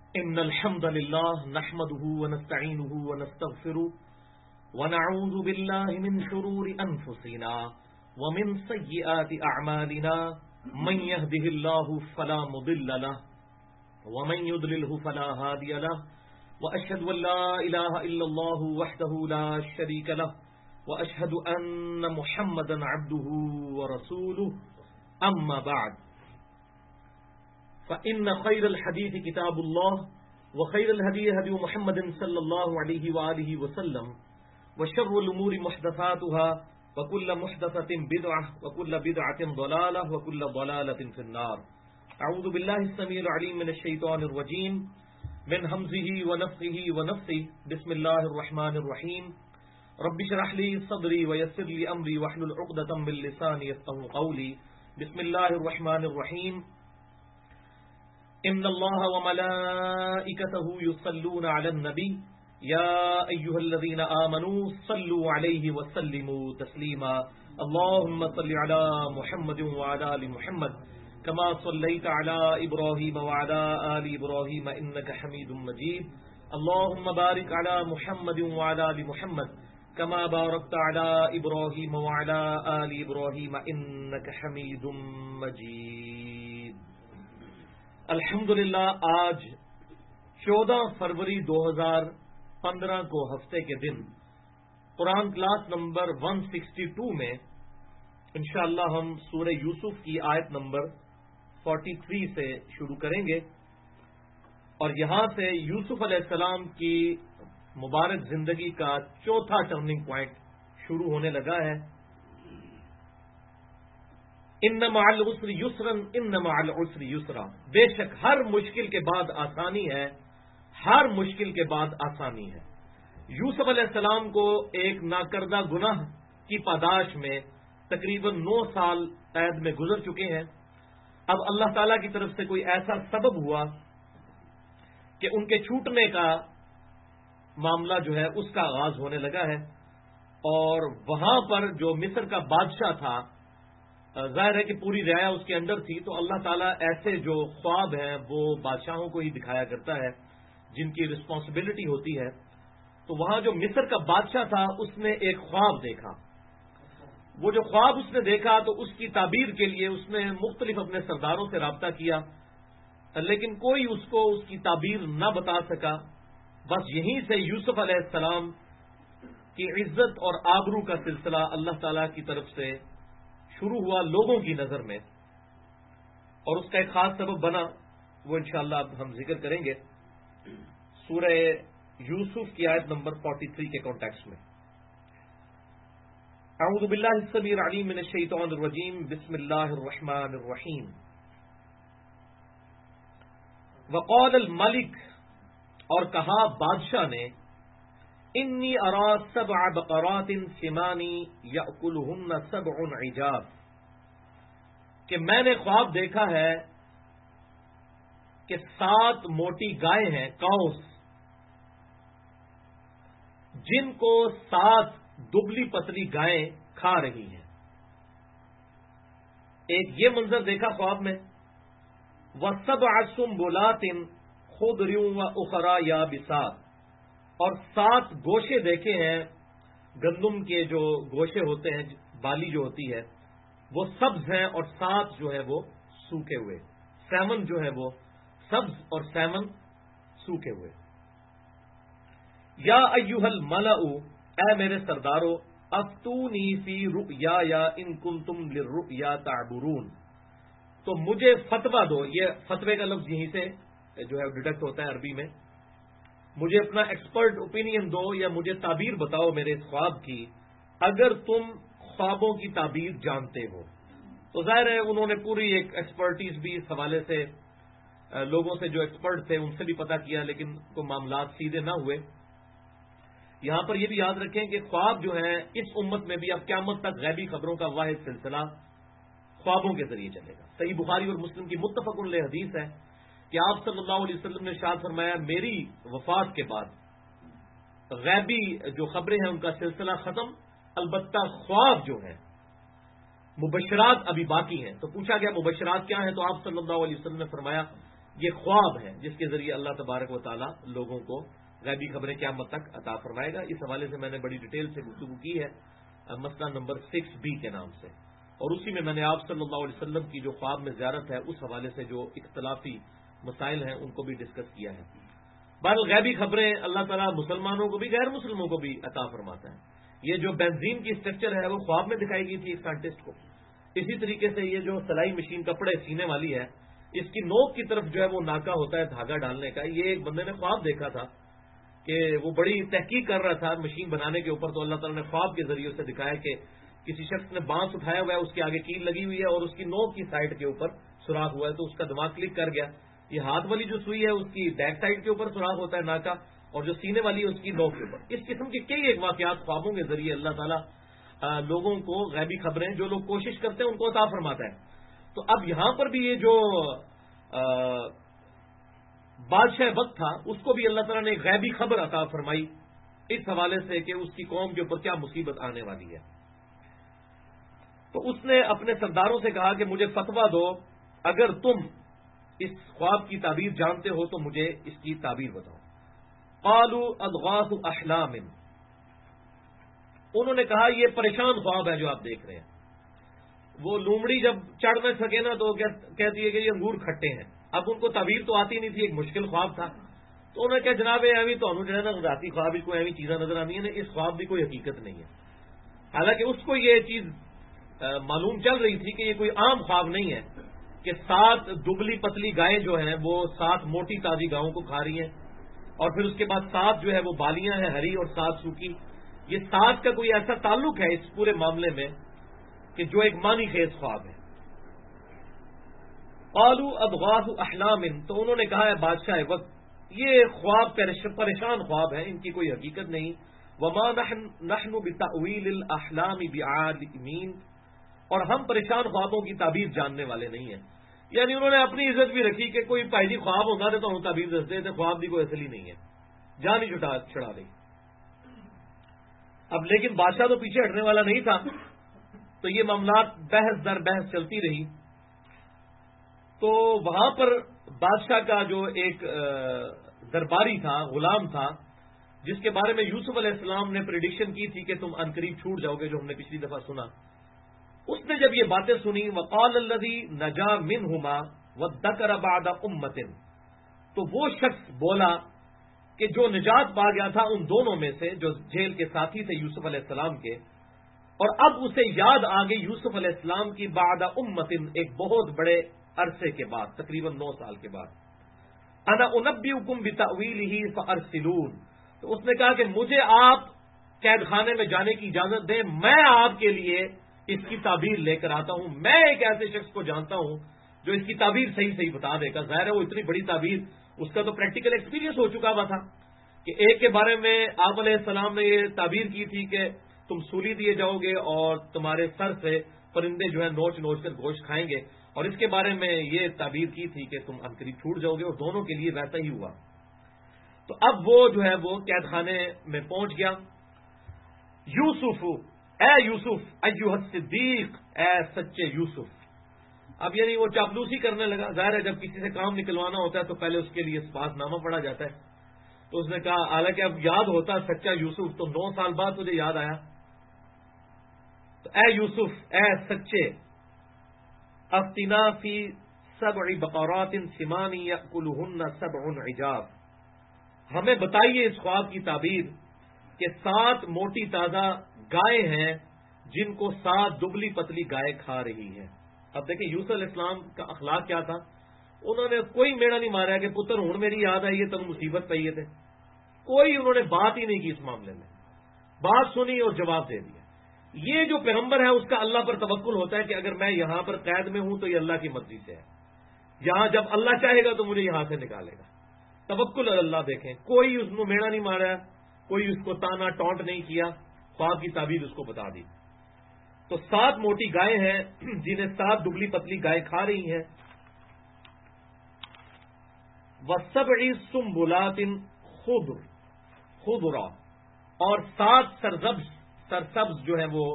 إن الحمد لله نحمده ونستعينه ونستغفره ونعوذ بالله من شرور أنفسنا ومن سيئات أعمالنا من يهده الله فلا مضل له ومن يضلله فلا هادي له وأشهد أن لا إله إلا الله وحده لا شريك له وأشهد أن محمدا عبده ورسوله أما بعد فإن خير الحديث كتاب الله وخير الهدي هدي محمد صلى الله عليه وآله وسلم وشر الأمور محدثاتها وكل محدثة بدعة وكل بدعة ضلالة وكل ضلالة في النار. أعوذ بالله السميع العليم من الشيطان الرجيم من همزه ونفخه ونفثه. بسم الله الرحمن الرحيم. رب اشرح لي صدري ويسر لي أمري واحلل عقدة من لساني يفقهوا قولي. بسم الله الرحمن الرحيم. إن الله وملائكته يصلون على النبي يا أيها الذين آمنوا صلوا عليه وسلموا تسليما. اللهم صل على محمد وعلى آل محمد كما صليت على إبراهيم وعلى آل إبراهيم إنك حميد مجيد. اللهم بارك على محمد وعلى آل محمد كما باركت على إبراهيم وعلى آل إبراهيم إنك حميد مجيد. الحمدللہ آج 14 فروری 2015 کو ہفتے کے دن قرآن کلاس نمبر 162 میں انشاءاللہ ہم سورہ یوسف کی آیت نمبر 43 سے شروع کریں گے اور یہاں سے یوسف علیہ السلام کی مبارک زندگی کا چوتھا ٹرننگ پوائنٹ شروع ہونے لگا ہے. ان مع العسر یسرا ان مع العسر یسرا. بے شک ہر مشکل کے بعد آسانی ہے، ہر مشکل کے بعد آسانی ہے. یوسف علیہ السلام کو ایک ناکردہ گناہ کی پاداش میں تقریباً 9 سال قید میں گزر چکے ہیں. اب اللہ تعالی کی طرف سے کوئی ایسا سبب ہوا کہ ان کے چھوٹنے کا معاملہ جو ہے اس کا آغاز ہونے لگا ہے. اور وہاں پر جو مصر کا بادشاہ تھا، ظاہر ہے کہ پوری رعایا اس کے اندر تھی، تو اللہ تعالیٰ ایسے جو خواب ہیں وہ بادشاہوں کو ہی دکھایا کرتا ہے جن کی رسپانسبلٹی ہوتی ہے. تو وہاں جو مصر کا بادشاہ تھا اس نے ایک خواب دیکھا. وہ جو خواب اس نے دیکھا تو اس کی تعبیر کے لیے اس نے مختلف اپنے سرداروں سے رابطہ کیا، لیکن کوئی اس کو اس کی تعبیر نہ بتا سکا. بس یہیں سے یوسف علیہ السلام کی عزت اور آبرو کا سلسلہ اللہ تعالیٰ کی طرف سے شروع ہوا لوگوں کی نظر میں، اور اس کا ایک خاص سبب بنا، وہ انشاءاللہ اب ہم ذکر کریں گے سورہ یوسف کی آیت نمبر 43 کے کانٹیکسٹ میں. اعوذ باللہ السمیع العلیم من الشیطان الرجیم. بسم اللہ الرحمن الرحیم. وقال الملک، اور کہا بادشاہ نے، انی ارا 7 بقرات سمان یأکلہن 7 عجاف، کہ میں نے خواب دیکھا ہے کہ 7 موٹی گائیں ہیں، کاؤس، جن کو 7 دبلی پتلی گائیں کھا رہی ہیں. ایک یہ منظر دیکھا خواب میں. وَسَبْعَ سُنبُلَاتٍ خُضْرٍ وَأُخَرَىٰ يَابِسَاتٍ، اور 7 گوشے دیکھے ہیں، گندم کے جو گوشے ہوتے ہیں، بالی جو ہوتی ہے وہ سبز ہیں، اور 7 جو ہے وہ سوکھے ہوئے. سیمن جو ہے وہ سبز اور سیمن سوکھے ہوئے. یا ایھا الملأ، اے میرے سردارو، افتونی فی رؤیایا ان کنتم للرؤیا تعبرون، تو مجھے فتویٰ دو. یہ فتوے کا لفظ یہیں سے جو ہے ڈیڈکٹ ہوتا ہے عربی میں. مجھے اپنا ایکسپرٹ اوپینین دو یا مجھے تعبیر بتاؤ میرے اس خواب کی، اگر تم خوابوں کی تعبیر جانتے ہو. تو ظاہر ہے انہوں نے پوری ایک ایکسپرٹیز بھی اس حوالے سے لوگوں سے جو ایکسپرٹ تھے ان سے بھی پتہ کیا، لیکن کوئی معاملات سیدھے نہ ہوئے. یہاں پر یہ بھی یاد رکھیں کہ خواب جو ہیں اس امت میں بھی اب قیامت تک غیبی خبروں کا واحد سلسلہ خوابوں کے ذریعے چلے گا. صحیح بخاری اور مسلم کی متفق علیہ حدیث ہے کہ آپ صلی اللہ علیہ وسلم نے ارشاد فرمایا، میری وفات کے بعد غیبی جو خبریں ہیں ان کا سلسلہ ختم، البتہ خواب جو ہیں مبشرات ابھی باقی ہیں. تو پوچھا گیا مبشرات کیا ہیں، تو آپ صلی اللہ علیہ وسلم نے فرمایا یہ خواب ہے جس کے ذریعے اللہ تبارک و تعالی لوگوں کو غیبی خبریں قیامت تک عطا فرمائے گا. اس حوالے سے میں نے بڑی ڈیٹیل سے گفتگو کی ہے مسئلہ نمبر 6B کے نام سے, اور اسی میں نے آپ صلی اللہ علیہ وسلم کی جو خواب میں زیارت ہے اس حوالے سے جو اختلافی مسائل ہیں ان کو بھی ڈسکس کیا ہے. بہرحال غیبی خبریں اللہ تعالیٰ مسلمانوں کو بھی غیر مسلموں کو بھی عطا فرماتا ہے. یہ جو بنزین کی اسٹرکچر ہے وہ خواب میں دکھائی گئی تھی ایک سائنٹسٹ کو. اسی طریقے سے یہ جو سلائی مشین کپڑے سینے والی ہے اس کی نوک کی طرف جو ہے وہ ناکا ہوتا ہے دھاگا ڈالنے کا. یہ ایک بندے نے خواب دیکھا تھا کہ وہ بڑی تحقیق کر رہا تھا مشین بنانے کے اوپر, تو اللہ تعالیٰ نے خواب کے ذریعے سے دکھایا کہ کسی شخص نے بانس اٹھایا ہوا ہے, اس کے آگے کیل لگی ہوئی ہے اور اس کی نوک کی سائڈ کے اوپر سوراخ ہوا ہے, تو اس کا دماغ کلک کر گیا. یہ ہاتھ والی جو سوئی ہے اس کی بیک سائڈ کے اوپر سوراخ ہوتا ہے ناکا, اور جو سینے والی ہے اس کی نوک کے اوپر. اس قسم کے کئی ایک واقعات خوابوں کے ذریعے اللہ تعالیٰ لوگوں کو غیبی خبریں جو لوگ کوشش کرتے ہیں ان کو عطا فرماتا ہے. تو اب یہاں پر بھی یہ جو بادشاہ وقت تھا اس کو بھی اللہ تعالیٰ نے غیبی خبر عطا فرمائی اس حوالے سے کہ اس کی قوم کے اوپر کیا مصیبت آنے والی ہے. تو اس نے اپنے سرداروں سے کہا کہ مجھے فتویٰ دو, اگر تم اس خواب کی تعبیر جانتے ہو تو مجھے اس کی تعبیر بتاؤ. قالوا اضغاث احلام, انہوں نے کہا یہ پریشان خواب ہے جو آپ دیکھ رہے ہیں. وہ لومڑی جب چڑھ نہ سکے نا تو کہتی ہے کہ یہ انگور کھٹے ہیں. اب ان کو تعبیر تو آتی نہیں تھی, ایک مشکل خواب تھا, تو انہوں نے کہا جناب ایویں تو جو ہے نا ذاتی خواب ہی کوئی ایویں چیزیں نظر آتی ہیں نا, اس خواب بھی کوئی حقیقت نہیں ہے. حالانکہ اس کو یہ چیز معلوم چل رہی تھی کہ یہ کوئی عام خواب نہیں ہے کہ 7 دبلی پتلی گائیں جو ہیں وہ 7 موٹی تازی گاؤں کو کھا رہی ہیں, اور پھر اس کے بعد 7 جو ہے وہ بالیاں ہیں ہری اور 7 سوکھی. یہ 7 کا کوئی ایسا تعلق ہے اس پورے معاملے میں کہ جو ایک معنی خیز خواب ہے. قالوا اضغاث احلام, تو انہوں نے کہا ہے بادشاہ وقت یہ خواب پریشان خواب ہے, ان کی کوئی حقیقت نہیں. وما نحن بتأویل الاحلام بعالمین, اور ہم پریشان خوابوں کی تعبیر جاننے والے نہیں ہیں. یعنی انہوں نے اپنی عزت بھی رکھی کہ کوئی پہلی خواب ہوتا ہے تو ہم تعبیر دستے تھے, خواب بھی کوئی اصلی نہیں ہے, جان ہی چھڑا دی. اب لیکن بادشاہ تو پیچھے ہٹنے والا نہیں تھا, تو یہ معاملات بحث در بحث چلتی رہی. تو وہاں پر بادشاہ کا جو ایک درباری تھا, غلام تھا, جس کے بارے میں یوسف علیہ السلام نے پریڈکشن کی تھی کہ تم عنقریب چھوٹ جاؤ گے, جو ہم نے پچھلی دفعہ سنا. اس نے جب یہ باتیں سنی وقال الذی نجا منہما وذکر بعد امۃ, تو وہ شخص بولا کہ جو نجات پا گیا تھا ان دونوں میں سے جو جیل کے ساتھی تھے یوسف علیہ السلام کے, اور اب اسے یاد آ گئی یوسف علیہ السلام کی بعد امۃ, ایک بہت بڑے عرصے کے بعد, تقریباً 9 سال کے بعد. انا انبئکم بتأویلہ فارسلون, تو اس نے کہا کہ مجھے آپ قید خانے میں جانے کی اجازت دیں, میں آپ کے لیے اس کی تعبیر لے کر آتا ہوں. میں ایک ایسے شخص کو جانتا ہوں جو اس کی تعبیر صحیح بتا دے گا. ظاہر ہے وہ اتنی بڑی تعبیر, اس کا تو پریکٹیکل ایکسپیرینس ہو چکا ہوا تھا کہ ایک کے بارے میں آپ علیہ السلام نے یہ تعبیر کی تھی کہ تم سولی دیے جاؤ گے اور تمہارے سر سے پرندے جو ہے نوچ کر گوشت کھائیں گے, اور اس کے بارے میں یہ تعبیر کی تھی کہ تم عنقریب چھوٹ جاؤ گے, اور دونوں کے لیے ویسا ہی ہوا. تو اب وہ جو ہے وہ قید خانے میں پہنچ گیا. یوسف, اے یوسف, ایھا الصدیق, اے سچے یوسف. اب یعنی وہ چاپلوسی کرنے لگا. ظاہر ہے جب کسی سے کام نکلوانا ہوتا ہے تو پہلے اس کے لیے اسپاس نامہ پڑھا جاتا ہے. تو اس نے کہا حالانکہ اب یاد ہوتا سچا یوسف تو 9 سال بعد مجھے یاد آیا. تو اے یوسف, اے سچے, افتنا فی 7 بقرات سمان یأکلہن 7 عجاف, ہمیں بتائیے اس خواب کی تعبیر کہ 7 موٹی تازہ گائے ہیں جن کو 7 دبلی پتلی گائے کھا رہی ہیں. اب دیکھیں یوسف علیہ السلام کا اخلاق کیا تھا, انہوں نے کوئی میڑا نہیں مارا کہ پتر ہوں میری یاد آئی ہے تم مصیبت پہ یہ تھے, کوئی انہوں نے بات ہی نہیں کی اس معاملے میں. بات سنی اور جواب دے دیا. یہ جو پیغمبر ہے اس کا اللہ پر توکل ہوتا ہے کہ اگر میں یہاں پر قید میں ہوں تو یہ اللہ کی مرضی سے ہے, یہاں جب اللہ چاہے گا تو مجھے یہاں سے نکالے گا. توکل اللہ. دیکھیں کوئی اس کو میڑا نہیں مارا, کوئی اس کو تانا ٹونٹ نہیں کیا, خواب کی تعبیر اس کو بتا دی. تو 7 موٹی گائے ہیں جنہیں 7 دبلی پتلی گائے کھا رہی ہیں. وَسَبْعِ سُنبُلَاتٍ خُضْرًا, اور 7 سرسبز جو ہیں وہ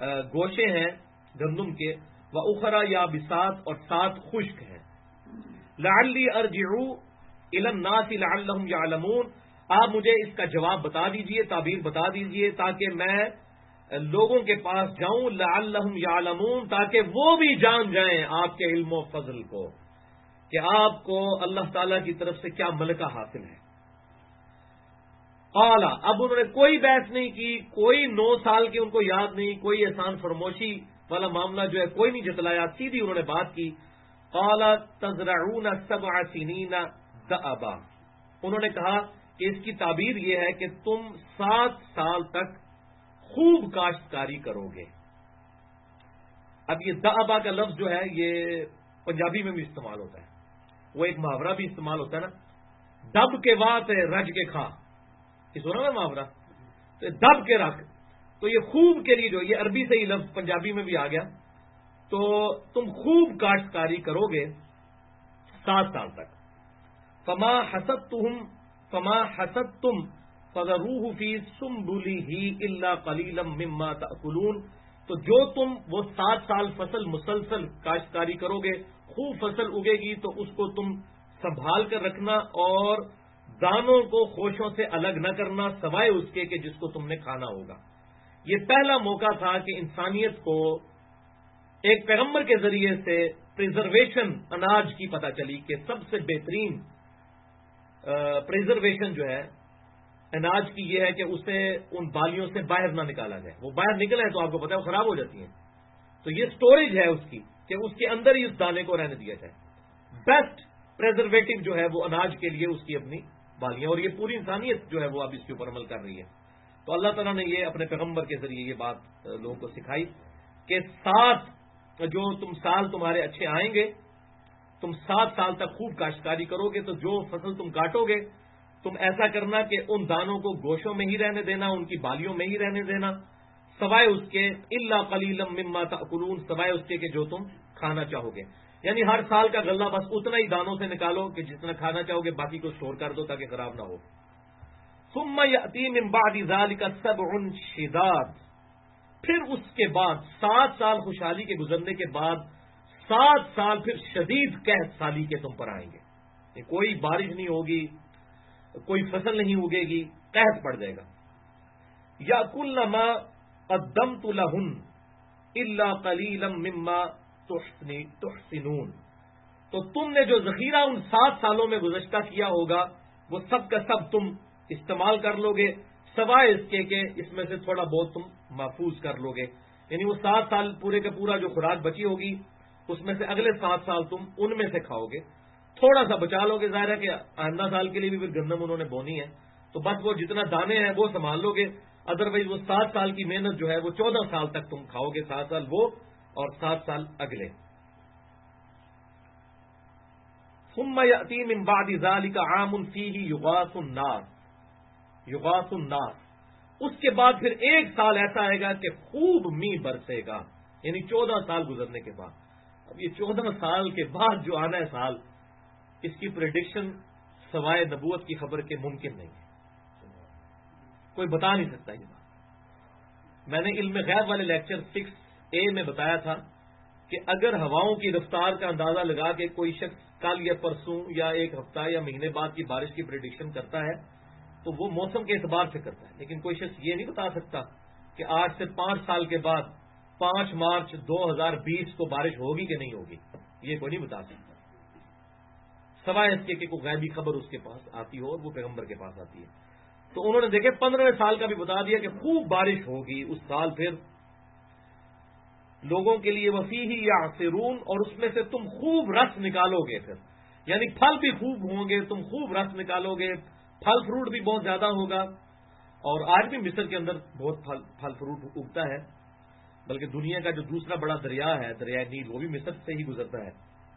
گوشے ہیں گندم کے. وَأُخْرَى يَابِسَاتٍ, اور 7 خشک ہیں. لعلی ارجع الی الناس لعلهم یعلمون، آپ مجھے اس کا جواب بتا دیجئے، تعبیر بتا دیجئے تاکہ میں لوگوں کے پاس جاؤں، لعلهم یعلمون، تاکہ وہ بھی جان جائیں آپ کے علم و فضل کو کہ آپ کو اللہ تعالی کی طرف سے کیا ملکہ حاصل ہے۔ قال، اب انہوں نے کوئی بحث نہیں کی، کوئی 9 سال کی ان کو یاد نہیں، کوئی احسان فرموشی والا معاملہ جو ہے کوئی نہیں جتلایا، سیدھی انہوں نے بات کی۔ قال تزرعون 7 سنین دأبا، انہوں نے کہا کہ اس کی تعبیر یہ ہے کہ تم 7 سال تک خوب کاشتکاری کرو گے۔ اب یہ دأبا کا لفظ جو ہے یہ پنجابی میں بھی استعمال ہوتا ہے، وہ ایک محاورہ بھی استعمال ہوتا ہے نا، دب کے وات رج کے کھا، یہ سنا نا محاورہ، تو دب کے رکھ، تو یہ خوب کے لیے جو یہ عربی سے ہی لفظ پنجابی میں بھی آ گیا، تو تم خوب کاشتکاری کرو گے 7 سال تک۔ فما حسدتم فذروه فی سنبلہ الا قلیلا مما تأکلون، تو جو تم وہ 7 سال فصل مسلسل کاشتکاری کرو گے، خوب فصل اگے گی تو اس کو تم سنبھال کر رکھنا اور دانوں کو خوشوں سے الگ نہ کرنا سوائے اس کے کہ جس کو تم نے کھانا ہوگا۔ یہ پہلا موقع تھا کہ انسانیت کو ایک پیغمبر کے ذریعے سے پریزرویشن اناج کی پتہ چلی کہ سب سے بہترین پریزرویشن جو ہے اناج کی یہ ہے کہ اسے ان بالیوں سے باہر نہ نکالا جائے، وہ باہر نکلے تو آپ کو پتا ہے وہ خراب ہو جاتی ہیں، تو یہ سٹوریج ہے اس کی کہ اس کے اندر ہی اس دانے کو رہنے دیا جائے۔ بیسٹ پریزرویٹو جو ہے وہ اناج کے لیے اس کی اپنی بالیاں، اور یہ پوری انسانیت جو ہے وہ اب اس کے اوپر عمل کر رہی ہے۔ تو اللہ تعالیٰ نے یہ اپنے پیغمبر کے ذریعے یہ بات لوگوں کو سکھائی کہ 7 جو سال تمہارے اچھے آئیں گے، تم 7 سال تک خوب کاشتکاری کرو گے، تو جو فصل تم کاٹو گے تم ایسا کرنا کہ ان دانوں کو گوشوں میں ہی رہنے دینا، ان کی بالیوں میں ہی رہنے دینا، سوائے اس کے الا قلیلا مما تأکلون، سوائے اس کے کہ جو تم کھانا چاہو گے، یعنی ہر سال کا غلہ بس اتنا ہی دانوں سے نکالو کہ جتنا کھانا چاہو گے، باقی کو اسٹور کر دو تاکہ خراب نہ ہو۔ ثم یأتی من بعد ذلك 7 شداد، پھر اس کے بعد 7 سال خوشحالی کے گزرنے کے بعد 7 سال پھر شدید قحط سالی کے تم پر آئیں گے، کہ کوئی بارش نہیں ہوگی، کوئی فصل نہیں اگے گی، قحط پڑ جائے گا۔ یأکلن ما قدمت لہن الا قلیلا مما تحسنون، تو تم نے جو ذخیرہ ان 7 سالوں میں گزشتہ کیا ہوگا وہ سب کا سب تم استعمال کر لو گے، سوائے اس کے کہ اس میں سے تھوڑا بہت تم محفوظ کر لو گے، یعنی وہ 7 سال پورے کا پورا جو خوراک بچی ہوگی اس میں سے اگلے 7 سال تم ان میں سے کھاؤ گے، تھوڑا سا بچا لو گے، ظاہر ہے کہ آئندہ سال کے لیے بھی پھر گندم انہوں نے بونی ہے، تو بس وہ جتنا دانے ہیں وہ سنبھال لو گے، ادروائز وہ 7 سال کی محنت جو ہے وہ 14 سال تک تم کھاؤ گے، 7 سال وہ اور 7 سال اگلے۔ ثم یأتی من بعد ذلك عام فیہ یغاث الناس، اس کے بعد پھر 1 سال ایسا آئے گا کہ خوب میہ برسے گا، یعنی 14 سال گزرنے کے بعد۔ اب یہ 14 سال کے بعد جو آنا ہے سال، اس کی پریڈکشن سوائے نبوت کی خبر کے ممکن نہیں ہے، کوئی بتا نہیں سکتا یہ بات۔ میں نے علم غیب والے لیکچر 6A میں بتایا تھا کہ اگر ہواؤں کی رفتار کا اندازہ لگا کے کوئی شخص کل یا پرسوں یا 1 ہفتہ یا مہینے بعد کی بارش کی پریڈکشن کرتا ہے تو وہ موسم کے اعتبار سے کرتا ہے، لیکن کوئی شخص یہ نہیں بتا سکتا کہ آج سے 5 سال کے بعد 5 مارچ 2020 کو بارش ہوگی کہ نہیں ہوگی، یہ کوئی نہیں بتا سکتا، سوائے اس کے کہ کوئی غیبی خبر اس کے پاس آتی ہو اور وہ پیغمبر کے پاس آتی ہے۔ تو انہوں نے دیکھے 15ویں سال کا بھی بتا دیا کہ خوب بارش ہوگی اس سال، پھر لوگوں کے لیے وفیہ یعصرون، اور اس میں سے تم خوب رس نکالو گے، پھر یعنی پھل بھی خوب ہوں گے، تم خوب رس نکالو گے، پھل فروٹ بھی بہت زیادہ ہوگا، اور آج بھی مصر کے اندر بہت پھل فروٹ اگتا ہے، بلکہ دنیا کا جو دوسرا بڑا دریا ہے دریائے نیل وہ بھی مصر سے ہی گزرتا ہے،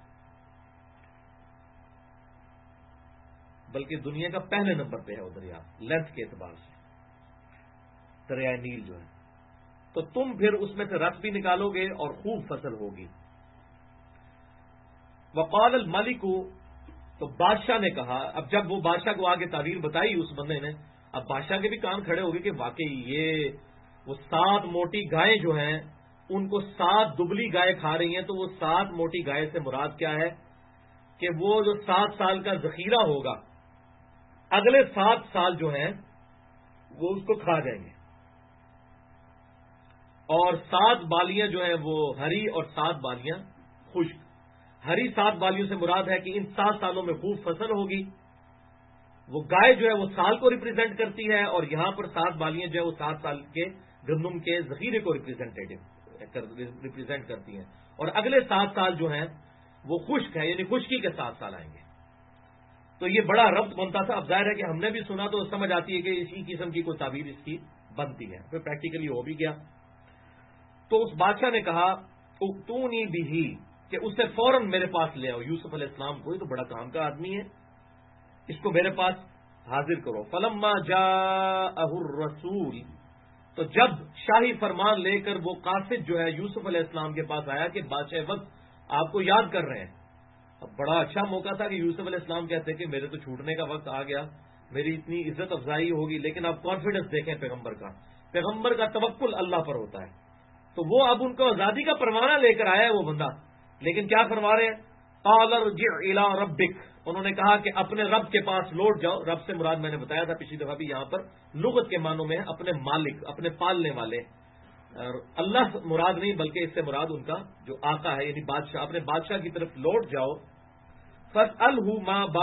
بلکہ دنیا کا پہلے نمبر پہ ہے وہ دریا لینتھ کے اعتبار سے، دریائے نیل جو ہے، تو تم پھر اس میں سے رس بھی نکالو گے اور خوب فصل ہوگی۔ وقال الملک، تو بادشاہ نے کہا، اب جب وہ بادشاہ کو آگے تعبیر بتائی اس بندے نے، اب بادشاہ کے بھی کان کھڑے ہو گئے کہ واقعی یہ وہ 7 موٹی گائیں جو ہیں ان کو 7 دبلی گائے کھا رہی ہیں، تو وہ 7 موٹی گائے سے مراد کیا ہے کہ وہ جو 7 سال کا ذخیرہ ہوگا اگلے 7 سال جو ہیں وہ اس کو کھا جائیں گے، اور 7 بالیاں جو ہیں وہ ہری اور 7 بالیاں خشک۔ ہری 7 بالیوں سے مراد ہے کہ ان 7 سالوں میں خوب فصل ہوگی، وہ گائے جو ہے وہ سال کو ریپرزینٹ کرتی ہے، اور یہاں پر 7 بالیاں جو ہے وہ 7 سال کے گندم کے ذخیرے کو ریپرزینٹ کرتی ہیں، اور اگلے 7 سال جو ہیں وہ خشک ہے، یعنی خشکی کے 7 سال آئیں گے۔ تو یہ بڑا ربط بنتا تھا۔ اب ظاہر ہے کہ ہم نے بھی سنا تو سمجھ آتی ہے کہ اسی قسم کی کوئی تعبیر اس کی بنتی ہے، پھر پریکٹیکلی ہو بھی گیا۔ تو اس بادشاہ نے کہا اُؤْتُونِی بِهِ، کہ اسے فوراً میرے پاس لے آؤ، یوسف علیہ السلام کو، یہ تو بڑا کام کا آدمی ہے، اس کو میرے پاس حاضر کرو۔ فلما جاءہ الرسول، تو جب شاہی فرمان لے کر وہ قاصد جو ہے یوسف علیہ السلام کے پاس آیا کہ بادشاہ وقت آپ کو یاد کر رہے ہیں، اب بڑا اچھا موقع تھا کہ یوسف علیہ السلام کہتے کہ میرے تو چھوٹنے کا وقت آ گیا، میری اتنی عزت افزائی ہوگی، لیکن آپ کانفیڈنس دیکھیں پیغمبر کا توکل اللہ پر ہوتا ہے، تو وہ اب ان کو آزادی کا پروانہ لے کر آیا ہے وہ بندہ، لیکن کیا فرما رہے ہیں؟ قال ارجع الى ربک، انہوں نے کہا کہ اپنے رب کے پاس لوٹ جاؤ۔ رب سے مراد میں نے بتایا تھا پچھلی دفعہ بھی، یہاں پر لغت کے معنوں میں اپنے مالک، اپنے پالنے والے، اللہ مراد نہیں بلکہ اس سے مراد ان کا جو آقا ہے یعنی بادشاہ، اپنے بادشاہ کی طرف لوٹ جاؤ۔ فاسألہ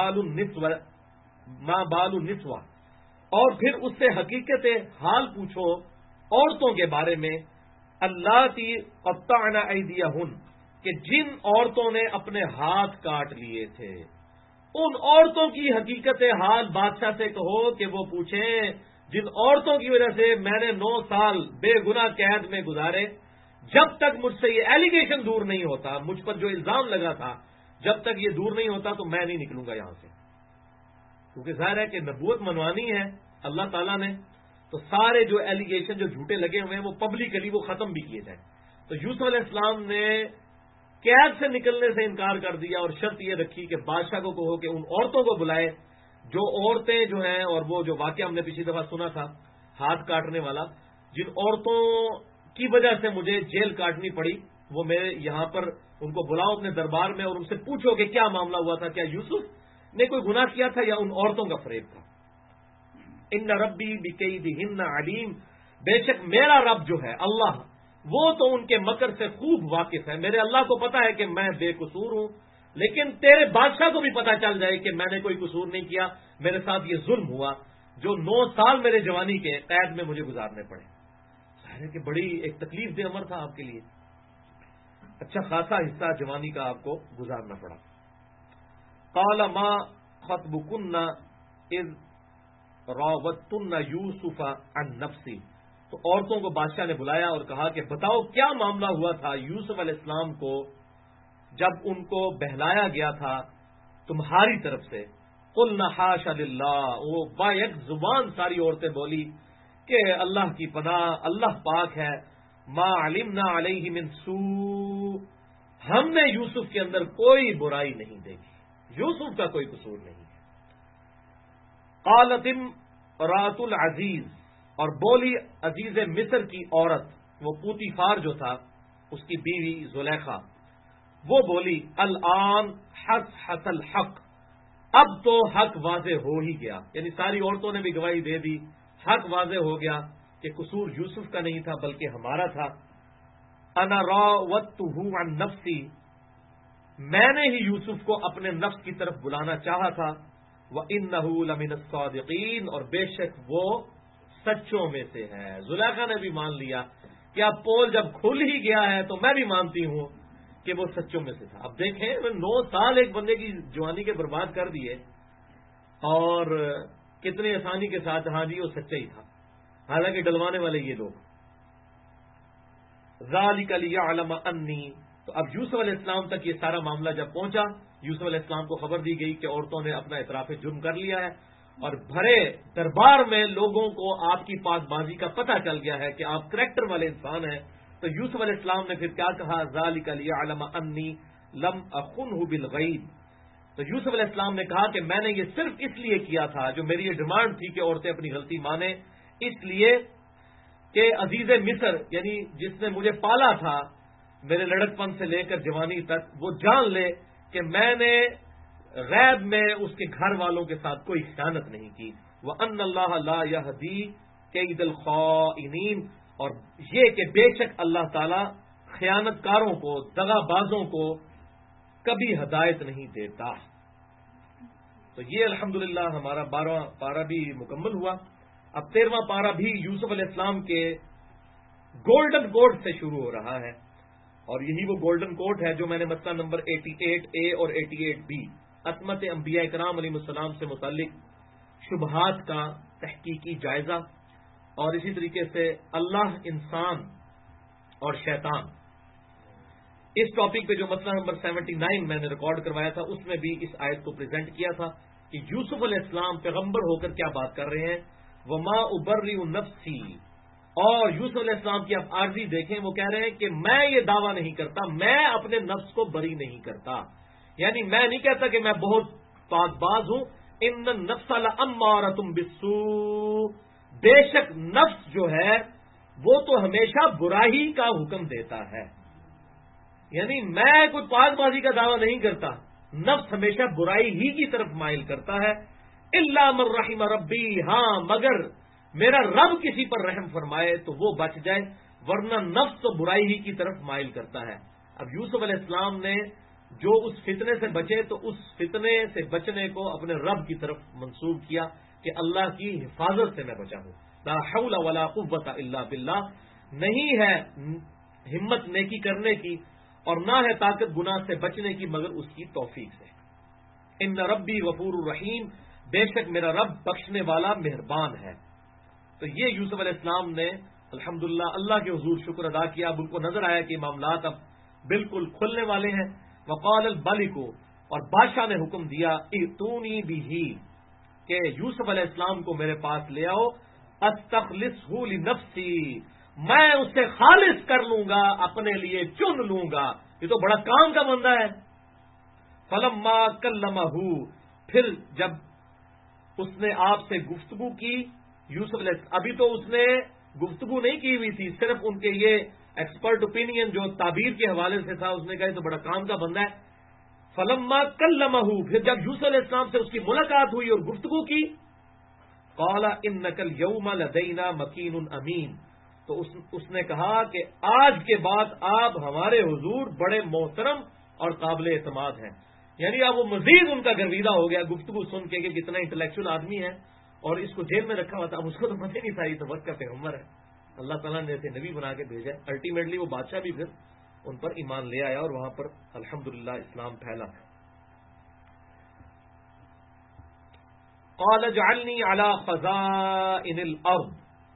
ما بال النسوہ، اور پھر اس سے حقیقت حال پوچھو عورتوں کے بارے میں، اللاتی قطعن ایدیہن، کہ جن عورتوں نے اپنے ہاتھ کاٹ لیے تھے، ان عورتوں کی حقیقت حال بادشاہ سے کہو کہ وہ پوچھیں جن عورتوں کی وجہ سے میں نے 9 سال بے گناہ قید میں گزارے، جب تک مجھ سے یہ ایلیگیشن دور نہیں ہوتا، مجھ پر جو الزام لگا تھا جب تک یہ دور نہیں ہوتا تو میں نہیں نکلوں گا یہاں سے، کیونکہ ظاہر ہے کہ نبوت منوانی ہے اللہ تعالیٰ نے، تو سارے جو ایلیگیشن جو جھوٹے لگے ہوئے ہیں وہ پبلکلی وہ ختم بھی کیے جائیں۔ تو یوسف علیہ السلام نے قید سے نکلنے سے انکار کر دیا، اور شرط یہ رکھی کہ بادشاہ کو کہو کہ ان عورتوں کو بلائے جو عورتیں جو ہیں، اور وہ جو واقعہ ہم نے پچھلی دفعہ سنا تھا ہاتھ کاٹنے والا، جن عورتوں کی وجہ سے مجھے جیل کاٹنی پڑی، وہ میرے یہاں پر ان کو بلاؤ اپنے دربار میں، اور ان سے پوچھو کہ کیا معاملہ ہوا تھا، کیا یوسف نے کوئی گناہ کیا تھا یا ان عورتوں کا فریب تھا۔ ان ربی بکیدہن علیم، بے شک میرا رب جو ہے اللہ، وہ تو ان کے مکر سے خوب واقف ہے، میرے اللہ کو پتا ہے کہ میں بے قصور ہوں، لیکن تیرے بادشاہ کو بھی پتا چل جائے کہ میں نے کوئی قصور نہیں کیا، میرے ساتھ یہ ظلم ہوا جو 9 سال میرے جوانی کے قید میں مجھے گزارنے پڑے۔ ظاہر ہے کہ بڑی ایک تکلیف دہ عمر تھا آپ کے لیے، اچھا خاصا حصہ جوانی کا آپ کو گزارنا پڑا۔ قال ما خطبکن اذ راوتن یوسف عن نفسی، تو عورتوں کو بادشاہ نے بلایا اور کہا کہ بتاؤ کیا معاملہ ہوا تھا یوسف علیہ السلام کو جب ان کو بہلایا گیا تھا تمہاری طرف سے۔ قلنا حاشا للہ، وہ با یک زبان ساری عورتیں بولی کہ اللہ کی پناہ، اللہ پاک ہے، ما علمنا علیہ من سوء، ہم نے یوسف کے اندر کوئی برائی نہیں دیکھی، یوسف کا کوئی قصور نہیں ہے۔ قالت امرأۃ العزیز، اور بولی عزیز مصر کی عورت، وہ پوتیفار جو تھا اس کی بیوی زلیخا، وہ بولی الآن حصحص الحق، اب تو حق واضح ہو ہی گیا، یعنی ساری عورتوں نے بھی گواہی دے دی، حق واضح ہو گیا کہ قصور یوسف کا نہیں تھا بلکہ ہمارا تھا۔ انا راودتہ عن نفسی، میں نے ہی یوسف کو اپنے نفس کی طرف بلانا چاہا تھا، وَإِنَّهُ لَمِنَ الصَّادِقِينَ، اور بے شک وہ سچوں میں سے ہے۔ زلیخا نے بھی مان لیا کہ اب پول جب کھل ہی گیا ہے تو میں بھی مانتی ہوں کہ وہ سچوں میں سے تھا۔ اب دیکھیں 9 سال ایک بندے کی جوانی کے برباد کر دیے، اور کتنی آسانی کے ساتھ ہاں جی وہ سچا ہی تھا، حالانکہ ڈلوانے والے یہ لوگ۔ ذَلِكَ لِيَعْلَمَ أَنِّي، تو اب یوسف علیہ السلام تک یہ سارا معاملہ جب پہنچا، یوسف علیہ السلام کو خبر دی گئی کہ عورتوں نے اپنا اعتراف جرم کر لیا ہے، اور بھرے دربار میں لوگوں کو آپ کی پاک بازی کا پتہ چل گیا ہے کہ آپ کریکٹر والے انسان ہیں، تو یوسف علیہ السلام نے پھر کیا کہا؟ ذَلِكَ لِيَعْلَمَ أَنِّي لَمْ أَخُنْهُ بِالْغَيْبِ، تو یوسف علیہ السلام نے کہا کہ میں نے یہ صرف اس لیے کیا تھا، جو میری یہ ڈیمانڈ تھی کہ عورتیں اپنی غلطی مانیں، اس لیے کہ عزیز مصر یعنی جس نے مجھے پالا تھا میرے لڑک پن سے لے کر جوانی تک، وہ جان لے کہ میں نے غیب میں اس کے گھر والوں کے ساتھ کوئی خیانت نہیں کی. وَأَنَّ اللَّهَ لَا يَهْدِي كَيْدَ الْخَائِنِينَ، اور یہ کہ بے شک اللہ تعالی خیانت کاروں کو، دغا بازوں کو کبھی ہدایت نہیں دیتا. تو یہ الحمدللہ ہمارا 12واں پارہ بھی مکمل ہوا. اب 13واں پارہ بھی یوسف علیہ السلام کے گولڈن کوڈ سے شروع ہو رہا ہے، اور یہی وہ گولڈن کوڈ ہے جو میں نے مسئلہ نمبر 88A اور 88B عصمت انبیاء کرام علیہ السلام سے متعلق شبہات کا تحقیقی جائزہ، اور اسی طریقے سے اللہ، انسان اور شیطان، اس ٹاپک پہ جو مسئلہ نمبر 79 میں نے ریکارڈ کروایا تھا، اس میں بھی اس آیت کو پریزنٹ کیا تھا کہ یوسف علیہ السلام پیغمبر ہو کر کیا بات کر رہے ہیں. وما ابرئ نفسی، اور یوسف علیہ السلام کی آپ عارضی دیکھیں، وہ کہہ رہے ہیں کہ میں یہ دعویٰ نہیں کرتا، میں اپنے نفس کو بری نہیں کرتا، یعنی میں نہیں کہتا کہ میں بہت پاک باز ہوں. ان النفس لامارۃ بالسوء، بے شک نفس جو ہے وہ تو ہمیشہ برائی کا حکم دیتا ہے. یعنی میں کوئی پاک بازی کا دعویٰ نہیں کرتا، نفس ہمیشہ برائی ہی کی طرف مائل کرتا ہے. الا من رحم ربی، ہاں مگر میرا رب کسی پر رحم فرمائے تو وہ بچ جائے، ورنہ نفس تو برائی ہی کی طرف مائل کرتا ہے. اب یوسف علیہ السلام نے جو اس فتنے سے بچے تو اس فتنے سے بچنے کو اپنے رب کی طرف منسوب کیا کہ اللہ کی حفاظت سے میں بچا ہوں. لا حول ولا قوت الا باللہ، نہیں ہے ہمت نیکی کرنے کی اور نہ ہے طاقت گناہ سے بچنے کی مگر اس کی توفیق سے. ان ربی غفور الرحیم، بے شک میرا رب بخشنے والا مہربان ہے. تو یہ یوسف علیہ السلام نے الحمدللہ اللہ کے حضور شکر ادا کیا. اب ان کو نظر آیا کہ معاملات اب بالکل کھلنے والے ہیں. وقال الملک، اور بادشاہ نے حکم دیا ائتونی بہ، کہ یوسف علیہ السلام کو میرے پاس لے آؤ. استخلصہ لنفسی، میں اسے خالص کر لوں گا، اپنے لیے چن لوں گا. یہ تو بڑا کام کا بندہ ہے. فلما کلمہ، پھر جب اس نے آپ سے گفتگو کی، یوسف علیہ السلام، ابھی تو اس نے گفتگو نہیں کی ہوئی تھی، صرف ان کے یہ ایکسپرٹ اوپینین جو تعبیر کے حوالے سے تھا، اس نے کہا یہ تو بڑا کام کا بندہ ہے. فلما کلمہ، پھر جب یوسف علیہ السلام سے اس کی ملاقات ہوئی اور گفتگو کی، قال انک الیوم لدینا مکین امین، تو اس نے کہا کہ آج کے بعد آپ ہمارے حضور بڑے محترم اور قابل اعتماد ہیں. یعنی اب وہ مزید ان کا گرویدہ ہو گیا گفتگو سن کے کہ کتنا انٹلیکچوئل آدمی ہے، اور اس کو جیل میں رکھا ہوا تھا. اب اس کو تو پتہ نہیں تھا یہ تو وقت کا پیغمبر ہے، اللہ تعالیٰ نے اسے نبی بنا کے بھیجا. الٹیمیٹلی وہ بادشاہ بھی پھر ان پر ایمان لے آیا اور وہاں پر الحمدللہ اسلام پھیلا. قال اجعلنی علی خزائن الارض،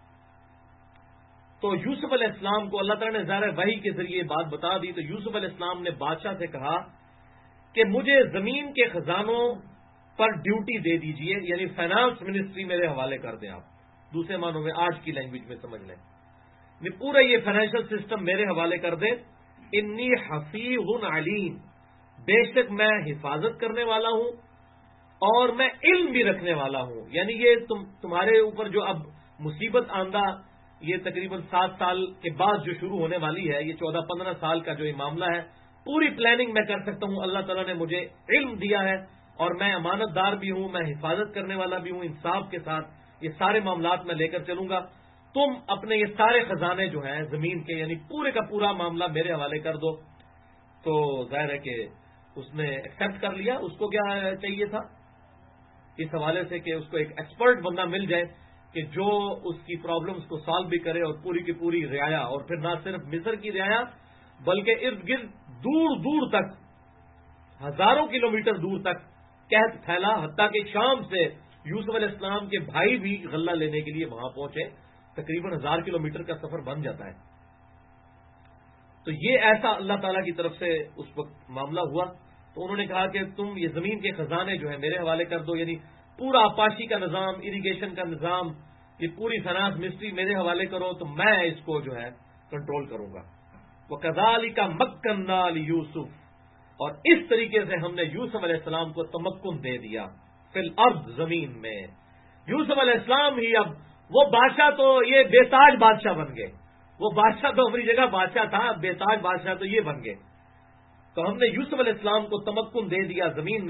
تو یوسف علیہ السلام کو اللہ تعالیٰ نے ظاہر وحی کے ذریعے بات بتا دی. تو یوسف علیہ السلام نے بادشاہ سے کہا کہ مجھے زمین کے خزانوں پر ڈیوٹی دے دیجئے، یعنی فائنانس منسٹری میرے حوالے کر دیں. آپ دوسرے معنوں میں آج کی لینگویج میں سمجھ لیں، پورا یہ فائنینشیل سسٹم میرے حوالے کر دیں. انی حفیظ علیم، بے شک میں حفاظت کرنے والا ہوں اور میں علم بھی رکھنے والا ہوں. یعنی یہ تمہارے اوپر جو اب مصیبت آندہ یہ تقریباً 7 سال کے بعد جو شروع ہونے والی ہے، یہ 14-15 سال کا جو یہ معاملہ ہے، پوری پلاننگ میں کر سکتا ہوں. اللہ تعالیٰ نے مجھے علم دیا ہے اور میں امانت دار بھی ہوں، میں حفاظت کرنے والا بھی ہوں. انصاف کے ساتھ یہ سارے معاملات میں لے کر چلوں گا. تم اپنے یہ سارے خزانے جو ہیں زمین کے، یعنی پورے کا پورا معاملہ میرے حوالے کر دو. تو ظاہر ہے کہ اس نے ایکسپٹ کر لیا. اس کو کیا چاہیے تھا اس حوالے سے کہ اس کو ایک ایکسپرٹ بندہ مل جائے کہ جو اس کی پرابلمز کو سالو بھی کرے اور پوری کی پوری رعایا، اور پھر نہ صرف مصر کی رعایا بلکہ ارد گرد دور دور تک، ہزاروں کلومیٹر دور تک قحط پھیلا، حتیٰ کہ شام سے یوسف علیہ السلام کے بھائی بھی غلہ لینے کے لیے وہاں پہنچے. تقریباً 1000 کلومیٹر کا سفر بن جاتا ہے. تو یہ ایسا اللہ تعالیٰ کی طرف سے اس وقت معاملہ ہوا. تو انہوں نے کہا کہ تم یہ زمین کے خزانے جو ہیں میرے حوالے کر دو، یعنی پورا آپاشی کا نظام، اریگیشن کا نظام، یہ پوری فائنانس منسٹری میرے حوالے کرو تو میں اس کو جو ہے کنٹرول کروں گا. وَكَذَلِكَ مَكَّنَّا لِيُوسُفَ، اور اس طریقے سے ہم نے یوسف علیہ السلام کو تمکن دے دیا فی الارض، زمین میں. یوسف علیہ السلام ہی اب وہ بادشاہ تو یہ بے تاج بادشاہ بن گئے. وہ بادشاہ تو اپنی جگہ بادشاہ تھا، بے تاج بادشاہ تو یہ بن گئے. تو ہم نے یوسف علیہ السلام کو تمکن دے دیا زمین میں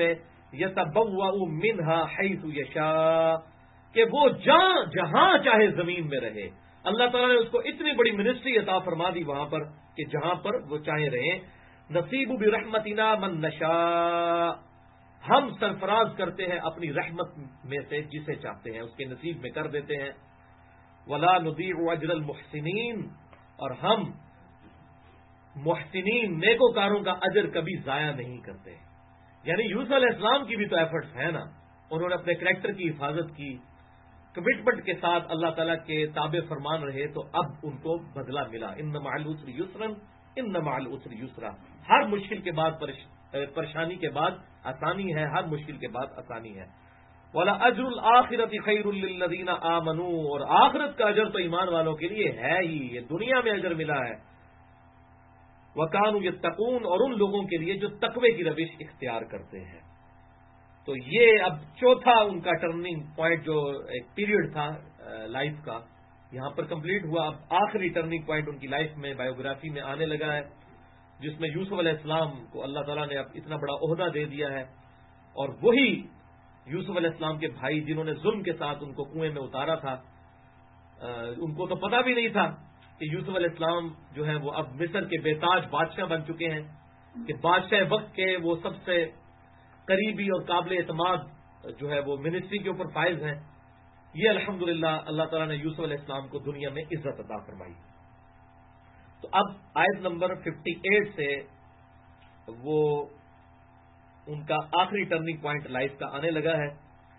یتبوأ منہا حیث یشاء، کہ وہ جہاں چاہے زمین میں رہے. اللہ تعالیٰ نے اس کو اتنی بڑی منسٹری عطا فرما دی وہاں پر کہ جہاں پر وہ چاہے رہیں. نصیب برحمتنا من نشاء، ہم سرفراز کرتے ہیں اپنی رحمت میں سے جسے چاہتے ہیں اس کے نصیب میں کر دیتے ہیں. ولا نضيع اجر المحسنین، اور ہم محسنین نیکوکاروں کا اجر کبھی ضائع نہیں کرتے. یعنی یوسف علیہ السلام کی بھی تو ایفرٹس ہیں نا، انہوں نے اپنے کریکٹر کی حفاظت کی، کمٹمنٹ کے ساتھ اللہ تعالیٰ کے تابع فرمان رہے، تو اب ان کو بدلہ ملا. ان مع العسر یسرا ان مع العسر یسرا، ہر مشکل کے بعد پریشانی کے بعد آسانی ہے، ہر مشکل کے بعد آسانی ہے. ولا اجر الآخرۃ خیر للذین آمنوا، اور آخرت کا اجر تو ایمان والوں کے لیے ہے ہی، یہ دنیا میں اجر ملا ہے. وکانوا یتقون، اور ان لوگوں کے لیے جو تقوی کی روش اختیار کرتے ہیں. تو یہ اب چوتھا ان کا ٹرننگ پوائنٹ جو ایک پیریڈ تھا لائف کا یہاں پر کمپلیٹ ہوا. اب آخری ٹرننگ پوائنٹ ان کی لائف میں بایوگرافی میں آنے لگا ہے، جس میں یوسف علیہ السلام کو اللہ تعالیٰ نے اب اتنا بڑا عہدہ دے دیا ہے، اور وہی یوسف علیہ السلام کے بھائی جنہوں نے ظلم کے ساتھ ان کو کنویں میں اتارا تھا، ان کو تو پتا بھی نہیں تھا کہ یوسف علیہ السلام جو ہے وہ اب مصر کے بے تاج بادشاہ بن چکے ہیں، کہ بادشاہ وقت کے وہ سب سے قریبی اور قابل اعتماد جو ہے وہ منسٹری کے اوپر فائز ہیں. یہ الحمدللہ اللہ تعالیٰ نے یوسف علیہ السلام کو دنیا میں عزت عطا فرمائی. تو اب آیت نمبر 58 سے وہ ان کا آخری ٹرننگ پوائنٹ لائف کا آنے لگا ہے.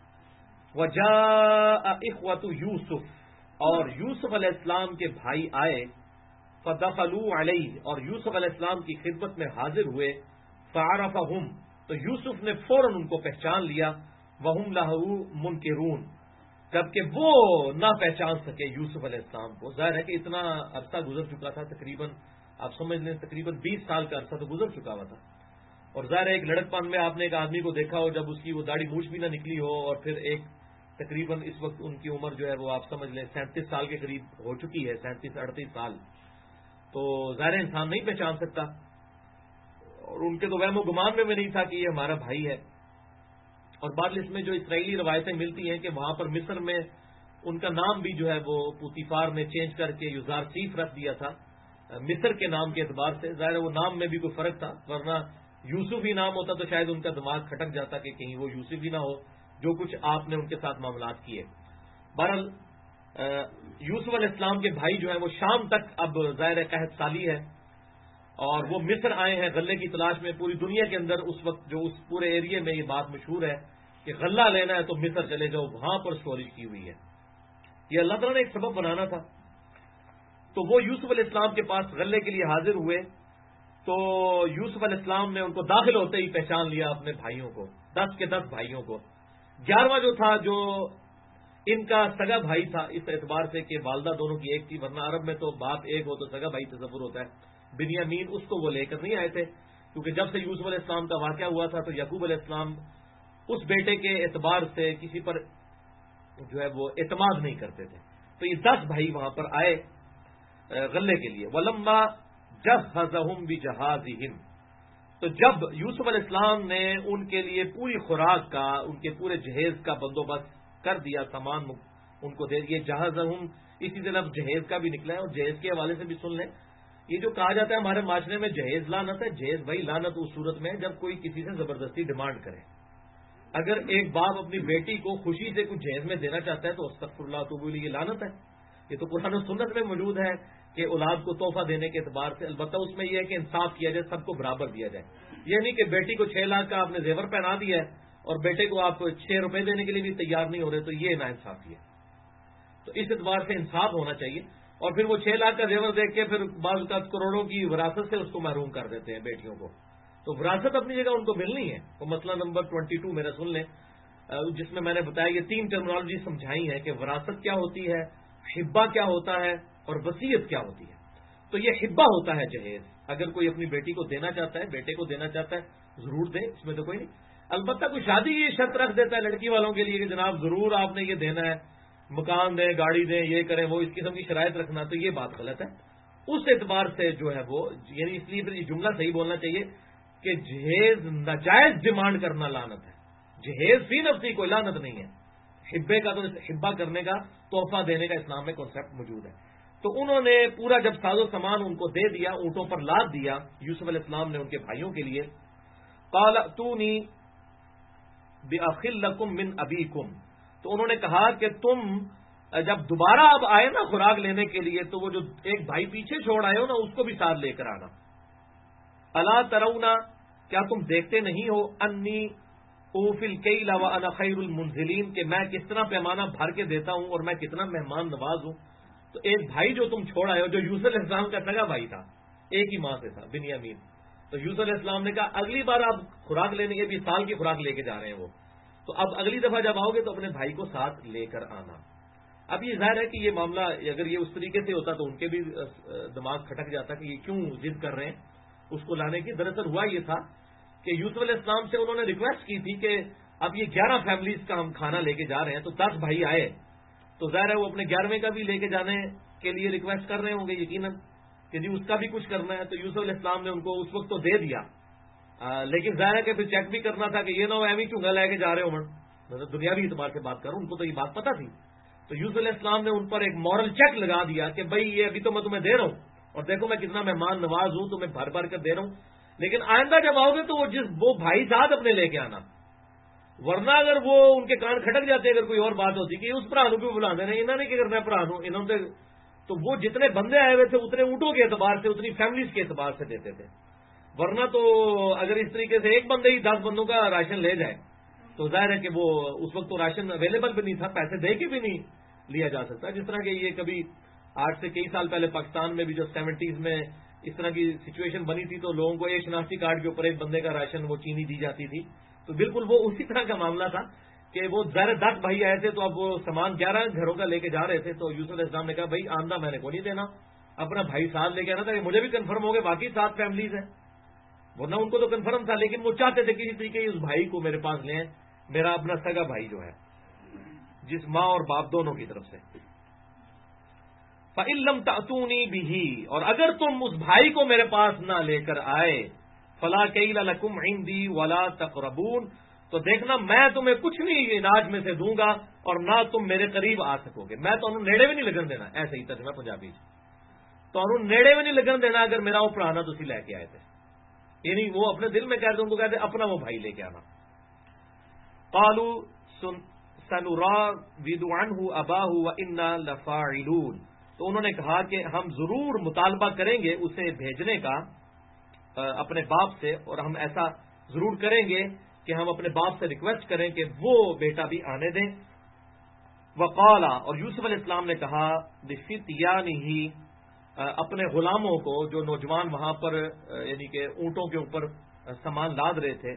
وَجَاءَ إِخْوَةُ یوسف، اور یوسف علیہ السلام کے بھائی آئے. فَدَخَلُوا عَلَيْهِ، اور یوسف علیہ السلام کی خدمت میں حاضر ہوئے. فَعَرَفَهُمْ، تو یوسف نے فوراً ان کو پہچان لیا. وَهُمْ لَهُ مُنْكِرُونَ، جبکہ وہ نہ پہچان سکے یوسف علیہ السلام کو. ظاہر ہے کہ اتنا عرصہ گزر چکا تھا، تقریباً آپ سمجھ لیں تقریباً 20 سال کا عرصہ تو گزر چکا ہوا تھا. اور ظاہر ہے ایک لڑک پن میں آپ نے ایک آدمی کو دیکھا ہو جب اس کی وہ داڑھی مونچھ بھی نہ نکلی ہو، اور پھر ایک تقریباً اس وقت ان کی عمر جو ہے وہ آپ سمجھ لیں 37 سال کے قریب ہو چکی ہے، 37-38 سال. تو ظاہر انسان نہیں پہچان سکتا، اور ان کے تو وہم و گمان میں نہیں تھا کہ یہ ہمارا بھائی ہے. اور بعد اس میں جو اسرائیلی روایتیں ملتی ہیں کہ وہاں پر مصر میں ان کا نام بھی جو ہے وہ پوتیفار نے چینج کر کے یوزارسیف رکھ دیا تھا مصر کے نام کے اعتبار سے. ظاہر وہ نام میں بھی کوئی فرق تھا، ورنہ یوسف ہی نام ہوتا تو شاید ان کا دماغ کھٹک جاتا کہ کہیں وہ یوسف ہی نہ ہو جو کچھ آپ نے ان کے ساتھ معاملات کیے. بہرحال یوسف علیہ السلام کے بھائی جو ہیں وہ شام تک اب ظاہر قحط سالی ہے، اور وہ مصر آئے ہیں غلے کی تلاش میں. پوری دنیا کے اندر اس وقت جو اس پورے ایریے میں یہ بات مشہور ہے کہ غلہ لینا ہے تو مصر چلے جاؤ، وہاں پر اسٹوریج کی ہوئی ہے. یہ اللہ تعالیٰ نے ایک سبب بنانا تھا. تو وہ یوسف علیہ السلام کے پاس غلے کے لیے حاضر ہوئے. تو یوسف علیہ السلام نے ان کو داخل ہوتے ہی پہچان لیا اپنے بھائیوں کو، 10 کے 10 بھائیوں کو. 11واں جو تھا جو ان کا سگا بھائی تھا، اس اعتبار سے کہ والدہ دونوں کی ایک تھی، ورنہ عرب میں تو باپ ایک ہو تو سگا بھائی تصور ہوتا ہے. بنیامین اس کو وہ لے کر نہیں آئے تھے، کیونکہ جب سے یوسف علیہ السلام کا واقعہ ہوا تھا تو یعقوب علیہ السلام اس بیٹے کے اعتبار سے کسی پر جو ہے وہ اعتماد نہیں کرتے تھے. تو یہ 10 بھائی وہاں پر آئے غلے کے لیے. وَلَمَّا جَهَّزَهُمْ بِجَهَازِهِمْ، تو جب یوسف علیہ السلام نے ان کے لیے پوری خوراک کا، ان کے پورے جہیز کا بندوبست کر دیا، سامان ان کو دے دیے. جَهَازَهُمْ اسی سے لفظ جہیز کا بھی نکلا ہے، اور جہیز کے حوالے سے بھی سن لیں. یہ جو کہا جاتا ہے ہمارے معاشرے میں جہیز لعنت ہے، جہیز بھائی لعنت اس صورت میں جب کوئی کسی سے زبردستی ڈیمانڈ کرے. اگر ایک باپ اپنی بیٹی کو خوشی سے کچھ جہیز میں دینا چاہتا ہے تو استغفر اللہ تو بولی یہ لعنت ہے. یہ تو قرآن و سنت میں موجود ہے کہ اولاد کو تحفہ دینے کے اعتبار سے، البتہ اس میں یہ ہے کہ انصاف کیا جائے، سب کو برابر دیا جائے. یہ نہیں کہ بیٹی کو 6 لاکھ کا آپ نے زیور پہنا دیا ہے اور بیٹے کو آپ 6 روپے دینے کے لیے بھی تیار نہیں ہو رہے، تو یہ ناانصافی ہے. تو اس اعتبار سے انصاف ہونا چاہیے. اور پھر وہ 6 لاکھ کا زیور دیکھ کے پھر بعض اوقات کروڑوں کی وراثت سے اس کو محروم کر دیتے ہیں بیٹیوں کو. تو وراثت اپنی جگہ ان کو ملنی ہے. وہ مسئلہ نمبر 22 میرا سن لیں، جس میں نے بتایا یہ 3 ٹرمنالوجی سمجھائی ہے کہ وراثت کیا ہوتی ہے، حبہ کیا ہوتا ہے، اور وصیت کیا ہوتی ہے. تو یہ حبہ ہوتا ہے جہیز. اگر کوئی اپنی بیٹی کو دینا چاہتا ہے، بیٹے کو دینا چاہتا ہے، ضرور دے، اس میں تو کوئی نہیں. البتہ کوئی شادی یہ شرط رکھ دیتا ہے لڑکی والوں کے لیے کہ جناب ضرور آپ نے یہ دینا ہے، مکان دیں، گاڑی دیں، یہ کریں، وہ اس قسم کی شرائط رکھنا، تو یہ بات غلط ہے. اس اعتبار سے جو ہے وہ یعنی اس لیے پھر یہ جملہ صحیح بولنا چاہیے کہ جہیز ناجائز ڈیمانڈ کرنا لعنت ہے. جہیز فی نفسی کوئی لعنت نہیں ہے، حبے کا تو حبا کرنے کا، تحفہ دینے کا اسلام میں کانسیپٹ موجود ہے۔ تو انہوں نے پورا جب ساز و سامان ان کو دے دیا، اونٹوں پر لاد دیا یوسف علیہ السلام نے ان کے بھائیوں کے لیے، قال اتونی بأخل لکم من ابیکم، تو انہوں نے کہا کہ تم جب دوبارہ اب آئے نا خوراک لینے کے لیے، تو وہ جو ایک بھائی پیچھے چھوڑ آئے ہو نا اس کو بھی ساتھ لے کر آنا۔ الا ترونا، کیا تم دیکھتے نہیں ہو، انی اوفی الکیل وانا خیر المنزلین، کہ میں کس طرح پیمانہ بھر کے دیتا ہوں اور میں کتنا مہمان نواز ہوں۔ تو ایک بھائی جو تم چھوڑ آئے ہو، جو یوسف علیہ السلام کا سگا بھائی تھا، ایک ہی ماں سے تھا، بنیامین، تو یوسف علیہ السلام نے کہا اگلی بار آپ خوراک لینے کے بھی سال کی خوراک لے کے جا رہے ہیں وہ، تو اب اگلی دفعہ جب آؤ گے تو اپنے بھائی کو ساتھ لے کر آنا۔ اب یہ ظاہر ہے کہ یہ معاملہ اگر یہ اس طریقے سے ہوتا تو ان کے بھی دماغ کھٹک جاتا کہ یہ کیوں ضد کر رہے ہیں اس کو لانے کی۔ دراصل ہوا یہ تھا کہ یوسف علیہ السلام سے انہوں نے ریکویسٹ کی تھی کہ اب یہ 11 فیملیز کا ہم کھانا لے کے جا رہے ہیں، تو 10 بھائی آئے، تو ظاہر ہے وہ اپنے 11ویں کا بھی لے کے جانے کے لیے ریکویسٹ کر رہے ہوں گے یقیناً کہ جی اس کا بھی کچھ کرنا ہے۔ تو یوسف علیہ السلام نے ان کو اس وقت تو دے دیا، لیکن ظاہر ہے کہ پھر چیک بھی کرنا تھا کہ یہ نہ ہو ایویں چونگا لے کے جا رہے ہو، مطلب دنیاوی اعتبار سے بات کروں، ان کو تو یہ بات پتہ تھی۔ تو یوسف علیہ السلام نے ان پر ایک مورل چیک لگا دیا کہ بھائی یہ ابھی تو میں تمہیں دے رہا ہوں اور دیکھو میں کتنا مہمان نواز ہوں، تمہیں بھر بھر کر دے رہا ہوں، لیکن آئندہ جب آؤ گے تو وہ بھائی ساتھ اپنے لے کے آنا، ورنہ اگر وہ ان کے کان کھٹک جاتے اگر کوئی اور بات ہوتی کہ اس پرا نو بھی بلا دینا، انہوں نے کیا کرنا ہے پرا نو، انہوں نے تو وہ جتنے بندے آئے ہوئے تھے اتنے اونٹوں کے اعتبار سے اتنی فیملیز کے اعتبار سے دیتے تھے، ورنہ تو اگر اس طریقے سے ایک بندے ہی 10 بندوں کا راشن لے جائے تو ظاہر ہے کہ وہ اس وقت تو راشن اویلیبل بھی نہیں تھا، پیسے دے کے بھی نہیں لیا جا سکتا، جس طرح کہ یہ کبھی آج سے کئی سال پہلے پاکستان میں بھی جو 70s میں اس طرح کی سچویشن بنی تھی تو لوگوں کو ایک شناختی کارڈ کے اوپر ایک بندے کا راشن وہ چینی دی جاتی تھی، تو بالکل وہ اسی طرح کا معاملہ تھا کہ وہ ظاہر 10 بھائی آئے تھے تو اب وہ سامان 11 گھروں کا لے کے جا رہے تھے، تو یوسف علیہ السلام نے کہا بھائی آمدہ میں نے کو نہیں دینا، اپنا بھائی ساتھ لے کے آنا تھا کہ مجھے بھی کنفرم ہو گئے باقی 7 فیملیز ہیں، ورنہ ان کو تو کنفرم تھا، لیکن وہ چاہتے تھے کسی طریقے اس بھائی کو میرے پاس لیں، میرا اپنا سگا بھائی جو ہے جس ماں اور باپ دونوں کی طرف سے۔ فَإِن لَّمْ تَأْتُونِي بِهِ، اور اگر تم اس بھائی کو میرے پاس نہ لے کر آئے، فَلَا كَيْلَ لَكُمْ عِندِي وَلَا تَقْرَبُونَ، تو دیکھنا میں تمہیں کچھ نہیں اناج میں سے دوں گا اور نہ تم میرے قریب آ سکو گے، میں تو انہوں نیڑے بھی نہیں لگن دینا، ایسے ہی ترجمہ پنجابی تو انہوں نیڑے بھی نہیں لگن دینا اگر میرا وہ پرانا تسی لے کے آئے تھے، یعنی وہ اپنے دل میں کہتے ان کو کہتے اپنا وہ بھائی لے کے آنا۔ قالوا سنراود عنه اباه وانا لفاعلون، تو انہوں نے کہا کہ ہم ضرور مطالبہ کریں گے اسے بھیجنے کا اپنے باپ سے، اور ہم ایسا ضرور کریں گے کہ ہم اپنے باپ سے ریکویسٹ کریں کہ وہ بیٹا بھی آنے دیں۔ وقال، اور یوسف علیہ السلام نے کہا لفتیانہ، اپنے غلاموں کو جو نوجوان وہاں پر یعنی کہ اونٹوں کے اوپر سامان لاد رہے تھے،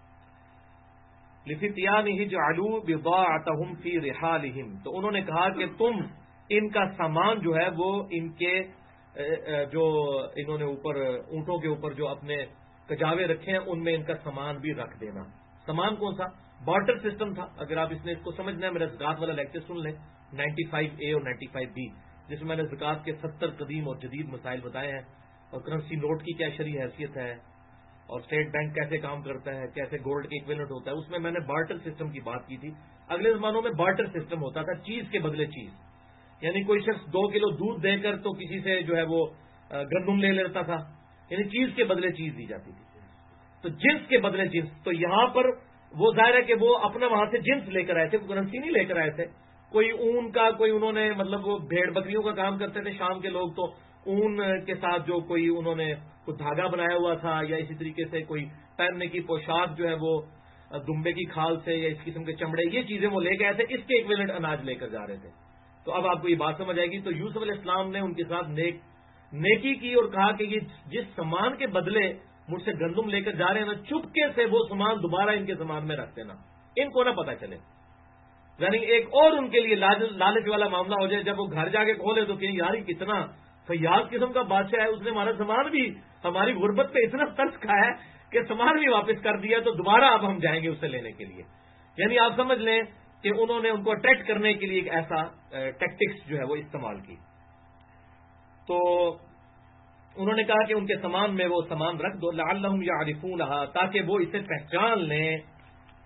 لفتیانہ جعلوا بضاعتهم فی رحالہم، تو انہوں نے کہا کہ تم ان کا سامان جو ہے وہ ان کے جو انہوں نے اوپر اونٹوں کے اوپر جو اپنے کجاوے رکھے ہیں ان میں ان کا سامان بھی رکھ دینا۔ سامان کون سا؟ بارٹر سسٹم تھا، اگر آپ اس کو سمجھنا ہے میرا زکات والا لیکچر سن لیں 95A اور 95B، جس میں نے زکات کے 70 قدیم اور جدید مسائل بتائے ہیں، اور کرنسی نوٹ کی کیا شرعی حیثیت ہے، اور اسٹیٹ بینک کیسے کام کرتا ہے، کیسے گولڈ کے ایکویلنٹ ہوتا ہے، اس میں نے بارٹر سسٹم کی بات کی تھی۔ اگلے زمانوں میں بارٹر سسٹم ہوتا تھا، چیز کے بدلے چیز، یعنی کوئی شخص 2 کلو دودھ دے کر تو کسی سے جو ہے وہ گندم لے لیتا تھا، یعنی چیز کے بدلے چیز دی جاتی تھی، تو جنس کے بدلے جنس۔ تو یہاں پر وہ ظاہر ہے کہ وہ اپنا وہاں سے جنس لے کر آئے تھے، کرنسی نہیں لے کر آئے تھے، کوئی اون کا، کوئی انہوں نے مطلب وہ بھیڑ بکریوں کا کام کرتے تھے شام کے لوگ، تو اون کے ساتھ جو کوئی انہوں نے کوئی دھاگا بنایا ہوا تھا، یا اسی طریقے سے کوئی پہننے کی پوشاک جو ہے وہ دمبے کی کھال سے یا اس قسم کے چمڑے، یہ چیزیں وہ لے کے آئے تھے، اس کے ایکویلنٹ اناج لے کر جا رہے تھے۔ تو اب آپ کو یہ بات سمجھ آئے گی۔ تو یوسف علیہ السلام نے ان کے ساتھ نیکی کی اور کہا کہ یہ جس سامان کے بدلے مجھ سے گندم لے کر جا رہے ہیں نا، چپکے سے وہ سامان دوبارہ ان کے سامان میں رکھ دینا، ان کو نہ پتا چلے، یعنی ایک اور ان کے لیے لالچ والا معاملہ ہو جائے، جب وہ گھر جا کے کھولے تو کہ یار ہی کتنا فیاض قسم کا بادشاہ ہے، اس نے ہمارا سامان بھی ہماری غربت پہ اتنا ترس کھایا ہے کہ سامان بھی واپس کر دیا، تو دوبارہ اب ہم جائیں گے اسے لینے کے لیے۔ یعنی آپ سمجھ لیں کہ انہوں نے ان کو اٹریکٹ کرنے کے لیے ایک ایسا ٹیکٹکس جو ہے وہ استعمال کی۔ تو انہوں نے کہا کہ ان کے سامان میں وہ سامان رکھ دو، لعلہم یعرفونہا، تاکہ وہ اسے پہچان لیں،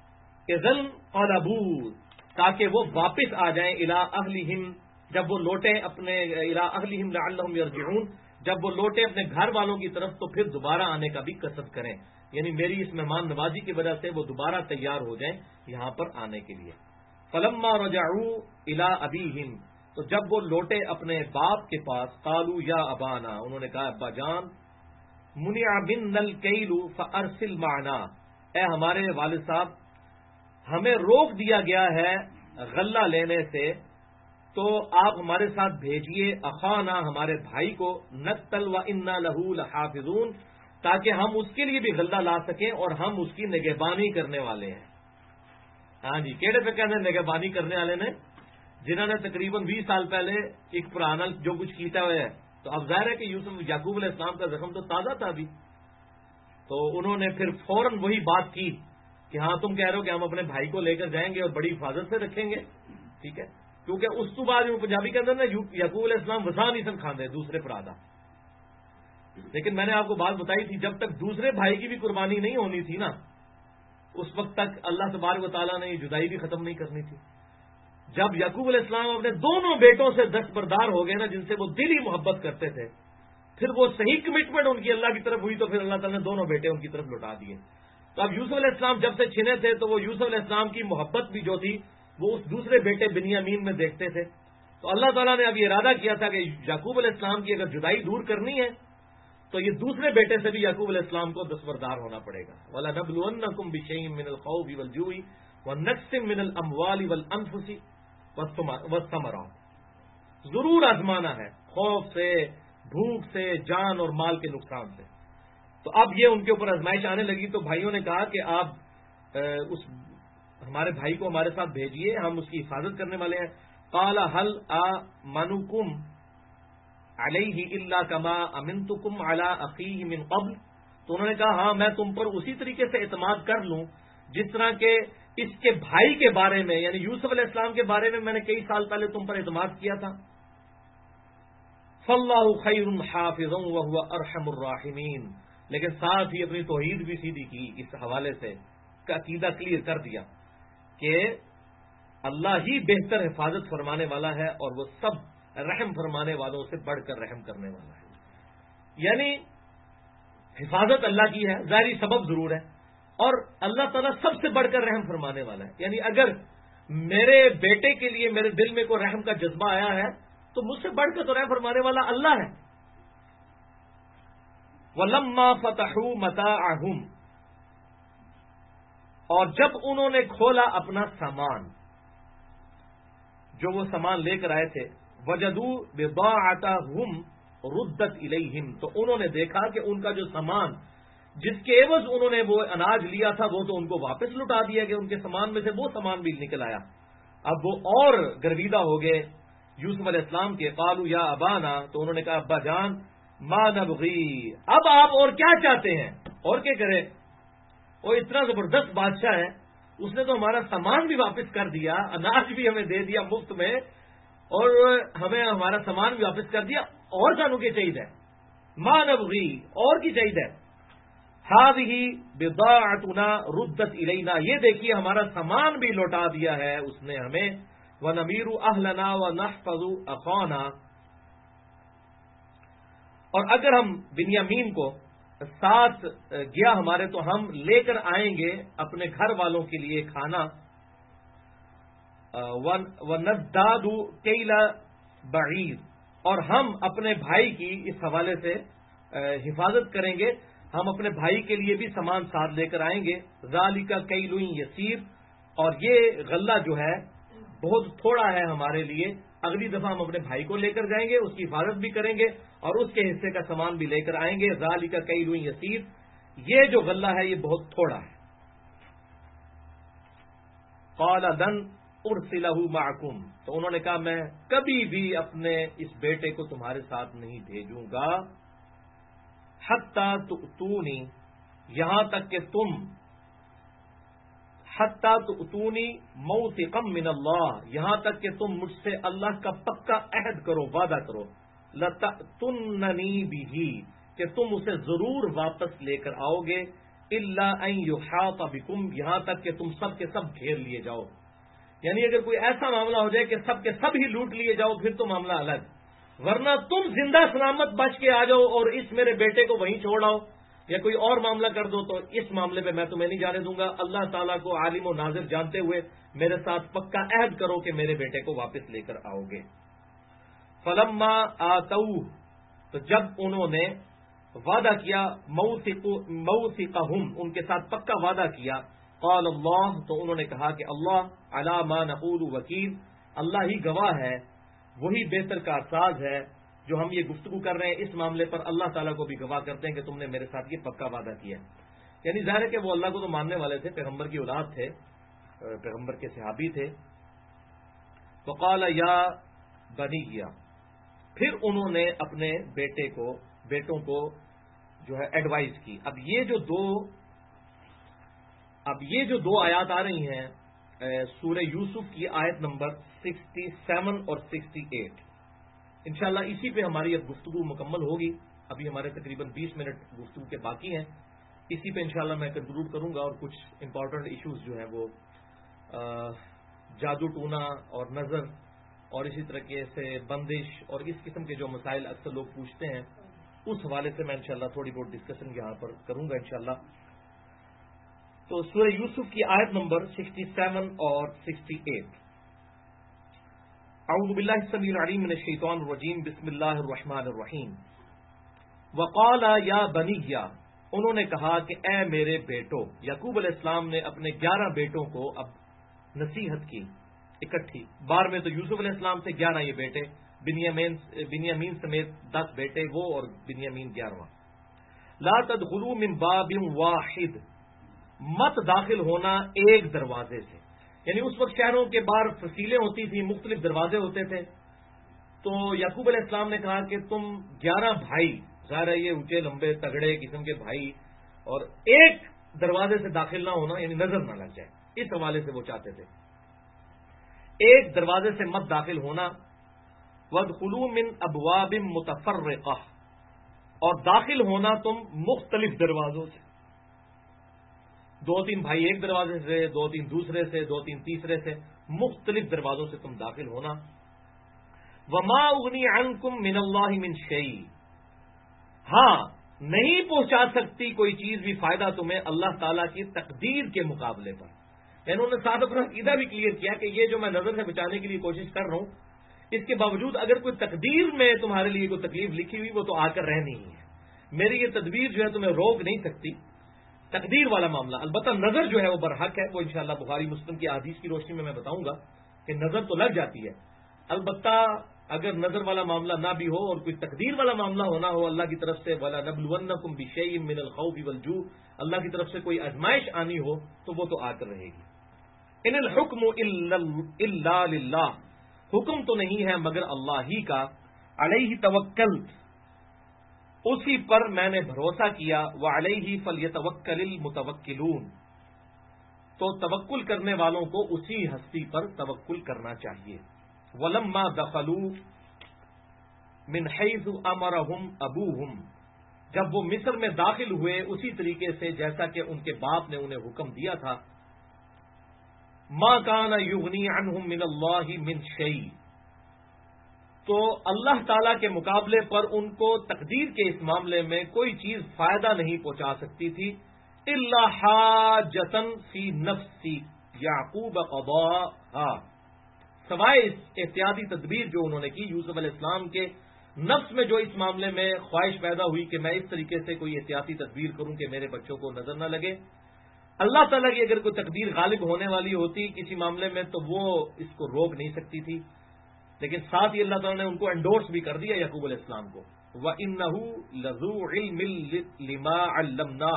اذن قلبوا، تاکہ وہ واپس آ جائیں، الی اہلہم، جب وہ لوٹیں اپنے، الی اہلہم لعلہم یرجعون، جب وہ لوٹیں اپنے گھر والوں کی طرف تو پھر دوبارہ آنے کا بھی قصد کریں، یعنی میری اس مہمان نوازی کی وجہ سے وہ دوبارہ تیار ہو جائیں یہاں پر آنے کے لیے۔ فلما رجعوا الی ابیہم، تو جب وہ لوٹے اپنے باپ کے پاس، قالوا یا ابانا، انہوں نے کہا ابا جان، منع منا الکیل فارسل معنا، اے ہمارے والد صاحب ہمیں روک دیا گیا ہے غلہ لینے سے، تو آپ ہمارے ساتھ بھیجیے اخانا، ہمارے بھائی کو، نقتل و انا لہو لحافظون، تاکہ ہم اس کے لیے بھی غلہ لا سکیں اور ہم اس کی نگہبانی کرنے والے ہیں۔ ہاں جی، کیڑے پہ کہتے ہیں نگہبانی کرنے والے نے، جنہوں نے تقریباً 20 سال پہلے ایک پرانا جو کچھ کیتا ہوا ہے، تو اب ظاہر ہے کہ یعقوب علیہ السلام کا زخم تو تازہ تھا ابھی، تو انہوں نے پھر فوراً وہی بات کی کہ ہاں تم کہہ رہے ہو کہ ہم اپنے بھائی کو لے کر جائیں گے اور بڑی حفاظت سے رکھیں گے، ٹھیک ہے، کیونکہ اس تو بعد پنجابی کہتے ہیں نا یعقوب علیہ السلام وسا نہیں سن کھاندے دوسرے پرادا، لیکن میں نے آپ کو بات بتائی تھی جب تک دوسرے بھائی کی بھی قربانی نہیں ہونی تھی نا، اس وقت تک اللہ تبارک و تعالیٰ نے یہ جدائی بھی ختم نہیں کرنی تھی۔ جب یعقوب علیہ السلام اپنے دونوں بیٹوں سے دستبردار ہو گئے نا، جن سے وہ دلی محبت کرتے تھے، پھر وہ صحیح کمٹمنٹ ان کی اللہ کی طرف ہوئی، تو پھر اللہ تعالیٰ نے دونوں بیٹے ان کی طرف لوٹا دیے۔ تو اب یوسف علیہ السلام جب سے چھنے تھے تو وہ یوسف علیہ السلام کی محبت بھی جو تھی وہ اس دوسرے بیٹے بنیامین میں دیکھتے تھے، تو اللہ تعالیٰ نے اب یہ ارادہ کیا تھا کہ یعقوب علیہ السلام کی اگر جدائی دور کرنی ہے تو یہ دوسرے بیٹے سے بھی یعقوب علیہ السلام کو دستبردار ہونا پڑے گا۔ وَلَنَبْلُوَنَّكُمْ بِشَيْءٍ مِّنَ الْخَوْفِ وَالْجُوعِ وَنَقْصٍ مِّنَ الْأَمْوَالِ وَالْأَنفُسِ وَالثَّمَرَاتِ، ضرور آزمانا ہے، خوف سے، بھوک سے، جان اور مال کے نقصان سے۔ تو اب یہ ان کے اوپر آزمائش آنے لگی، تو بھائیوں نے کہا کہ آپ ہمارے بھائی کو ہمارے ساتھ بھیجیے، ہم اس کی حفاظت کرنے والے ہیں۔ قَالَ هَلْ آمَنُكُمْ عَلَيْهِ إِلَّا كَمَا أَمِنْتُكُمْ عَلَىٰ أَخِيهِ مِنْ قَبْلِ، تو انہوں نے کہا ہاں میں تم پر اسی طریقے سے اعتماد کر لوں جس طرح کہ اس کے بھائی کے بارے میں، یعنی یوسف علیہ السلام کے بارے میں میں نے کئی سال پہلے تم پر اعتماد کیا تھا۔ فَاللَّهُ خَيْرٌ حَافِظًا وَهُوَ أَرْحَمُ الرَّاحِمِينَ، لیکن ساتھ ہی اپنی توحید بھی سیدھی کی، اس حوالے سے کا عقیدہ کلیئر کر دیا کہ اللہ ہی بہتر حفاظت فرمانے والا ہے اور وہ سب رحم فرمانے والوں سے بڑھ کر رحم کرنے والا ہے۔ یعنی حفاظت اللہ کی ہے، ظاہری سبب ضرور ہے، اور اللہ تعالیٰ سب سے بڑھ کر رحم فرمانے والا ہے۔ یعنی اگر میرے بیٹے کے لیے میرے دل میں کوئی رحم کا جذبہ آیا ہے تو مجھ سے بڑھ کر تو رحم فرمانے والا اللہ ہے۔ وَلَمَّا فَتَحُوا مَتَاعَهُمْ، اور جب انہوں نے کھولا اپنا سامان، جو وہ سامان لے کر آئے تھے، وَجَدُوا بِضَاعَتَهُمْ رُدَّتْ إِلَيْهِمْ، تو انہوں نے دیکھا کہ ان کا جو سامان جس کے عوض انہوں نے وہ اناج لیا تھا وہ تو ان کو واپس لوٹا دیا گیا، ان کے سامان میں سے وہ سامان بھی نکل آیا۔ اب وہ اور گرویدہ ہو گئے یوسف علیہ السلام کے۔ قالوا یا ابانا، تو انہوں نے کہا ابا جان، ما نبغی، اب آپ اور کیا چاہتے ہیں، اور کیا کریں، وہ اتنا زبردست بادشاہ ہے، اس نے تو ہمارا سامان بھی واپس کر دیا، اناج بھی ہمیں دے دیا مفت میں، اور ہمیں ہمارا سامان بھی واپس کر دیا، اور سانو کی چاہیے، ما نبغی، اور کی چاہیے، هذه بضاعتنا ردت الینا، یہ دیکھیے ہمارا سامان بھی لوٹا دیا ہے اس نے ہمیں، ونمیر اہلنا ونحفظ اخانا، اور اگر ہم بنیامین کو ساتھ گیا ہمارے تو ہم لے کر آئیں گے اپنے گھر والوں کے لیے کھانا، وَنَزْدَادُ كَيْلَ بَعِيرٍ، اور ہم اپنے بھائی کی اس حوالے سے حفاظت کریں گے، ہم اپنے بھائی کے لیے بھی سامان ساتھ لے کر آئیں گے۔ ذَلِكَ كَيْلٌ يَسِيرٌ، اور یہ غلہ جو ہے بہت تھوڑا ہے ہمارے لیے، اگلی دفعہ ہم اپنے بھائی کو لے کر جائیں گے، اس کی حفاظت بھی کریں گے اور اس کے حصے کا سامان بھی لے کر آئیں گے۔ ذَلِكَ كَيْلٌ يَسِيرٌ، یہ جو غلہ ہے یہ بہت تھوڑا ہے۔ قَالَ لَنْ أُرْسِلَهُ مَعَكُمْ، تو انہوں نے کہا میں کبھی بھی اپنے اس بیٹے کو تمہارے ساتھ نہیں بھیجوں گا، حَتَّى تُؤْتُونِي، یہاں تک کہ تم، حَتَّى تُؤْتُونِي مَوْثِقًا مِّنَ اللَّهِ، یہاں تک کہ تم مجھ سے اللہ کا پکا عہد کرو، وعدہ کرو، لَتَأْتُنَّنِي بِهِ، کہ تم اسے ضرور واپس لے کر آؤ گے، الا ان یحاط بکم، یہاں تک کہ تم سب کے سب گھیر لیے جاؤ. یعنی اگر کوئی ایسا معاملہ ہو جائے کہ سب کے سب ہی لوٹ لیے جاؤ پھر تو معاملہ الگ، ورنہ تم زندہ سلامت بچ کے آ جاؤ اور اس میرے بیٹے کو وہیں چھوڑ آؤ یا کوئی اور معاملہ کر دو تو اس معاملے میں میں تمہیں نہیں جانے دوں گا. اللہ تعالیٰ کو عالم و ناظر جانتے ہوئے میرے ساتھ پکا عہد کرو کہ میرے بیٹے کو واپس لے کر آؤ گے. فلما آتوہ، تو جب انہوں نے وعدہ کیا، موثقہم، ان کے ساتھ پکا وعدہ کیا، قال اللہ، تو انہوں نے کہا کہ اللہ علی ما نقول وکیل، اللہ ہی گواہ ہے، وہی بہتر کارساز ہے. جو ہم یہ گفتگو کر رہے ہیں اس معاملے پر اللہ تعالیٰ کو بھی گواہ کرتے ہیں کہ تم نے میرے ساتھ یہ پکا وعدہ کیا. یعنی ظاہر ہے کہ وہ اللہ کو تو ماننے والے تھے، پیغمبر کی اولاد تھے، پیغمبر کے صحابی تھے. وقال یا بنی، پھر انہوں نے اپنے بیٹوں کو جو ہے ایڈوائز کی. اب یہ جو دو آیات آ رہی ہیں سورہ یوسف کی آیت نمبر 67 اور 68، انشاءاللہ اسی پہ ہماری اب گفتگو مکمل ہوگی. ابھی ہمارے تقریباً 20 منٹ گفتگو کے باقی ہیں، اسی پہ انشاءاللہ میں کنکلوڈ کروں گا. اور کچھ امپورٹنٹ ایشوز جو ہیں وہ جادو ٹونا اور نظر اور اسی طریقے سے بندش اور اس قسم کے جو مسائل اکثر لوگ پوچھتے ہیں اس حوالے سے میں انشاءاللہ تھوڑی بہت ڈسکشن یہاں پر کروں گا انشاءاللہ. تو سورہ یوسف کی آیت نمبر 67 اور 68. اعوذ باللہ السمیع العلیم من الشیطان الرجیم، بسم اللہ الرحمن الرحیم. وقال یا بنی، انہوں نے کہا کہ اے میرے بیٹو. یعقوب علیہ السلام نے اپنے 11 بیٹوں کو اب نصیحت کی اکٹھی. بار میں تو یوسف علیہ السلام سے 11 یہ بیٹے، بنیامین سمیت 10 بیٹے وہ اور بنیامین 11واں. لا تدخلوا من باب واحد، مت داخل ہونا ایک دروازے سے. یعنی اس وقت شہروں کے باہر فصیلیں ہوتی تھیں، مختلف دروازے ہوتے تھے. تو یعقوب علیہ السلام نے کہا کہ تم 11 بھائی، ظاہر ہے یہ اونچے لمبے تگڑے قسم کے بھائی، اور ایک دروازے سے داخل نہ ہونا یعنی نظر نہ لگ جائے، اس حوالے سے وہ چاہتے تھے ایک دروازے سے مت داخل ہونا. وادخلوا من ابواب متفرقہ، اور داخل ہونا تم مختلف دروازوں سے. 2-3 بھائی ایک دروازے سے، 2-3 دوسرے سے، 2-3 تیسرے سے، مختلف دروازوں سے تم داخل ہونا. وما اغنی عنکم من اللہ من شیء، ہاں نہیں پہنچا سکتی کوئی چیز بھی فائدہ تمہیں اللہ تعالیٰ کی تقدیر کے مقابلے پر. یعنی انہوں نے ساتھ اپنا عقیدہ بھی کلیئر کیا کہ یہ جو میں نظر سے بچانے کے لیے کوشش کر رہا ہوں، اس کے باوجود اگر کوئی تقدیر میں تمہارے لیے کوئی تکلیف لکھی ہوئی وہ تو آ کر رہنی ہی ہے. میری یہ تدبیر جو ہے تمہیں روک نہیں سکتی. تقدیر والا معاملہ، البتہ نظر جو ہے وہ برحق ہے، وہ انشاءاللہ بخاری مسلم کی احادیث کی روشنی میں بتاؤں گا کہ نظر تو لگ جاتی ہے. البتہ اگر نظر والا معاملہ نہ بھی ہو اور کوئی تقدیر والا معاملہ ہونا ہو اللہ کی طرف سے، وَلَنَبْلُوَنَّكُمْ بِشَيْءٍ مِّنَ الْخَوْفِ وَالْجُوعِ، اللہ کی طرف سے کوئی آزمائش آنی ہو تو وہ تو آ کر رہے گی. ان الحکم الا للہ، حکم تو نہیں ہے مگر اللہ ہی کا. علیہ توکلت، اسی پر میں نے بھروسہ کیا. وعلیہ فلیتوکل المتوکلون، تو توکل کرنے والوں کو اسی ہستی پر توکل کرنا چاہیے. ولما دخلوا من حیث امرهم ابوہم، جب وہ مصر میں داخل ہوئے اسی طریقے سے جیسا کہ ان کے باپ نے انہیں حکم دیا تھا. ما کان یغنی عنہم من اللہ من شیء، تو اللہ تعالیٰ کے مقابلے پر ان کو تقدیر کے اس معاملے میں کوئی چیز فائدہ نہیں پہنچا سکتی تھی. الا حاجۃ فی نفس یعقوب قضاها، سوائے اس احتیاطی تدبیر جو انہوں نے کی. یوسف علیہ السلام کے نفس میں جو اس معاملے میں خواہش پیدا ہوئی کہ میں اس طریقے سے کوئی احتیاطی تدبیر کروں کہ میرے بچوں کو نظر نہ لگے. اللہ تعالیٰ کی اگر کوئی تقدیر غالب ہونے والی ہوتی کسی معاملے میں تو وہ اس کو روک نہیں سکتی تھی. لیکن ساتھ ہی اللہ تعالیٰ نے ان کو انڈورس بھی کر دیا یعقوب علیہ السلام کو. وَإِنَّهُ لَذُو عِلْمٍ لِمَا عَلَّمْنَاهُ،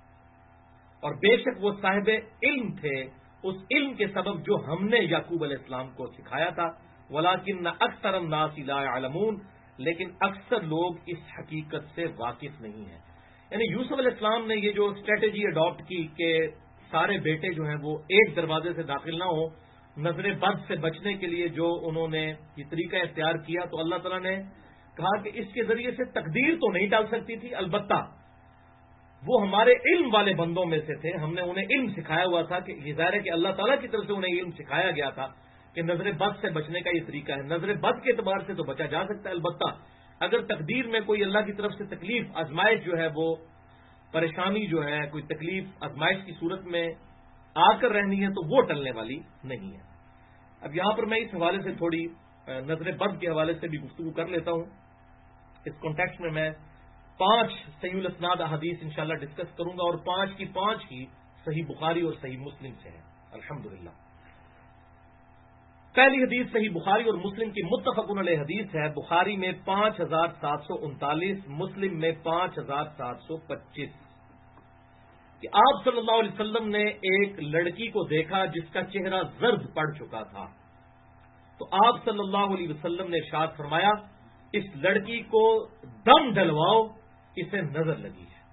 اور بے شک وہ صاحب علم تھے اس علم کے سبب جو ہم نے یعقوب علیہ السلام کو سکھایا تھا. وَلَكِنَّ أَكْثَرَ النَّاسِ لَا يَعْلَمُونَ، لیکن اکثر لوگ اس حقیقت سے واقف نہیں ہیں. یعنی یوسف علیہ السلام نے یہ جو اسٹریٹجی اڈاپٹ کی کہ سارے بیٹے جو ہیں وہ ایک دروازے سے داخل نہ ہوں، نظر بد سے بچنے کے لیے جو انہوں نے یہ طریقہ اختیار کیا، تو اللہ تعالیٰ نے کہا کہ اس کے ذریعے سے تقدیر تو نہیں ڈال سکتی تھی، البتہ وہ ہمارے علم والے بندوں میں سے تھے، ہم نے انہیں علم سکھایا ہوا تھا کہ یہ ظاہر ہے کہ اللہ تعالیٰ کی طرف سے انہیں علم سکھایا گیا تھا کہ نظر بد سے بچنے کا یہ طریقہ ہے۔ نظر بد کے اعتبار سے تو بچا جا سکتا ہے، البتہ اگر تقدیر میں کوئی اللہ کی طرف سے تکلیف آزمائش جو ہے وہ پریشانی جو ہے کوئی تکلیف آزمائش کی صورت میں آ کر رہنی ہے تو وہ ٹلنے والی نہیں ہے۔ اب یہاں پر میں اس حوالے سے تھوڑی نظر بد کے حوالے سے بھی گفتگو کر لیتا ہوں۔ اس کانٹیکسٹ میں 5 صحیح الاسناد احادیث انشاءاللہ ڈسکس کروں گا، اور 5 کی صحیح بخاری اور صحیح مسلم سے ہے الحمدللہ۔ پہلی حدیث صحیح بخاری اور مسلم کی متفق علیہ حدیث ہے، بخاری میں 5739، مسلم میں 5725، کہ آپ صلی اللہ علیہ وسلم نے ایک لڑکی کو دیکھا جس کا چہرہ زرد پڑ چکا تھا، تو آپ صلی اللہ علیہ وسلم نے ارشاد فرمایا اس لڑکی کو دم ڈلواؤ، اسے نظر لگی ہے۔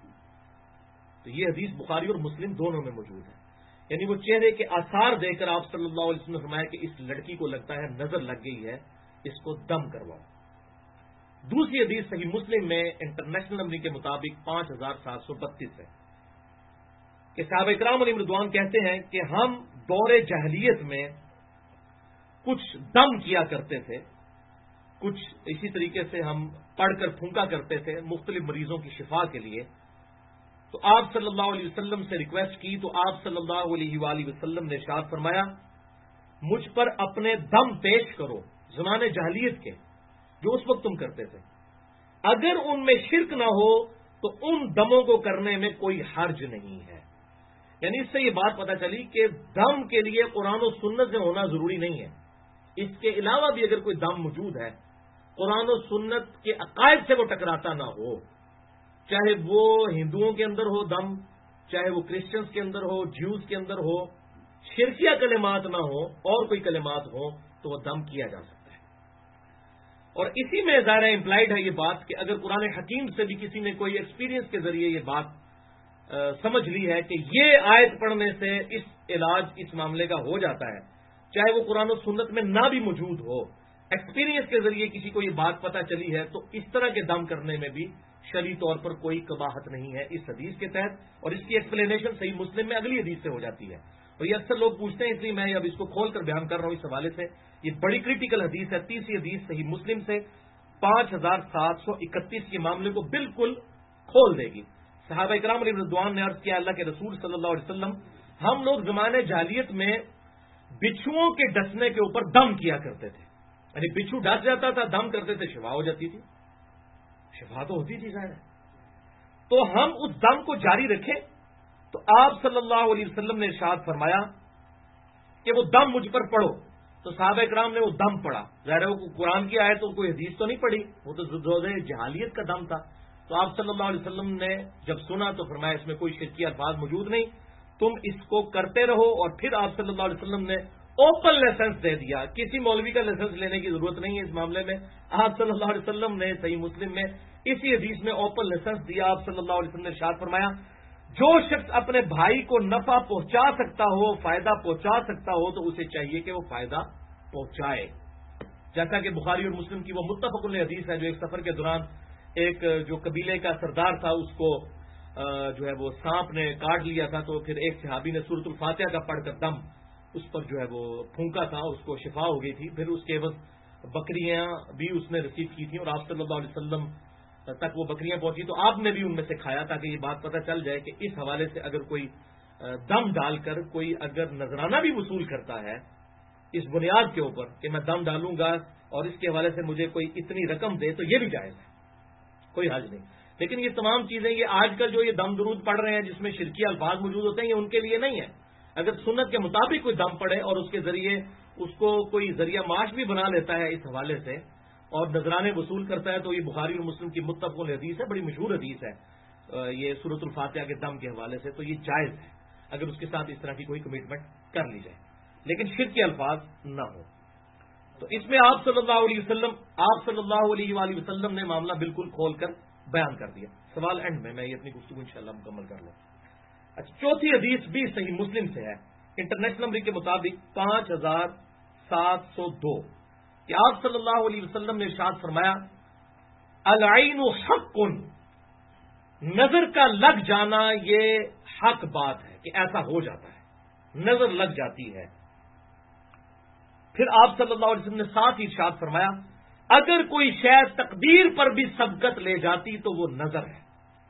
تو یہ حدیث بخاری اور مسلم دونوں میں موجود ہے، یعنی وہ چہرے کے آثار دیکھ کر آپ صلی اللہ علیہ وسلم نے فرمایا کہ اس لڑکی کو لگتا ہے نظر لگ گئی ہے، اس کو دم کرواؤ۔ دوسری حدیث صحیح مسلم میں انٹرنیشنل نمبر کے مطابق 5732 ہے کہ صحابہ کرام علیہ رضوان کہتے ہیں کہ ہم دور جاہلیت میں کچھ دم کیا کرتے تھے، کچھ اسی طریقے سے ہم پڑھ کر پھونکا کرتے تھے مختلف مریضوں کی شفا کے لیے۔ تو آپ صلی اللہ علیہ وسلم سے ریکویسٹ کی تو آپ صلی اللہ علیہ وآلہ وسلم نے ارشاد فرمایا مجھ پر اپنے دم پیش کرو زمانے جاہلیت کے جو اس وقت تم کرتے تھے، اگر ان میں شرک نہ ہو تو ان دموں کو کرنے میں کوئی حرج نہیں ہے۔ یعنی اس سے یہ بات پتہ چلی کہ دم کے لیے قرآن و سنت سے ہونا ضروری نہیں ہے، اس کے علاوہ بھی اگر کوئی دم موجود ہے قرآن و سنت کے عقائد سے وہ ٹکراتا نہ ہو، چاہے وہ ہندوؤں کے اندر ہو دم، چاہے وہ کرسچنز کے اندر ہو، جیوز کے اندر ہو، شرکیہ کلمات نہ ہو اور کوئی کلمات ہو تو وہ دم کیا جا سکتا ہے۔ اور اسی میں ظاہر امپلائڈ ہے یہ بات کہ اگر قرآن حکیم سے بھی کسی نے کوئی ایکسپیرینس کے ذریعے یہ بات سمجھ لی ہے کہ یہ آیت پڑھنے سے اس علاج اس معاملے کا ہو جاتا ہے، چاہے وہ قرآن و سنت میں نہ بھی موجود ہو، ایکسپیرینس کے ذریعے کسی کو یہ بات پتہ چلی ہے، تو اس طرح کے دم کرنے میں بھی شرعی طور پر کوئی قباحت نہیں ہے اس حدیث کے تحت، اور اس کی ایکسپلینیشن صحیح مسلم میں اگلی حدیث سے ہو جاتی ہے۔ اور یہ اکثر لوگ پوچھتے ہیں، اس لیے میں اب اس کو کھول کر بیان کر رہا ہوں اس حوالے سے، یہ بڑی کریٹیکل حدیث ہے۔ تیسری حدیث صحیح مسلم سے 5731 کے معاملے کو بالکل کھول دے گی۔ صحابہ کرام علیہ رضوان نے عرض کیا اللہ کے رسول صلی اللہ علیہ وسلم ہم لوگ زمانے جاہلیت میں بچھوؤں کے ڈسنے کے اوپر دم کیا کرتے تھے، یعنی بچھو ڈس جاتا تھا دم کرتے تھے شفا ہو جاتی تھی، شفا تو ہوتی تھی ظاہر ہے، تو ہم اس دم کو جاری رکھیں۔ تو آپ صلی اللہ علیہ وسلم نے ارشاد فرمایا کہ وہ دم مجھ پر پڑھو، تو صحابہ کرام نے وہ دم پڑھا، ظاہر ہے وہ قرآن کی آیت تو کوئی حدیث تو نہیں پڑھی، وہ تو روزے جہالیت کا دم تھا۔ تو آپ صلی اللہ علیہ وسلم نے جب سنا تو فرمایا اس میں کوئی شرکی الفاظ موجود نہیں، تم اس کو کرتے رہو۔ اور پھر آپ صلی اللہ علیہ وسلم نے اوپن لائسنس دے دیا، کسی مولوی کا لائسنس لینے کی ضرورت نہیں ہے اس معاملے میں۔ آپ صلی اللہ علیہ وسلم نے صحیح مسلم میں اسی حدیث میں اوپن لائسنس دیا۔ آپ صلی اللہ علیہ وسلم نے ارشاد فرمایا جو شخص اپنے بھائی کو نفع پہنچا سکتا ہو، فائدہ پہنچا سکتا ہو، تو اسے چاہیے کہ وہ فائدہ پہنچائے، جیسا کہ بخاری اور مسلم کی وہ متفق علیہ حدیث ہے جو ایک سفر کے دوران ایک جو قبیلے کا سردار تھا اس کو جو ہے وہ سانپ نے کاٹ لیا تھا، تو پھر ایک صحابی نے سورۃ الفاتحہ کا پڑھ کر دم اس پر جو ہے وہ پھونکا تھا، اس کو شفا ہو گئی تھی۔ پھر اس کے عوض بکریاں بھی اس نے ریسیو کی تھیں اور آپ صلی اللہ علیہ وسلم تک وہ بکریاں پہنچی، تو آپ نے بھی ان میں سے کھایا تاکہ یہ بات پتہ چل جائے کہ اس حوالے سے اگر کوئی دم ڈال کر کوئی اگر نذرانہ بھی وصول کرتا ہے اس بنیاد کے اوپر کہ میں دم ڈالوں گا اور اس کے حوالے سے مجھے کوئی اتنی رقم دے، تو یہ بھی جائز ہے، کوئی حرج نہیں۔ لیکن یہ تمام چیزیں یہ آج کل جو یہ دم درود پڑھ رہے ہیں جس میں شرکی الفاظ موجود ہوتے ہیں یہ ان کے لیے نہیں ہے۔ اگر سنت کے مطابق کوئی دم پڑے اور اس کے ذریعے اس کو کوئی ذریعہ معاش بھی بنا لیتا ہے اس حوالے سے اور نذرانے وصول کرتا ہے، تو یہ بخاری اور مسلم کی متفق حدیث ہے، بڑی مشہور حدیث ہے یہ سورۃ الفاتحہ کے دم کے حوالے سے، تو یہ جائز ہے اگر اس کے ساتھ اس طرح کی کوئی کمٹمنٹ کر لی جائے، لیکن شرک کے الفاظ نہ ہو۔ تو اس میں آپ صلی اللہ علیہ وآلہ وسلم نے معاملہ بالکل کھول کر بیان کر دیا۔ سوال اینڈ میں یہ اپنی گفتگو انشاءاللہ مکمل کر لوں۔ اچھا، چوتھی حدیث بھی صحیح مسلم سے ہے، انٹرنیشنل نمبر کے مطابق 5702 کہ آپ صلی اللہ علیہ وسلم نے ارشاد فرمایا العین حق، نظر کا لگ جانا یہ حق بات ہے کہ ایسا ہو جاتا ہے، نظر لگ جاتی ہے۔ پھر آپ صلی اللہ علیہ وسلم نے ساتھ ہی ارشاد فرمایا اگر کوئی شے تقدیر پر بھی سبقت لے جاتی تو وہ نظر ہے،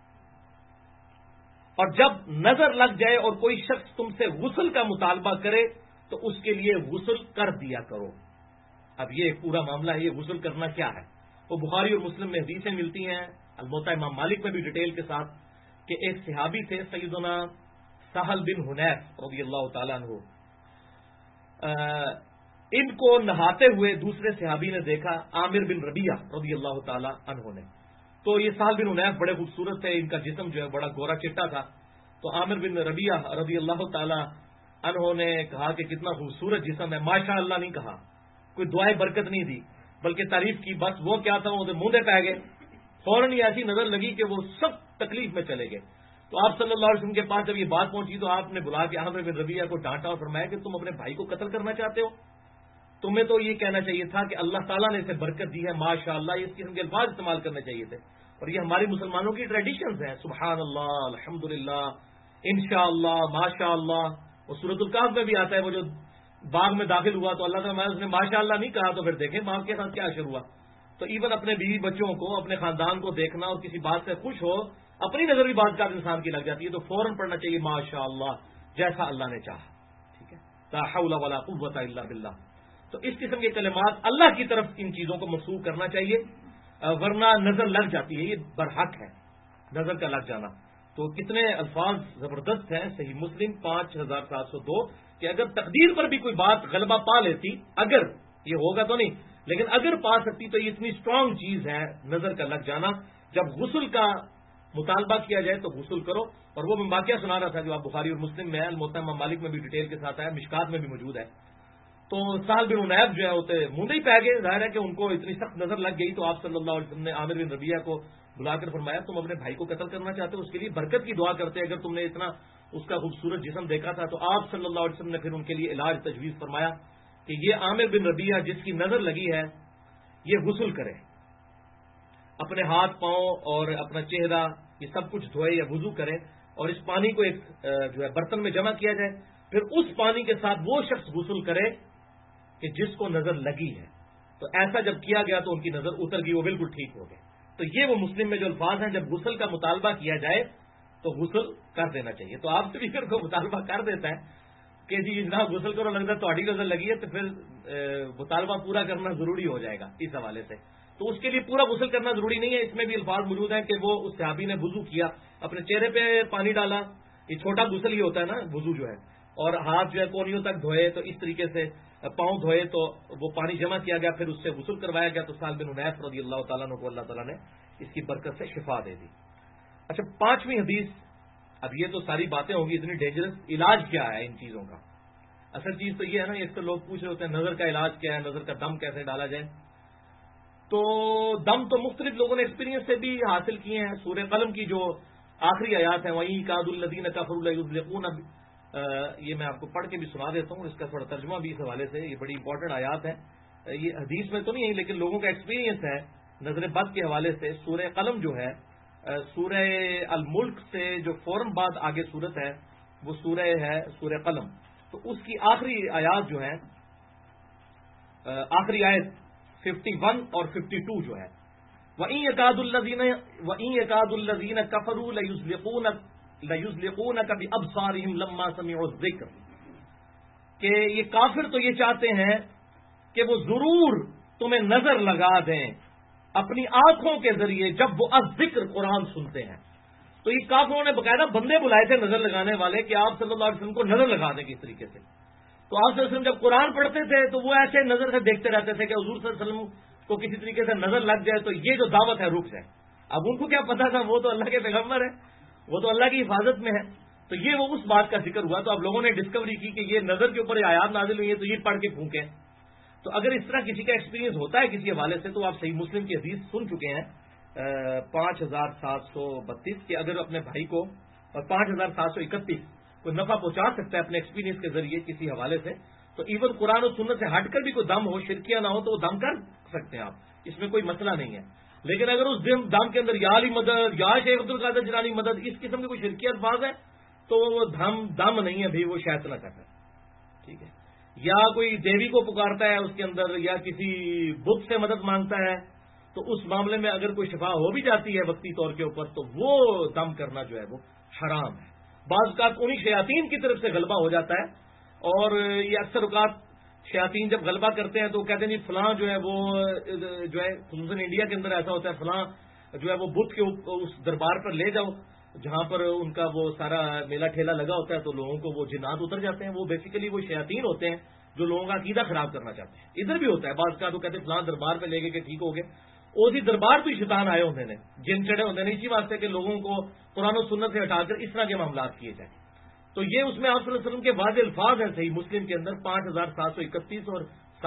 اور جب نظر لگ جائے اور کوئی شخص تم سے غسل کا مطالبہ کرے تو اس کے لیے غسل کر دیا کرو۔ اب یہ پورا معاملہ ہے، یہ غسل کرنا کیا ہے؟ وہ بخاری اور مسلم میں حدیثیں ملتی ہیں، الموطا امام مالک میں بھی ڈیٹیل کے ساتھ، کہ ایک صحابی تھے سیدنا سہل بن حنیف رضی اللہ تعالیٰ عنہ، ان کو نہاتے ہوئے دوسرے صحابی نے دیکھا، عامر بن ربیعہ رضی اللہ تعالیٰ عنہ نے۔ تو یہ سہل بن حنیف بڑے خوبصورت تھے، ان کا جسم جو ہے بڑا گورا چٹا تھا، تو عامر بن ربیعہ رضی اللہ تعالیٰ عنہ نے کہا کہ کتنا خوبصورت جسم ہے، ماشاء اللہ نہیں کہا، کوئی دعائیں برکت نہیں دی، بلکہ تعریف کی۔ بس وہ کیا تھا، وہ منہ دے پہ گئے، فوراً ہی ایسی نظر لگی کہ وہ سب تکلیف میں چلے گئے۔ تو آپ صلی اللہ علیہ وسلم کے پاس جب یہ بات پہنچی تو آپ نے بلا کے عامر بن ربیعہ کو ڈانٹا اور فرمایا کہ تم اپنے بھائی کو قتل کرنا چاہتے ہو؟ تمہیں تو یہ کہنا چاہیے تھا کہ اللہ تعالیٰ نے اسے برکت دی ہے، ماشاء اللہ، اس قسم کے الفاظ استعمال کرنے چاہیے تھے۔ اور یہ ہماری مسلمانوں کی ٹریڈیشنز ہیں، سبحان اللہ، الحمدللہ، انشاءاللہ، ماشاء اللہ۔ وہ سورۃ الکہف میں بھی آتا ہے، وہ جو باغ میں داخل ہوا تو اللہ تعالیٰ اس نے ماشاء اللہ نہیں کہا، تو پھر دیکھیں باغ کے ساتھ کیا اشر ہوا۔ تو ایون اپنے بیوی بچوں کو، اپنے خاندان کو دیکھنا اور کسی بات سے خوش ہو، اپنی نظر بھی بعض کا انسان کی لگ جاتی ہے، تو فوراً پڑھنا چاہیے ماشاء اللہ، جیسا اللہ نے چاہا۔ ٹھیک ہے، لا حول ولا قوت الا باللہ۔ تو اس قسم کے کلمات اللہ کی طرف ان چیزوں کو منسوخ کرنا چاہیے، ورنہ نظر لگ جاتی ہے، یہ برحق ہے نظر کا لگ جانا۔ تو کتنے الفاظ زبردست ہیں، صحیح مسلم 5702، کہ اگر تقدیر پر بھی کوئی بات غلبہ پا لیتی، اگر یہ ہوگا تو نہیں لیکن اگر پا سکتی، تو یہ اتنی اسٹرانگ چیز ہے نظر کا لگ جانا۔ جب غسل کا مطالبہ کیا جائے تو غسل کرو۔ اور وہ میں واقعہ سنا رہا تھا جو آپ بخاری اور مسلم میں ہے، الموطا امام مالک میں بھی ڈیٹیل کے ساتھ آیا، مشکات میں بھی موجود ہے۔ تو سہل بن حنیف جو ہے ہوتے منہ ہی پہ گئے، ظاہر ہے کہ ان کو اتنی سخت نظر لگ گئی، تو آپ صلی اللہ علیہ وسلم نے عامر بن ربیعہ کو بلا کر فرمایا تم اپنے بھائی کو قتل کرنا چاہتے ہو، اس کے لیے برکت کی دعا کرتے اگر تم نے اتنا اس کا خوبصورت جسم دیکھا تھا۔ تو آپ صلی اللہ علیہ وسلم نے پھر ان کے لیے علاج تجویز فرمایا کہ یہ عامر بن ربیعہ جس کی نظر لگی ہے یہ غسل کرے، اپنے ہاتھ پاؤں اور اپنا چہرہ یہ سب کچھ دھوئے یا وضو کرے، اور اس پانی کو ایک جو ہے برتن میں جمع کیا جائے، پھر اس پانی کے ساتھ وہ شخص غسل کرے کہ جس کو نظر لگی ہے۔ تو ایسا جب کیا گیا تو ان کی نظر اتر گئی، وہ بالکل ٹھیک ہو گئے۔ تو یہ وہ مسلم میں جو الفاظ ہیں، جب غسل کا مطالبہ کیا جائے تو غسل کر دینا چاہیے۔ تو آپ سے بھی اگر کوئی مطالبہ کر دیتا ہے کہ جی جناب غسل کرو، لگتا ہے تہاڈی نظر لگی ہے، تو پھر مطالبہ پورا کرنا ضروری ہو جائے گا اس حوالے سے۔ تو اس کے لیے پورا غسل کرنا ضروری نہیں ہے، اس میں بھی الفاظ موجود ہیں کہ وہ اس صحابی نے وضو کیا، اپنے چہرے پہ پانی ڈالا، یہ چھوٹا غسل ہی ہوتا ہے نا وضو جو ہے، اور ہاتھ جو ہے کونیوں تک دھوئے، تو اس طریقے سے پاؤں دھوئے، تو وہ پانی جمع کیا گیا، پھر اس سے غسل کروایا گیا، تو سہل بن حنیف رضی اللہ تعالیٰ عنہ کو اللہ تعالیٰ نے اس کی برکت سے شفا دے دی۔ اچھا، 5ویں حدیث، اب یہ تو ساری باتیں ہوں گی اتنی ڈینجرس، علاج کیا ہے ان چیزوں کا؟ اصل چیز تو یہ ہے نا، ایک تو لوگ پوچھ رہے ہوتے ہیں نظر کا علاج کیا ہے، نظر کا دم کیسے ڈالا جائے؟ تو دم تو مختلف لوگوں نے ایکسپیرینس سے بھی حاصل کیے ہیں۔ سورہ قلم کی جو آخری آیات ہیں، وَإِن كَادُ الَّذِينَ كَفَرُوا لَيُزْلِقُونَ، یہ میں آپ کو پڑھ کے بھی سنا دیتا ہوں، اس کا تھوڑا ترجمہ بھی اس حوالے سے، یہ بڑی امپورٹنٹ آیات ہے، یہ حدیث میں تو نہیں ہے لیکن لوگوں کا ایکسپیرینس ہے نظر بد کے حوالے سے۔ سورہ قلم جو ہے، سورہ الملک سے جو فوراً بعد آگے صورت ہے وہ سورہ ہے سورہ قلم، تو اس کی آخری آیات جو ہیں، آخری آیت 51 اور 52 جو ہے، وَإِن يَكَادُ الَّذِينَ كَفَرُوا لَيُزْلِقُونَكَ بِأَبْصَارِهِمْ لَمَّا سَمِعُوا الذِّكْرَ، کہ یہ کافر تو یہ چاہتے ہیں کہ وہ ضرور تمہیں نظر لگا دیں اپنی آنکھوں کے ذریعے جب وہ الذکر قرآن سنتے ہیں۔ تو یہ کافروں نے باقاعدہ بندے بلائے تھے نظر لگانے والے کہ آپ صلی اللہ علیہ وسلم کو نظر لگا دیں کس طریقے سے۔ تو آپ صلی اللہ علیہ وسلم جب قرآن پڑھتے تھے تو وہ ایسے نظر سے دیکھتے رہتے تھے کہ حضور صلی اللہ علیہ وسلم کو کسی طریقے سے نظر لگ جائے تو یہ جو دعوت ہے رک جائے۔ اب ان کو کیا پتا تھا، وہ تو اللہ کے پیغمبر ہے، وہ تو اللہ کی حفاظت میں ہے، تو یہ وہ اس بات کا ذکر ہوا۔ تو اب لوگوں نے ڈسکوری کی کہ یہ نظر کے اوپر آیات نازل ہوئی ہے تو یہ پڑھ کے پھونکیں۔ تو اگر اس طرح کسی کا ایکسپیرینس ہوتا ہے کسی حوالے سے، تو آپ صحیح مسلم کی حدیث سن چکے ہیں 5732 کہ اگر اپنے بھائی کو، اور 5731 کوئی نفع پہنچا سکتا ہے اپنے ایکسپیرینس کے ذریعے کسی حوالے سے، تو ایون قرآن و سنت سے ہٹ کر بھی کوئی دم ہو، شرکیہ نہ ہو، تو وہ دم کر سکتے ہیں آپ، اس میں کوئی مسئلہ نہیں ہے۔ لیکن اگر اس دم کے اندر یا علی مدد یا شیخ عبد القادر جیلانی مدد اس قسم کے کوئی شرکی الفاظ ہے تو وہ دم نہیں ہے بھی، وہ شیطنہ کرتا ہے. ٹھیک ہے. یا کوئی دیوی کو پکارتا ہے اس کے اندر، یا کسی بت سے مدد مانگتا ہے، تو اس معاملے میں اگر کوئی شفا ہو بھی جاتی ہے وقتی طور کے اوپر تو وہ دم کرنا جو ہے وہ حرام ہے. بعض اوقات انہی شیاطین کی طرف سے غلبہ ہو جاتا ہے، اور یہ اکثر اوقات شیاطین جب غلبہ کرتے ہیں تو کہتے ہیں جی فلاں جو ہے وہ جو ہے خصوصاً انڈیا کے اندر ایسا ہوتا ہے، فلاں جو ہے وہ بدھ کے اس دربار پر لے جاؤ جہاں پر ان کا وہ سارا میلہ ٹھیلا لگا ہوتا ہے، تو لوگوں کو وہ جنات اتر جاتے ہیں. وہ بیسیکلی وہ شیاطین ہوتے ہیں جو لوگوں کا عقیدہ خراب کرنا چاہتے ہیں. ادھر بھی ہوتا ہے بعض کا، تو کہتے ہیں فلاں دربار پہ لے گئے کہ ٹھیک ہو گئے. اسی دربار پہ شیطان آئے ہوتے ہیں، جن چڑھے ہوتے ہیں اسی واسطے کہ لوگوں کو قرآن و سنت سے ہٹا کر اس طرح کے معاملات کیے جائیں. تو یہ اس میں آپ صلی اللہ علیہ وسلم کے واضح الفاظ ہیں صحیح مسلم کے اندر 5731 اور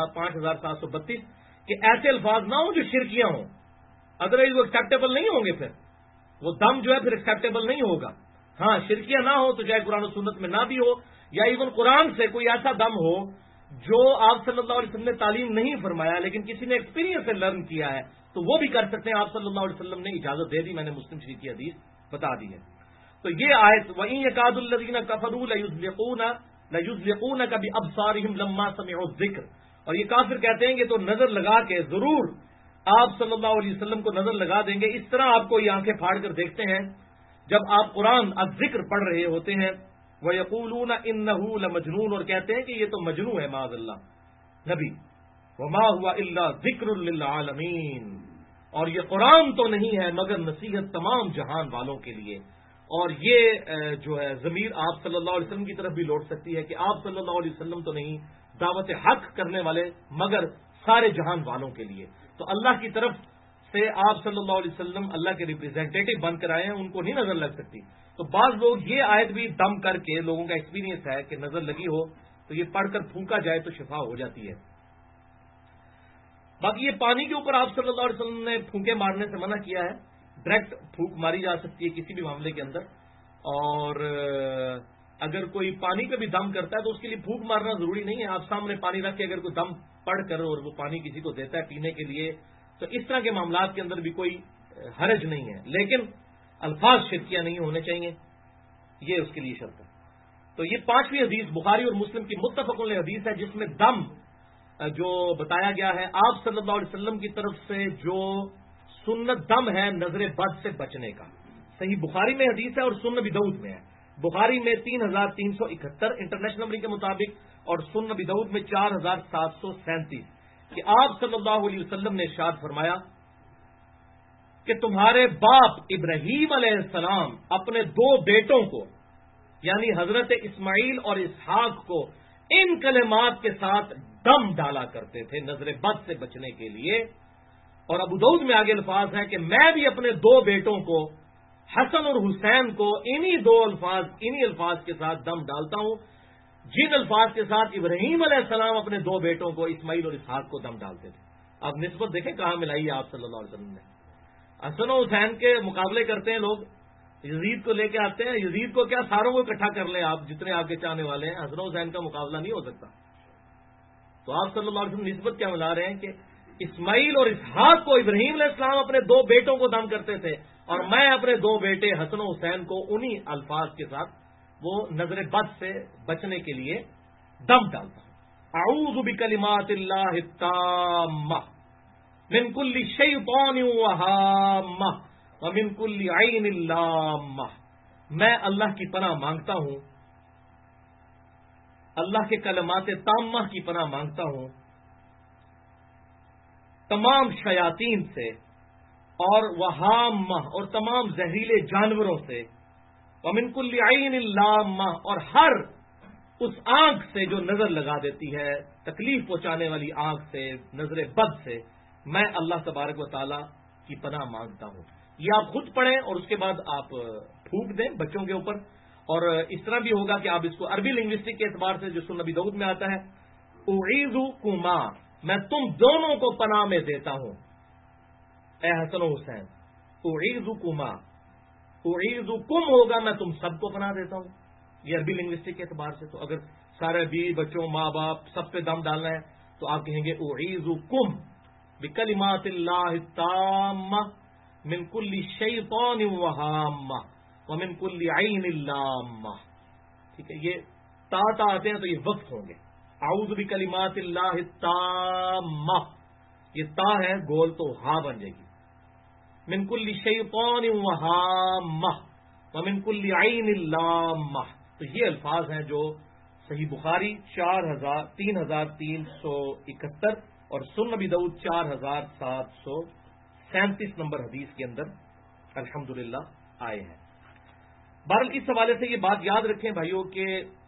5732 کہ ایسے الفاظ نہ ہوں جو شرکیاں ہوں، ادروائز وہ ایکسیپٹیبل نہیں ہوں گے، پھر وہ دم جو ہے پھر ایکسیپٹیبل نہیں ہوگا. ہاں شرکیاں نہ ہو تو چاہے قرآن و سنت میں نہ بھی ہو، یا ایون قرآن سے کوئی ایسا دم ہو جو آپ صلی اللہ علیہ وسلم نے تعلیم نہیں فرمایا لیکن کسی نے ایکسپیرینس سے لرن کیا ہے تو وہ بھی کر سکتے ہیں. آپ صلی اللہ علیہ وسلم نے اجازت دے دی، میں نے مسلم شریف کی حدیث بتا دی ہے. تو یہ آیت وَإِن يَكَادُ الَّذِينَ كَفَرُوا لَيُزْلِقُونَكَ بِأَبْصَارِهِمْ لَمَّا سَمِعُوا الذِّكْرَ. اور یہ کافر کہتے ہیں کہ تو نظر لگا کے ضرور آپ صلی اللہ علیہ وسلم کو نظر لگا دیں گے، اس طرح آپ کو یہ آنکھیں پھاڑ کر دیکھتے ہیں جب آپ قرآن الذکر پڑھ رہے ہوتے ہیں. وَيَقُولُونَ إِنَّهُ لَمَجْنُونَ، اور کہتے ہیں کہ یہ تو مجنون ہے معاذ اللہ نبی. وَمَا هُوَ إِلَّا ذِكْرٌ لِّلْعَالَمِينَ، اور یہ قرآن تو نہیں ہے مگر نصیحت تمام جہان والوں کے لیے. اور یہ جو ہے ضمیر آپ صلی اللہ علیہ وسلم کی طرف بھی لوٹ سکتی ہے کہ آپ صلی اللہ علیہ وسلم تو نہیں، دعوت حق کرنے والے مگر سارے جہان والوں کے لیے. تو اللہ کی طرف سے آپ صلی اللہ علیہ وسلم اللہ کے ریپرزینٹیٹو بن کر آئے ہیں، ان کو نہیں نظر لگ سکتی. تو بعض لوگ یہ آیت بھی دم کر کے، لوگوں کا ایکسپیرینس ہے کہ نظر لگی ہو تو یہ پڑھ کر پھونکا جائے تو شفا ہو جاتی ہے. باقی یہ پانی کے اوپر آپ صلی اللہ علیہ وسلم نے پھونکے مارنے سے منع کیا ہے. ڈائریکٹ پھونک ماری جا سکتی ہے کسی بھی معاملے کے اندر، اور اگر کوئی پانی پہ بھی دم کرتا ہے تو اس کے لیے پھونک مارنا ضروری نہیں ہے. آپ سامنے پانی رکھ کے اگر کوئی دم پڑھ کر اور وہ پانی کسی کو دیتا ہے پینے کے لیے تو اس طرح کے معاملات کے اندر بھی کوئی حرج نہیں ہے، لیکن الفاظ شرکیہ نہیں ہونے چاہیے، یہ اس کے لیے شرط ہے. تو یہ 5ویں حدیث بخاری اور مسلم کی متفق علیہ حدیث ہے جس میں دم جو بتایا گیا ہے آپ صلی اللہ علیہ وسلم کی طرف سے جو سنت دم ہے نظر بد سے بچنے کا. صحیح بخاری میں حدیث ہے اور سنن ابی داؤد میں ہے. بخاری میں 3371 انٹرنیشنل نمبر کے مطابق اور سنن ابی داؤد میں 4737 کہ آپ صلی اللہ علیہ وسلم نے ارشاد فرمایا کہ تمہارے باپ ابراہیم علیہ السلام اپنے 2 بیٹوں کو یعنی حضرت اسماعیل اور اسحاق کو ان کلمات کے ساتھ دم ڈالا کرتے تھے نظر بد سے بچنے کے لیے. اور ابو داؤد میں آگے الفاظ ہیں کہ میں بھی اپنے 2 بیٹوں کو حسن اور حسین کو انہی الفاظ کے ساتھ دم ڈالتا ہوں جن الفاظ کے ساتھ ابراہیم علیہ السلام اپنے 2 بیٹوں کو اسماعیل اور اسحاق کو دم ڈالتے تھے. آپ نسبت دیکھیں کہاں ملائی ہے آپ صلی اللہ علیہ وسلم نے. حسن و حسین کے مقابلے کرتے ہیں لوگ، یزید کو لے کے آتے ہیں. یزید کو کیا ساروں کو اکٹھا کر لیں آپ جتنے آپ کے چاہنے والے ہیں، حسن و حسین کا مقابلہ نہیں ہو سکتا. تو آپ صلی اللہ علیہ وسلم نسبت کیا ملا رہے ہیں کہ اسماعیل اور اسحاق کو ابراہیم علیہ السلام اپنے 2 بیٹوں کو دم کرتے تھے اور میں اپنے 2 بیٹے حسن و حسین کو انہی الفاظ کے ساتھ وہ نظر بد سے بچنے کے لیے دم ڈالتا ہوں. اعوذ بکلمات اللہ التامہ من کل شیطان وہامہ ومن کل عین لامہ. میں اللہ کی پناہ مانگتا ہوں، اللہ کے کلمات تامہ کی پناہ مانگتا ہوں تمام شیاطین سے اور وہامہ اور تمام زہریلے جانوروں سے، ومن کل عین لامہ اور ہر اس آنکھ سے جو نظر لگا دیتی ہے، تکلیف پہنچانے والی آنکھ سے، نظر بد سے میں اللہ تبارک و تعالی کی پناہ مانگتا ہوں. یہ آپ خود پڑھیں اور اس کے بعد آپ پھونک دیں بچوں کے اوپر. اور اس طرح بھی ہوگا کہ آپ اس کو عربی لنگوسٹک کے اعتبار سے جو سنن ابی داؤد میں آتا ہے اعیذکما، میں تم دونوں کو پناہ میں دیتا ہوں اے حسن و حسین. اعیذکما، اعیذکم ہوگا میں تم سب کو پناہ دیتا ہوں. یہ عربی لنگوسٹک کے اعتبار سے. تو اگر سارے بیوی بچوں ماں باپ سب پہ دم ڈالنا ہے تو آپ کہیں گے اعیذکم بکلمات اللہ التامہ من کل شیطان وہامہ ومن کل عین لامہ. ٹھیک ہے، یہ تا آتے ہیں تو یہ وقت ہوں گے. اعوذ بکلمات اللہ التامہ، یہ تا ہے گول تو ہا بن جائے گی. من کل شیطان وہامہ ومن کل عین لامہ. تو یہ الفاظ ہیں جو صحیح بخاری 3371 اور سنن ابی داؤد 4737 نمبر حدیث کے اندر الحمدللہ آئے ہیں. بہرحال اس حوالے سے یہ بات یاد رکھیں بھائیوں کہ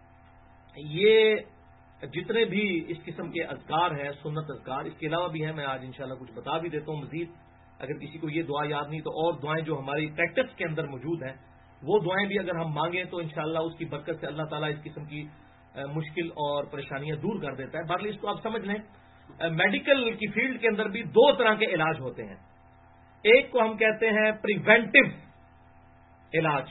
یہ جتنے بھی اس قسم کے اذکار ہیں، سنت اذکار، اس کے علاوہ بھی ہیں. میں آج انشاءاللہ کچھ بتا بھی دیتا ہوں مزید. اگر کسی کو یہ دعا یاد نہیں تو اور دعائیں جو ہماری پریکٹس کے اندر موجود ہیں وہ دعائیں بھی اگر ہم مانگیں تو انشاءاللہ اس کی برکت سے اللہ تعالیٰ اس قسم کی مشکل اور پریشانیاں دور کر دیتا ہے. بہرحال اس کو آپ سمجھ لیں، میڈیکل کی فیلڈ کے اندر بھی دو طرح کے علاج ہوتے ہیں. ایک کو ہم کہتے ہیں پریونٹیو علاج،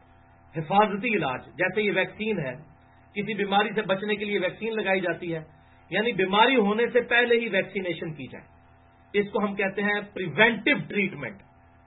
حفاظتی علاج. جیسے یہ ویکسین ہے، کسی بیماری سے بچنے کے لیے ویکسین لگائی جاتی ہے، یعنی بیماری ہونے سے پہلے ہی ویکسینیشن کی جائے. اس کو ہم کہتے ہیں پریونٹیو ٹریٹمنٹ.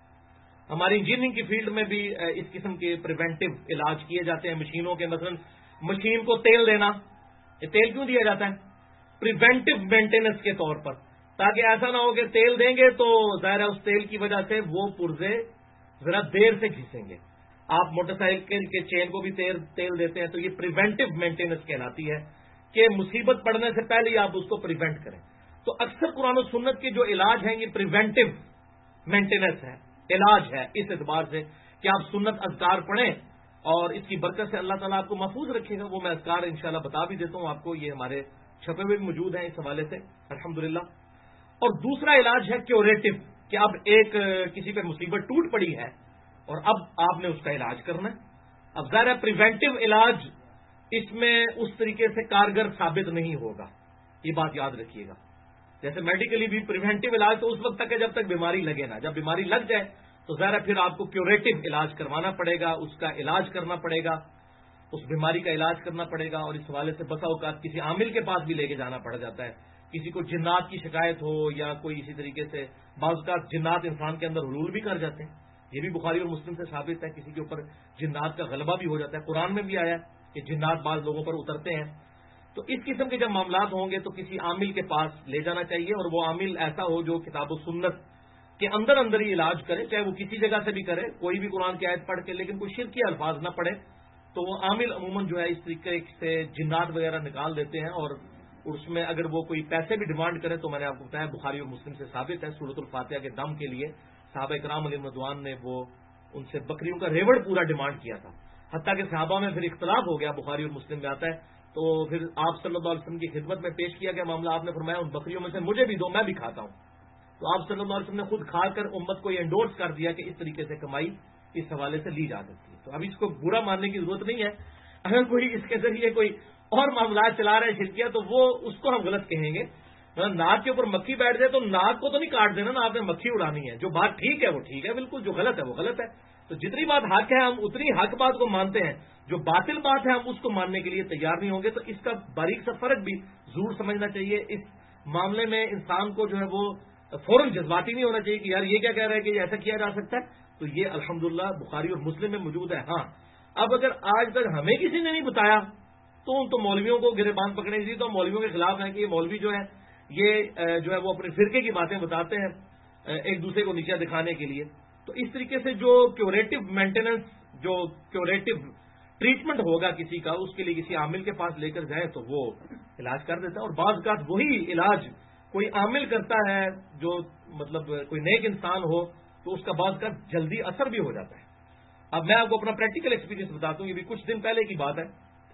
ہماری انجینئرنگ کی فیلڈ میں بھی اس قسم کے پریونٹیو علاج کیے جاتے ہیں. مشینوں کے مثلا مشین کو تیل دینا، یہ تیل کیوں دیا جاتا ہے؟ پریونٹیو مینٹیننس کے طور پر، تاکہ ایسا نہ ہو کہ تیل دیں گے تو ظاہر ہے اس تیل کی وجہ سے وہ پرزے ذرا دیر سے گھسیں گے. آپ موٹر سائیکل کے چین کو بھی تیل دیتے ہیں، تو یہ پریونٹیو مینٹیننس کہلاتی ہے کہ مصیبت پڑنے سے پہلے ہی آپ اس کو پریونٹ کریں. تو اکثر قرآن و سنت کے جو علاج ہیں یہ پریونٹیو مینٹیننس ہے، علاج ہے، اس اعتبار سے کہ آپ سنت اذکار پڑھیں اور اس کی برکت سے اللہ تعالیٰ آپ کو محفوظ رکھے گا. وہ میں اذکار انشاءاللہ بتا بھی دیتا ہوں آپ کو، یہ ہمارے چھپے ہوئے بھی موجود ہیں اس حوالے سے الحمدللہ. اور دوسرا علاج ہے کیوریٹو، کہ اب ایک کسی پہ مصیبت ٹوٹ پڑی ہے اور اب آپ نے اس کا علاج کرنا ہے. اب ظاہر ہے پریونٹیو علاج اس میں اس طریقے سے کارگر ثابت نہیں ہوگا، یہ بات یاد رکھیے گا. جیسے میڈیکلی بھی پریونٹیو علاج تو اس وقت تک ہے جب تک بیماری لگے نا، جب بیماری لگ جائے تو ظاہر ہے پھر آپ کو کیوریٹو علاج کروانا پڑے گا، اس کا علاج کرنا پڑے گا، اس بیماری کا علاج کرنا پڑے گا. اور اس حوالے سے بسا اوقات کسی عامل کے پاس بھی لے کے جانا پڑ جاتا ہے. کسی کو جنات کی شکایت ہو یا کوئی اسی طریقے سے بعض اوقات جنات انسان کے اندر حلول بھی کر جاتے ہیں، یہ بھی بخاری اور مسلم سے ثابت ہے. کسی کے اوپر جنات کا غلبہ بھی ہو جاتا ہے، قرآن میں بھی آیا ہے کہ جنات بعض لوگوں پر اترتے ہیں. تو اس قسم کے جب معاملات ہوں گے تو کسی عامل کے پاس لے جانا چاہیے، اور وہ عامل ایسا ہو جو کتاب و سنت کے اندر اندر ہی علاج کرے، چاہے وہ کسی جگہ سے بھی کرے، کوئی بھی قرآن کی آیت پڑھ کے، لیکن کوئی شرکی الفاظ نہ پڑھے. تو وہ عامل عموماً جو ہے اس طریقے سے جنات وغیرہ نکال دیتے ہیں، اور اس میں اگر وہ کوئی پیسے بھی ڈیمانڈ کرے تو میں نے آپ کو بتایا بخاری اور مسلم سے ثابت ہے. سورۃ الفاتحہ کے دم کے لیے صحابہ کرام علیہ رضوان نے وہ ان سے بکریوں کا ریوڑ پورا ڈیمانڈ کیا تھا، حتیٰ کہ صحابہ میں پھر اختلاف ہو گیا، بخاری اور مسلم میں آتا ہے. تو پھر آپ صلی اللہ علیہ وسلم کی خدمت میں پیش کیا گیا معاملہ. آپ نے فرمایا ان بکریوں میں سے مجھے بھی دو، میں بھی کھاتا ہوں. تو آپ صلی اللہ علیہ وسلم نے خود کھا کر امت کو یہ انڈورس کر دیا کہ اس طریقے سے کمائی اس حوالے سے لی جا سکتی ہے. تو اب اس کو برا ماننے کی ضرورت نہیں ہے. اگر کوئی اس کے ذریعے کوئی اور معاملات چلا رہے ہیں شرکیہ، تو وہ اس کو ہم غلط کہیں گے. ناک کے اوپر مکھی بیٹھ جائے تو ناک کو تو نہیں کاٹ دینا نا، آپ نے مکھی اڑانی ہے. جو بات ٹھیک ہے وہ ٹھیک ہے بالکل، جو غلط ہے وہ غلط ہے. تو جتنی بات حق ہے ہم اتنی حق بات کو مانتے ہیں، جو باطل بات ہے ہم اس کو ماننے کے لیے تیار نہیں ہوں گے. تو اس کا باریک سا فرق بھی ضرور سمجھنا چاہیے. اس معاملے میں انسان کو جو ہے وہ فوراً جذباتی نہیں ہونا چاہیے کہ یار یہ کیا کہہ رہا ہے کہ ایسا کیا جا سکتا ہے. تو یہ الحمدللہ بخاری اور مسلم میں موجود ہے. ہاں اب اگر آج تک ہمیں کسی نے نہیں بتایا تو ان تو مولویوں کو گریبان پکڑنے کی، تو مولویوں کے خلاف ہیں کہ یہ مولوی جو ہے یہ جو ہے وہ اپنے فرقے کی باتیں بتاتے ہیں ایک دوسرے کو نیچا دکھانے کے لیے. تو اس طریقے سے جو کیوریٹو مینٹیننس، جو کیوریٹو ٹریٹمنٹ ہوگا کسی کا، اس کے لیے کسی عامل کے پاس لے کر جائیں تو وہ علاج کر دیتا ہے. اور بعض اوقات وہی علاج کوئی عامل کرتا ہے جو مطلب کوئی نیک انسان ہو تو اس کا بعض اوقات جلدی اثر بھی ہو جاتا ہے. اب میں آپ کو اپنا پریکٹیکل ایکسپیرینس بتاتا ہوں، یہ بھی کچھ دن پہلے کی بات ہے.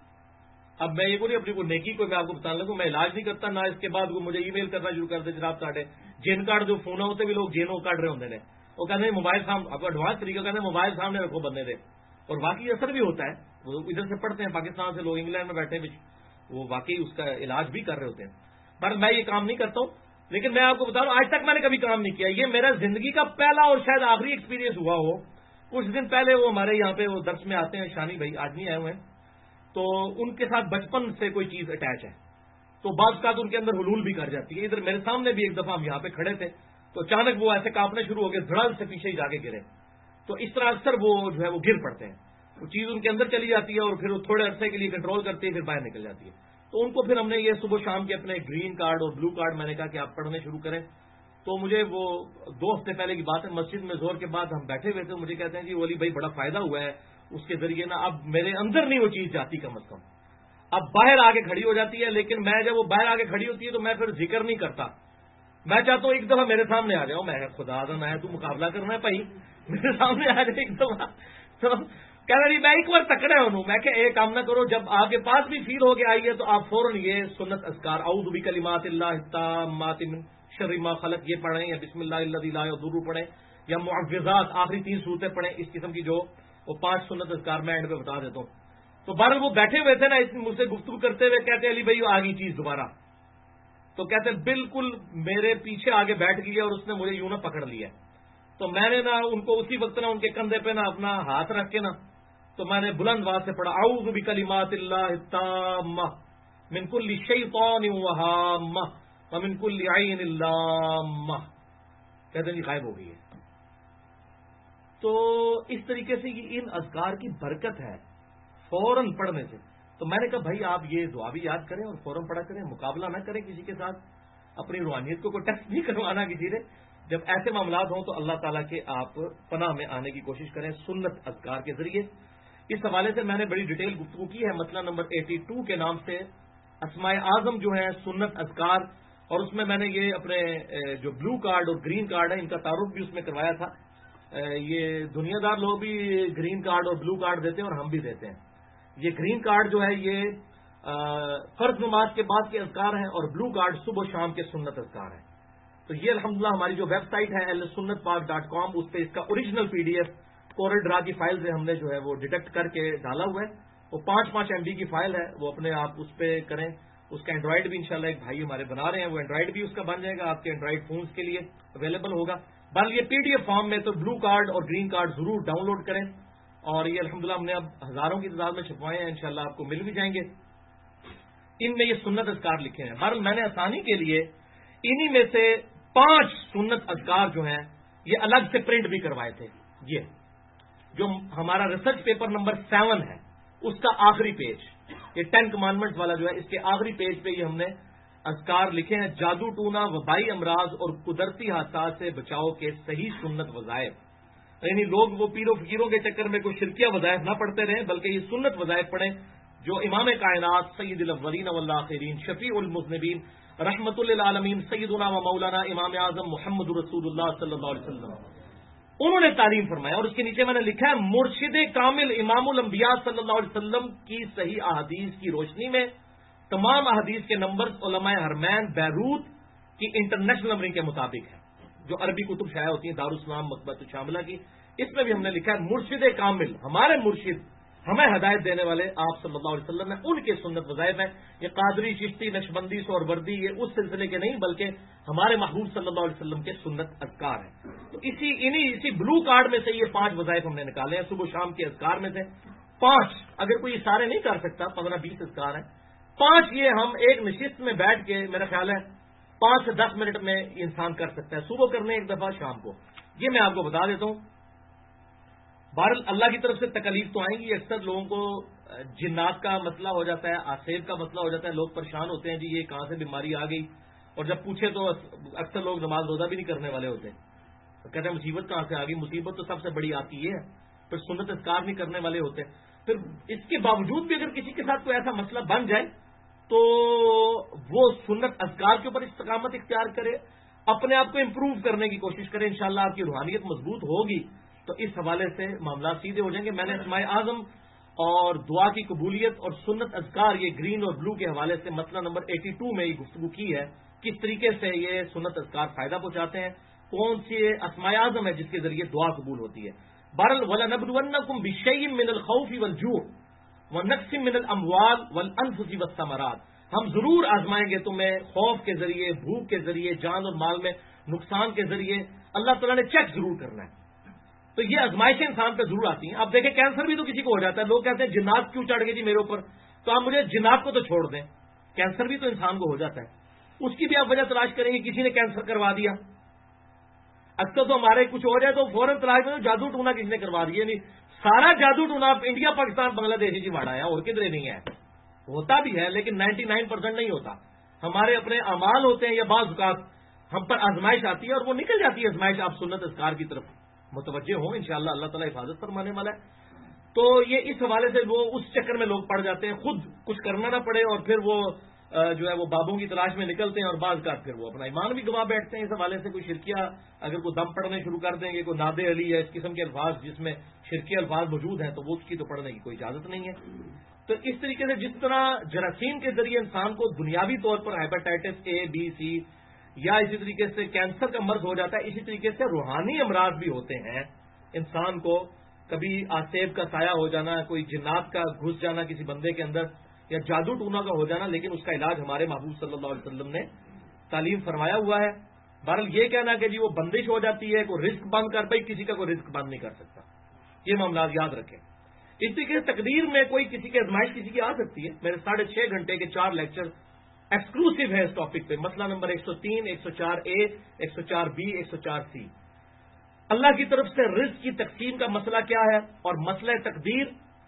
اب میں یہ بولی اپنی کوئی نیکی کو میں آپ کو بتانے لگوں، میں علاج نہیں کرتا نہ اس کے بعد وہ مجھے ای میل کرنا شروع کر دے جناب ساڈے جین کارڈ جو فون ہوتے بھی لوگ جینوں کاٹ رہے ہوتے ہیں، وہ کہتے ہیں موبائل سامنے، آپ کو ایڈوانس طریقہ کہتے ہیں موبائل سامنے رکھو بندے دے. اور واقعی اثر بھی ہوتا ہے. وہ ادھر سے پڑھتے ہیں پاکستان سے لوگ انگلینڈ میں بیٹھے ہیں، وہ واقعی اس کا علاج بھی کر رہے ہوتے ہیں. پر میں یہ کام نہیں کرتا ہوں، لیکن میں آپ کو بتا رہا ہوں آج تک میں نے کبھی کام نہیں کیا. یہ میرا زندگی کا پہلا اور شاید آخری ایکسپیرینس ہوا ہو. کچھ دن پہلے وہ ہمارے یہاں پہ وہ درس میں آتے ہیں، شانی بھائی آج نہیں آئے ہوئے ہیں، تو ان کے ساتھ بچپن سے کوئی چیز اٹیچ ہے. تو بعض کا ان کے اندر حلول بھی کر جاتی ہے. ادھر میرے سامنے بھی ایک دفعہ ہم یہاں پہ کھڑے تھے تو اچانک وہ ایسے کانپنے شروع ہو گئے, دھڑل سے پیچھے ہی جا کے گرے. تو اس طرح اکثر وہ جو ہے وہ گر پڑتے ہیں, وہ چیز ان کے اندر چلی جاتی ہے اور پھر وہ تھوڑے عرصے کے لیے کنٹرول کرتی ہے, پھر باہر نکل جاتی ہے. تو ان کو پھر ہم نے یہ صبح شام کے اپنے گرین کارڈ اور بلو کارڈ میں نے کہا کہ آپ پڑھنے شروع کریں. تو مجھے وہ 2 ہفتے پہلے کی بات ہے, مسجد میں زور کے بعد ہم بیٹھے ہوئے تھے, مجھے کہتے ہیں جی ولی بھائی بڑا فائدہ ہوا ہے اس کے ذریعے نا, اب میرے اندر نہیں وہ چیز جاتی کم از کم, اب باہر آ کے کھڑی ہو جاتی ہے. لیکن میں جب وہ باہر آ کے کھڑی ہوتی ہے تو میں پھر ذکر نہیں کرتا, میں چاہتا ہوں ایک دفعہ میرے سامنے آ جاؤ. میں خدا آدم ہے تو مقابلہ کرنا ہے بھائی, میرے سامنے آ جائے ایک دفعہ. تو کہہ رہا جی میں ایک بار تکڑے ہوں, میں کہ ایک کام نہ کرو, جب آپ کے پاس بھی فیل ہو کے آئی ہے تو آپ فوراً یہ سنت اذکار اعوذ بکلمات اللہ التامات من شر ما خلق یہ پڑھیں, یا بسم اللہ الذی لا یضر پڑھیں, یا معوذات آخری 3 صورتیں پڑھیں. اس قسم کی جو وہ 5 سنت اذکار میں اینڈ پہ بتا دیتا ہوں. تو بہرحال وہ بیٹھے ہوئے تھے نا, مجھ سے گفتگو کرتے ہوئے کہتے علی بھائی آ گئی چیز دوبارہ. تو کہتے بالکل میرے پیچھے آگے بیٹھ گئی اور اس نے مجھے یوں نہ پکڑ لیا. تو میں نے نا ان کو اسی وقت نا ان کے کندھے پہ نا اپنا ہاتھ رکھ کے نا, تو میں نے بلند آواز سے پڑھا اعوذ بکلمات اللہ التامہ من کل شیطان وہامہ ومن کل عین لامہ. کہتے ہیں جی غائب ہو گئی ہے. تو اس طریقے سے یہ ان اذکار کی برکت ہے فوراً پڑھنے سے. تو میں نے کہا بھائی آپ یہ دعا بھی یاد کریں اور فوراً پڑھا کریں, مقابلہ نہ کریں کسی کے ساتھ, اپنی روحانیت کو کوئی ٹیسٹ نہیں کروانا کسی نے. جب ایسے معاملات ہوں تو اللہ تعالیٰ کے آپ پناہ میں آنے کی کوشش کریں سنت اذکار کے ذریعے. اس حوالے سے میں نے بڑی ڈیٹیل گفتگو کی ہے, مسئلہ نمبر 82 کے نام سے اسماء اعظم جو ہیں سنت اذکار, اور اس میں میں نے یہ اپنے جو بلو کارڈ اور گرین کارڈ ہے ان کا تعارف بھی اس میں کروایا تھا. یہ دنیا دار لوگ بھی گرین کارڈ اور بلو کارڈ دیتے ہیں اور ہم بھی دیتے ہیں. یہ گرین کارڈ جو ہے یہ فرض نماز کے بعد کے اذکار ہیں, اور بلو کارڈ صبح و شام کے سنت اذکار ہیں. تو یہ الحمدللہ ہماری جو ویب سائٹ ہے ahlsunnatpark.com, اس پہ اس کا اوریجنل PDF کورل ڈرا کی فائل سے ہم نے جو ہے وہ ڈیٹیکٹ کر کے ڈالا ہوا ہے. وہ 5 MB کی فائل ہے, وہ اپنے آپ اس پہ کریں. اس کا اینڈرائڈ بھی انشاءاللہ ایک بھائی ہمارے بنا رہے ہیں, وہ اینڈرائڈ بھی اس کا بن جائے گا, آپ کے اینڈرائڈ فونز کے لیے اویلیبل ہوگا. بل یہ PDF فارم میں, تو بلو کارڈ اور گرین کارڈ ضرور ڈاؤن لوڈ کریں. اور یہ الحمدللہ ہم نے اب ہزاروں کی تعداد میں چھپوائے ہیں, انشاءاللہ آپ کو مل بھی جائیں گے. ان میں یہ سنت اذکار لکھے ہیں. بہرحال میں نے آسانی کے لیے انہی میں سے 5 سنت اذکار جو ہیں یہ الگ سے پرنٹ بھی کروائے تھے. یہ جو ہمارا ریسرچ پیپر نمبر 7 ہے اس کا آخری پیج, یہ 10 کمانڈمنٹس والا جو ہے, اس کے آخری پیج پہ یہ ہم نے اذکار لکھے ہیں. جادو ٹونا, وبائی امراض اور قدرتی حادثات سے بچاؤ کے صحیح سنت وظائف. یعنی لوگ وہ پیر و فقیروں کے چکر میں کوئی شرکیہ وظائف نہ پڑھتے رہیں, بلکہ یہ سنت وظائف پڑھیں جو امام کائنات سید الاولین والآخرین شفیع المذنبین رحمت للعالمین سیدنا و مولانا امام اعظم محمد رسول اللہ صلی اللہ علیہ وسلم انہوں نے تعلیم فرمایا. اور اس کے نیچے میں نے لکھا ہے مرشد کامل امام الانبیاء صلی اللہ علیہ وسلم کی صحیح احادیث کی روشنی میں تمام احادیث کے نمبرز علماء حرمین بیروت کی انٹرنیشنل نمبرنگ کے مطابق ہے, جو عربی کتب شائع ہوتی ہیں دارالاسلام مکتبۃ الشاملہ کی. اس میں بھی ہم نے لکھا ہے مرشد کامل, ہمارے مرشد ہمیں ہدایت دینے والے آپ صلی اللہ علیہ وسلم ہیں, ان کے سنت وظائف ہیں. یہ قادری, چشتی, نقشبندی, سہروردی یہ اس سلسلے کے نہیں بلکہ ہمارے محبوب صلی اللہ علیہ وسلم کے سنت اذکار ہیں. تو اسی بلو کارڈ میں سے یہ 5 وظائف ہم نے نکالے ہیں صبح شام کے اذکار میں سے 5. اگر کوئی سارے نہیں کر سکتا, 15-20 اذکار ہیں, 5 یہ ہم ایک نشست میں بیٹھ کے میرا خیال ہے 5 سے 10 منٹ میں انسان کر سکتا ہے. صبح کرنے ایک دفعہ, شام کو. یہ میں آپ کو بتا دیتا ہوں. بہرحال اللہ کی طرف سے تکلیف تو آئیں گی. اکثر لوگوں کو جنات کا مسئلہ ہو جاتا ہے, آسیب کا مسئلہ ہو جاتا ہے, لوگ پریشان ہوتے ہیں جی یہ کہاں سے بیماری آ گئی, اور جب پوچھے تو اکثر لوگ نماز روزہ بھی نہیں کرنے والے ہوتے. کہتے ہیں مصیبت کہاں سے آ گئی, مصیبت تو سب سے بڑی آتی ہے, پھر سنت اذکار نہیں کرنے والے ہوتے. پھر اس کے باوجود بھی اگر کسی کے ساتھ کوئی ایسا مسئلہ بن جائے تو وہ سنت اذکار کے اوپر استقامت اختیار کرے, اپنے آپ کو امپروو کرنے کی کوشش کرے, انشاءاللہ آپ کی روحانیت مضبوط ہوگی. تو اس حوالے سے معاملات سیدھے ہو جائیں گے. میں نے اسماء اعظم اور دعا کی قبولیت اور سنت اذکار یہ گرین اور بلو کے حوالے سے مسئلہ نمبر 82 میں یہ گفتگو کی ہے, کس طریقے سے یہ سنت اذکار فائدہ پہنچاتے ہیں, کون سی اسماء اعظم ہے جس کے ذریعے دعا قبول ہوتی ہے. بہرحال وَلَنَبْلُوَنَّكُمْ بِشَيْءٍ مِّنَ الْخَوْفِ وَالْجُوعِ وَنَقْصٍ مِّنَ الْأَمْوَالِ وَالْأَنفُسِ وَالثَّمَرَاتِ. ہم ضرور آزمائیں گے تمہیں خوف کے ذریعے, بھوک کے ذریعے, جان اور مال میں نقصان کے ذریعے. اللہ تعالیٰ نے چیک ضرور کرنا ہے. تو یہ آزمائشیں انسان پہ ضرور آتی ہیں. آپ دیکھیں کینسر بھی تو کسی کو ہو جاتا ہے, لوگ کہتے ہیں جنات کیوں چڑھ گئے جی میرے اوپر, تو آپ مجھے جنات کو تو چھوڑ دیں, کینسر بھی تو انسان کو ہو جاتا ہے، اس کی بھی آپ وجہ تلاش کریں گے، کسی نے کینسر کروا دیا. اکثر تو ہمارے کچھ ہو جائے تو فوراً تلاش کریں جادو ٹونا کسی نے کروا دیا. نہیں، سارا جادو ٹونا انڈیا پاکستان بنگلہ دیش ہی بڑا ہے اور کدھر نہیں ہے. ہوتا بھی ہے لیکن 99% نہیں ہوتا. ہمارے اپنے اعمال ہوتے ہیں یا بعض اوقات ہم پر آزمائش آتی ہے اور وہ نکل جاتی ہے آزمائش. آپ سنت اذکار کی طرف متوجہ ہوں، انشاءاللہ اللہ تعالیٰ حفاظت فرمانے والا ہے. تو یہ اس حوالے سے وہ اس چکر میں لوگ پڑ جاتے ہیں، خود کچھ کرنا نہ پڑے اور پھر وہ جو ہے وہ بابوں کی تلاش میں نکلتے ہیں اور بعض کا پھر وہ اپنا ایمان بھی گوا بیٹھتے ہیں. اس حوالے سے کوئی شرکیہ اگر کوئی دم پڑھنے شروع کر دیں گے، کوئی ناد علی ہے، اس قسم کے الفاظ جس میں شرکی الفاظ موجود ہیں، تو وہ اس کی تو پڑھنے کی کوئی اجازت نہیں ہے. تو اس طریقے سے جس طرح جراثیم کے ذریعے انسان کو دنیاوی طور پر ہیپاٹائٹس اے بی سی یا اسی طریقے سے کینسر کا مرض ہو جاتا ہے، اسی طریقے سے روحانی امراض بھی ہوتے ہیں. انسان کو کبھی آسیب کا سایہ ہو جانا، کوئی جنات کا گھس جانا کسی بندے کے اندر، یا جادو ٹونا کا ہو جانا، لیکن اس کا علاج ہمارے محبوب صلی اللہ علیہ وسلم نے تعلیم فرمایا ہوا ہے. بہرحال یہ کہنا کہ جی وہ بندش ہو جاتی ہے، کوئی رزق بند کر، بھائی کسی کا کوئی رزق بند نہیں کر سکتا، یہ معاملات یاد رکھیں. اس طریقے سے تقدیر میں کوئی کسی کی آزمائش کسی کی آ سکتی ہے. میرے 6.5 گھنٹے کے 4 لیکچر ایکسکلوسیو ہے اس ٹاپک پہ. مسئلہ نمبر 103، 104A، 104B، 104C. اللہ کی طرف سے رزق کی تقسیم کا مسئلہ کیا ہے اور مسئلہ تقدیر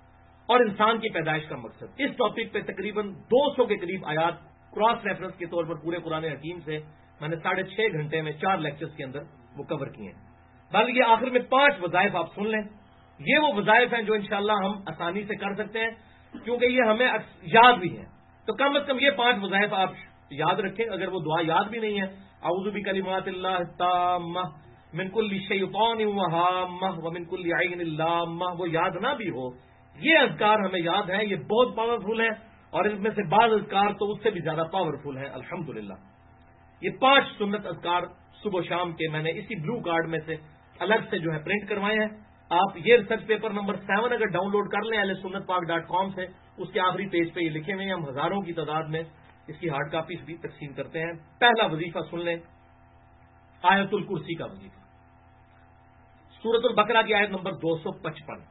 اور انسان کی پیدائش کا مقصد. اس ٹاپک پہ تقریباً 200 کے قریب آیات کراس ریفرنس کے طور پر پورے قرآن حکیم سے میں نے 6.5 گھنٹے میں 4 لیکچرز کے اندر وہ کور کیے ہیں. بلکہ یہ آخر میں 5 وظائف آپ سن لیں. یہ وہ وظائف ہیں جو انشاءاللہ ہم آسانی سے کر سکتے ہیں کیونکہ یہ ہمیں یاد بھی ہیں. تو کم از کم یہ 5 وظائف آپ یاد رکھیں. اگر وہ دعا یاد بھی نہیں ہے، اعوذ بکلمات اللہ التامہ من کل شیطان وہامہ ومن کل عین لامہ، وہ یاد نہ بھی ہو، یہ اذکار ہمیں یاد ہیں. یہ بہت پاورفل ہیں اور ان میں سے بعض اذکار تو اس سے بھی زیادہ پاورفل ہیں الحمدللہ. یہ 5 سنت اذکار صبح و شام کے میں نے اسی بلو کارڈ میں سے الگ سے جو ہے پرنٹ کروائے ہیں. آپ یہ ریسرچ پیپر نمبر 7 اگر ڈاؤن لوڈ کر لیں ahlsunnatpark.com سے، اس کے آخری پیج پہ یہ لکھے ہوئے ہیں. ہم ہزاروں کی تعداد میں اس کی ہارڈ کاپیز بھی تقسیم کرتے ہیں. پہلا وظیفہ سن لیں، آیت الکرسی کا وظیفہ. سورۃ البقرہ کی آیت نمبر 255،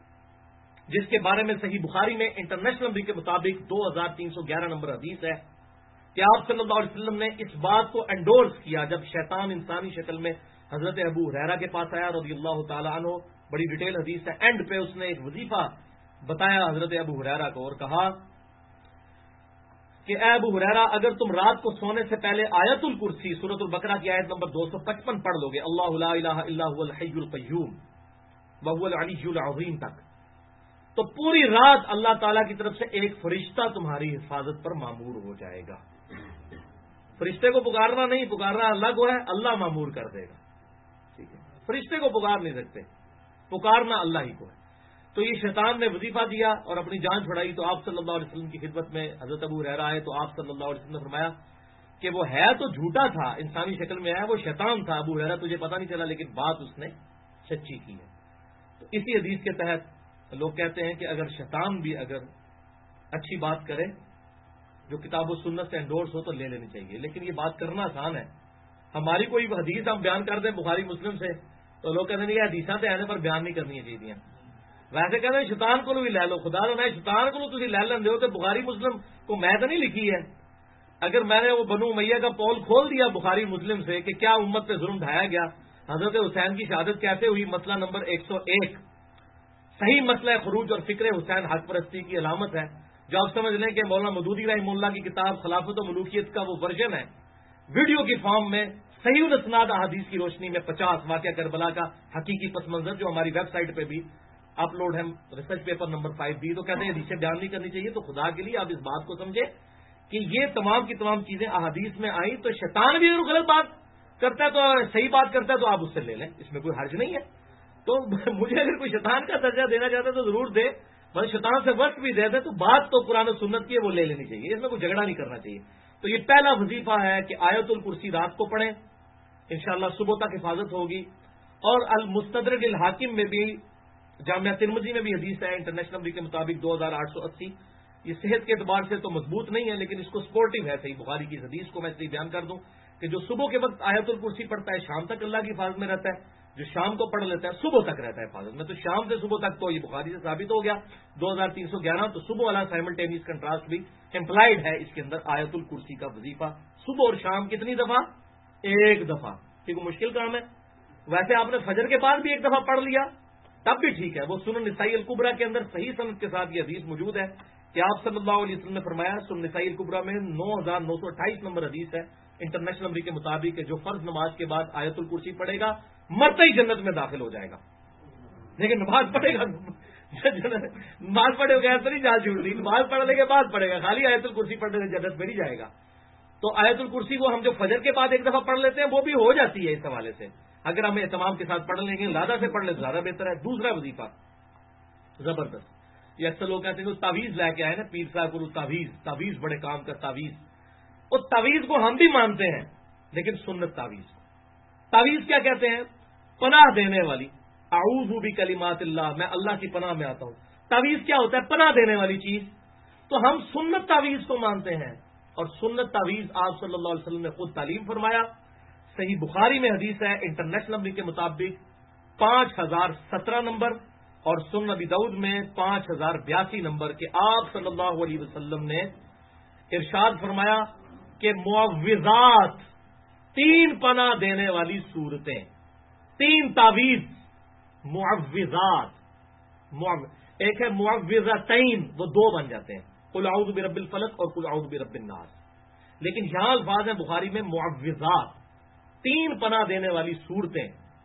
جس کے بارے میں صحیح بخاری میں انٹرنیشنل نمبر کے مطابق 2311 نمبر حدیث ہے کہ آپ صلی اللہ علیہ وسلم نے اس بات کو انڈورس کیا جب شیطان انسانی شکل میں حضرت ابو ہریرہ کے پاس آیا رضی اللہ تعالیٰ عنہ. بڑی ڈیٹیل حدیث ہے. اینڈ پہ اس نے ایک وظیفہ بتایا حضرت ابو ہریرہ کو اور کہا کہ اے ابو ہریرہ، اگر تم رات کو سونے سے پہلے آیت الکرسی سورۃ البقرہ کی آیت نمبر 255 پڑھ لو گے، اللہ لا الہ الا هو الحی القیوم وهو العلی العظیم تک، تو پوری رات اللہ تعالیٰ کی طرف سے ایک فرشتہ تمہاری حفاظت پر مامور ہو جائے گا. فرشتے کو پکارنا نہیں، پکارنا اللہ کو ہے، اللہ مامور کر دے گا. ٹھیک ہے، فرشتے کو پکار نہیں سکتے، پکارنا اللہ ہی کو ہے. تو یہ شیطان نے وظیفہ دیا اور اپنی جان چھڑائی. تو آپ صلی اللہ علیہ وسلم کی خدمت میں حضرت ابو ہریرہ آئے تو آپ صلی اللہ علیہ وسلم نے فرمایا کہ وہ ہے تو جھوٹا تھا، انسانی شکل میں ہے، وہ شیطان تھا. ابو ہریرہ تجھے پتہ نہیں چلا لیکن بات اس نے سچی کی ہے. تو اسی حدیث کے تحت لوگ کہتے ہیں کہ اگر شیطان بھی اگر اچھی بات کرے جو کتاب و سنت سے انڈورس ہو تو لے لینی چاہیے. لیکن یہ بات کرنا آسان ہے. ہماری کوئی حدیث ہم بیان کر دیں بخاری مسلم سے تو لوگ کہتے ہیں یہ حدیثاں تے آنے پر بیان نہیں کرنی چاہیے. ویسے کہتے ہیں شیطان کو بھی لے لو، خدا تو میں شیطان کو تھی لے لیں ہو تو بخاری مسلم کو میں تو نہیں لکھی ہے. اگر میں نے وہ بنو امیہ کا پول کھول دیا بخاری مسلم سے کہ کیا امت پہ ظلم ڈھایا گیا، حضرت حسین کی شہادت کیسے ہوئی، مسئلہ نمبر 101، صحیح مسئلہ خروج اور فکر حسین حق پرستی کی علامت ہے، جو آپ سمجھ لیں کہ مولانا مودودی رحمہ اللہ کی کتاب خلافت و ملوکیت کا وہ ورژن ہے ویڈیو کی فارم میں صحیح الاسناد احادیث کی روشنی میں 50 واقعہ کربلا کا حقیقی پس منظر جو ہماری ویب سائٹ پہ بھی اپلوڈ ہے، ریسرچ پیپر نمبر 5B. تو کہتے ہیں حدیثیں بیان نہیں کرنی چاہیے. تو خدا کے لیے آپ اس بات کو سمجھے کہ یہ تمام کی تمام چیزیں احادیث میں آئیں تو شیطان بھی اگر غلط بات کرتا ہے تو صحیح بات کرتا ہے تو آپ اس سے لے لیں، اس میں کوئی حرج نہیں ہے. تو مجھے اگر کوئی شیطان کا درجہ دینا چاہتا ہے تو ضرور دے، مگر شیطان سے وقت بھی دے دے تو بات تو قرآن و سنت کی ہے وہ لے لینی چاہیے، اس میں کوئی جھگڑا نہیں کرنا چاہیے. تو یہ پہلا وظیفہ ہے کہ آیت الکرسی رات کو پڑھیں، انشاءاللہ صبح تک حفاظت ہوگی. اور المستدرک الحاکم میں بھی، جامعہ ترمذی میں بھی حدیث ہے انٹرنیشنل نمبر کے مطابق 2880. یہ صحت کے اعتبار سے تو مضبوط نہیں ہے لیکن اس کو سپورٹو ہے صحیح بخاری کی حدیث کو میں اس لیے بیان کر دوں کہ جو صبح کے وقت آیت الکرسی پڑھتا ہے شام تک اللہ کی حفاظت میں رہتا ہے، جو شام کو پڑھ لیتا ہے صبح تک رہتا ہے حفاظت میں. تو شام سے صبح تک تو یہ بخاری سے ثابت ہو گیا 2311. تو صبح والا سائملٹینیس کنٹراسٹ بھی امپلائڈ ہے اس کے اندر. آیت الکرسی کا وظیفہ صبح اور شام کتنی دفعہ؟ ایک دفعہ. ٹھیک، مشکل کام ہے. ویسے آپ نے فجر کے بعد بھی ایک دفعہ پڑھ لیا تب بھی ٹھیک ہے. وہ سنن نسائی الکبریٰ کے اندر صحیح سند کے ساتھ یہ حدیث موجود ہے کہ آپ صلی اللہ علیہ وسلم نے فرمایا، سنن نسائی الکبریٰ میں 9928 نمبر حدیث ہے انٹرنیشنل نمبر کے مطابق، کہ جو فرض نماز کے بعد آیت الکرسی پڑھے گا مرتے ہی جنت میں داخل ہو جائے گا. لیکن نماز پڑھے گا، نماز پڑھے بغیر تو نہیں جان چھوٹتی، نماز پڑھنے کے بعد پڑھے گا. خالی آیت الکرسی پڑھنے سے جنت میں نہیں جائے گا. تو آیت الکرسی کو ہم جو فجر کے بعد ایک دفعہ پڑھ لیتے ہیں وہ بھی ہو جاتی ہے اس حوالے سے. اگر ہم اہتمام کے ساتھ پڑھ لیں گے، لادہ سے پڑھ لیں تو زیادہ بہتر ہے. دوسرا وظیفہ زبردست، یہ اکثر لوگ کہتے ہیں کہ تعویذ لے کے آئے نا پیر صاحب کو، تعویذ بڑے کام کا تعویذ. اور تعویذ کو ہم بھی مانتے ہیں لیکن سنت تعویذ کیا کہتے ہیں؟ پناہ دینے والی. اعوذ بکلمات اللہ، میں اللہ کی پناہ میں آتا ہوں. تعویذ کیا ہوتا ہے؟ پناہ دینے والی چیز. تو ہم سنت تعویذ کو مانتے ہیں، اور سنت تعویذ آپ صلی اللہ علیہ وسلم نے خود تعلیم فرمایا. صحیح بخاری میں حدیث ہے انٹرنیشنل نمبر کے مطابق 5017 نمبر، اور سنن ابی داؤد میں 5082 نمبر کے آپ صلی اللہ علیہ وسلم نے ارشاد فرمایا کہ معوذات، 3 پناہ دینے والی صورتیں، 3 تعویذ معوذات. ایک ہے معوذتین، وہ 2 بن جاتے ہیں، قل اعوذ برب الفلق اور قل اعوذ برب الناس. لیکن یہاں الفاظ ہیں بخاری میں معوذات، 3 پناہ دینے والی صورتیں.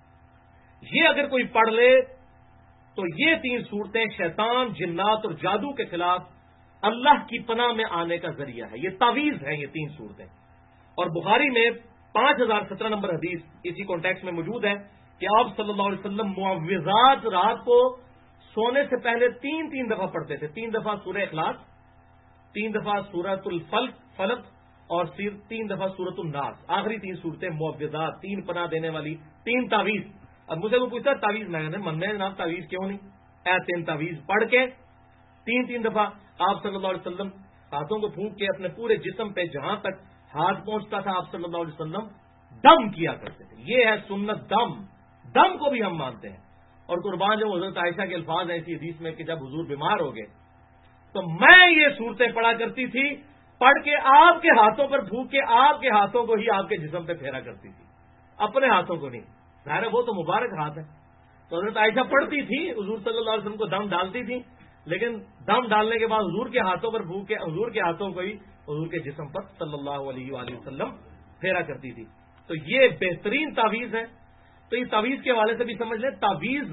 یہ اگر کوئی پڑھ لے تو یہ 3 صورتیں شیطان، جنات اور جادو کے خلاف اللہ کی پناہ میں آنے کا ذریعہ ہے. یہ تعویذ ہے یہ 3 صورتیں. اور بخاری میں 5017 نمبر حدیث اسی کانٹیکسٹ میں موجود ہے کہ آپ صلی اللہ علیہ وسلم معوذات رات کو سونے سے پہلے 3 دفعہ پڑھتے تھے. 3 دفعہ سورہ اخلاص، 3 دفعہ سورۃ الفلق اور 3 دفعہ سورۃ الناس. آخری 3 صورتیں معوذات، 3 پناہ دینے والی 3 تعویذ. اب مجھے وہ پوچھتا تعویذ میں مننے جناب تعویذ کیوں نہیں؟ 3 تعویذ پڑھ کے 3 دفعہ آپ صلی اللہ علیہ وسلم ہاتھوں کو پھونک کے اپنے پورے جسم پہ جہاں تک ہاتھ پہنچتا تھا آپ صلی اللہ علیہ وسلم دم کیا کرتے تھے. یہ ہے سنت. دم کو بھی ہم مانتے ہیں. اور قربان جو حضرت عائشہ کے الفاظ ہیں اسی حدیث میں کہ جب حضور بیمار ہو گئے تو میں یہ صورتیں پڑھا کرتی تھی، پڑھ کے آپ کے ہاتھوں پر پھونک کے آپ کے ہاتھوں کو ہی آپ کے جسم پہ پھیرا کرتی تھی، اپنے ہاتھوں کو نہیں. ظاہر ہے وہ تو مبارک ہاتھ ہے. تو حضرت عائشہ پڑھتی تھی، حضور صلی اللہ علیہ وسلم کو دم ڈالتی تھی، لیکن دم ڈالنے کے بعد حضور کے ہاتھوں پر پھونک کے حضور کے ہاتھوں کو ہی حضور کے جسم پر صلی اللہ علیہ وآلہ وسلم پھیرا کرتی تھی. تو یہ بہترین تعویذ ہے. تو اس تعویذ کے حوالے سے بھی سمجھ لیں، تعویذ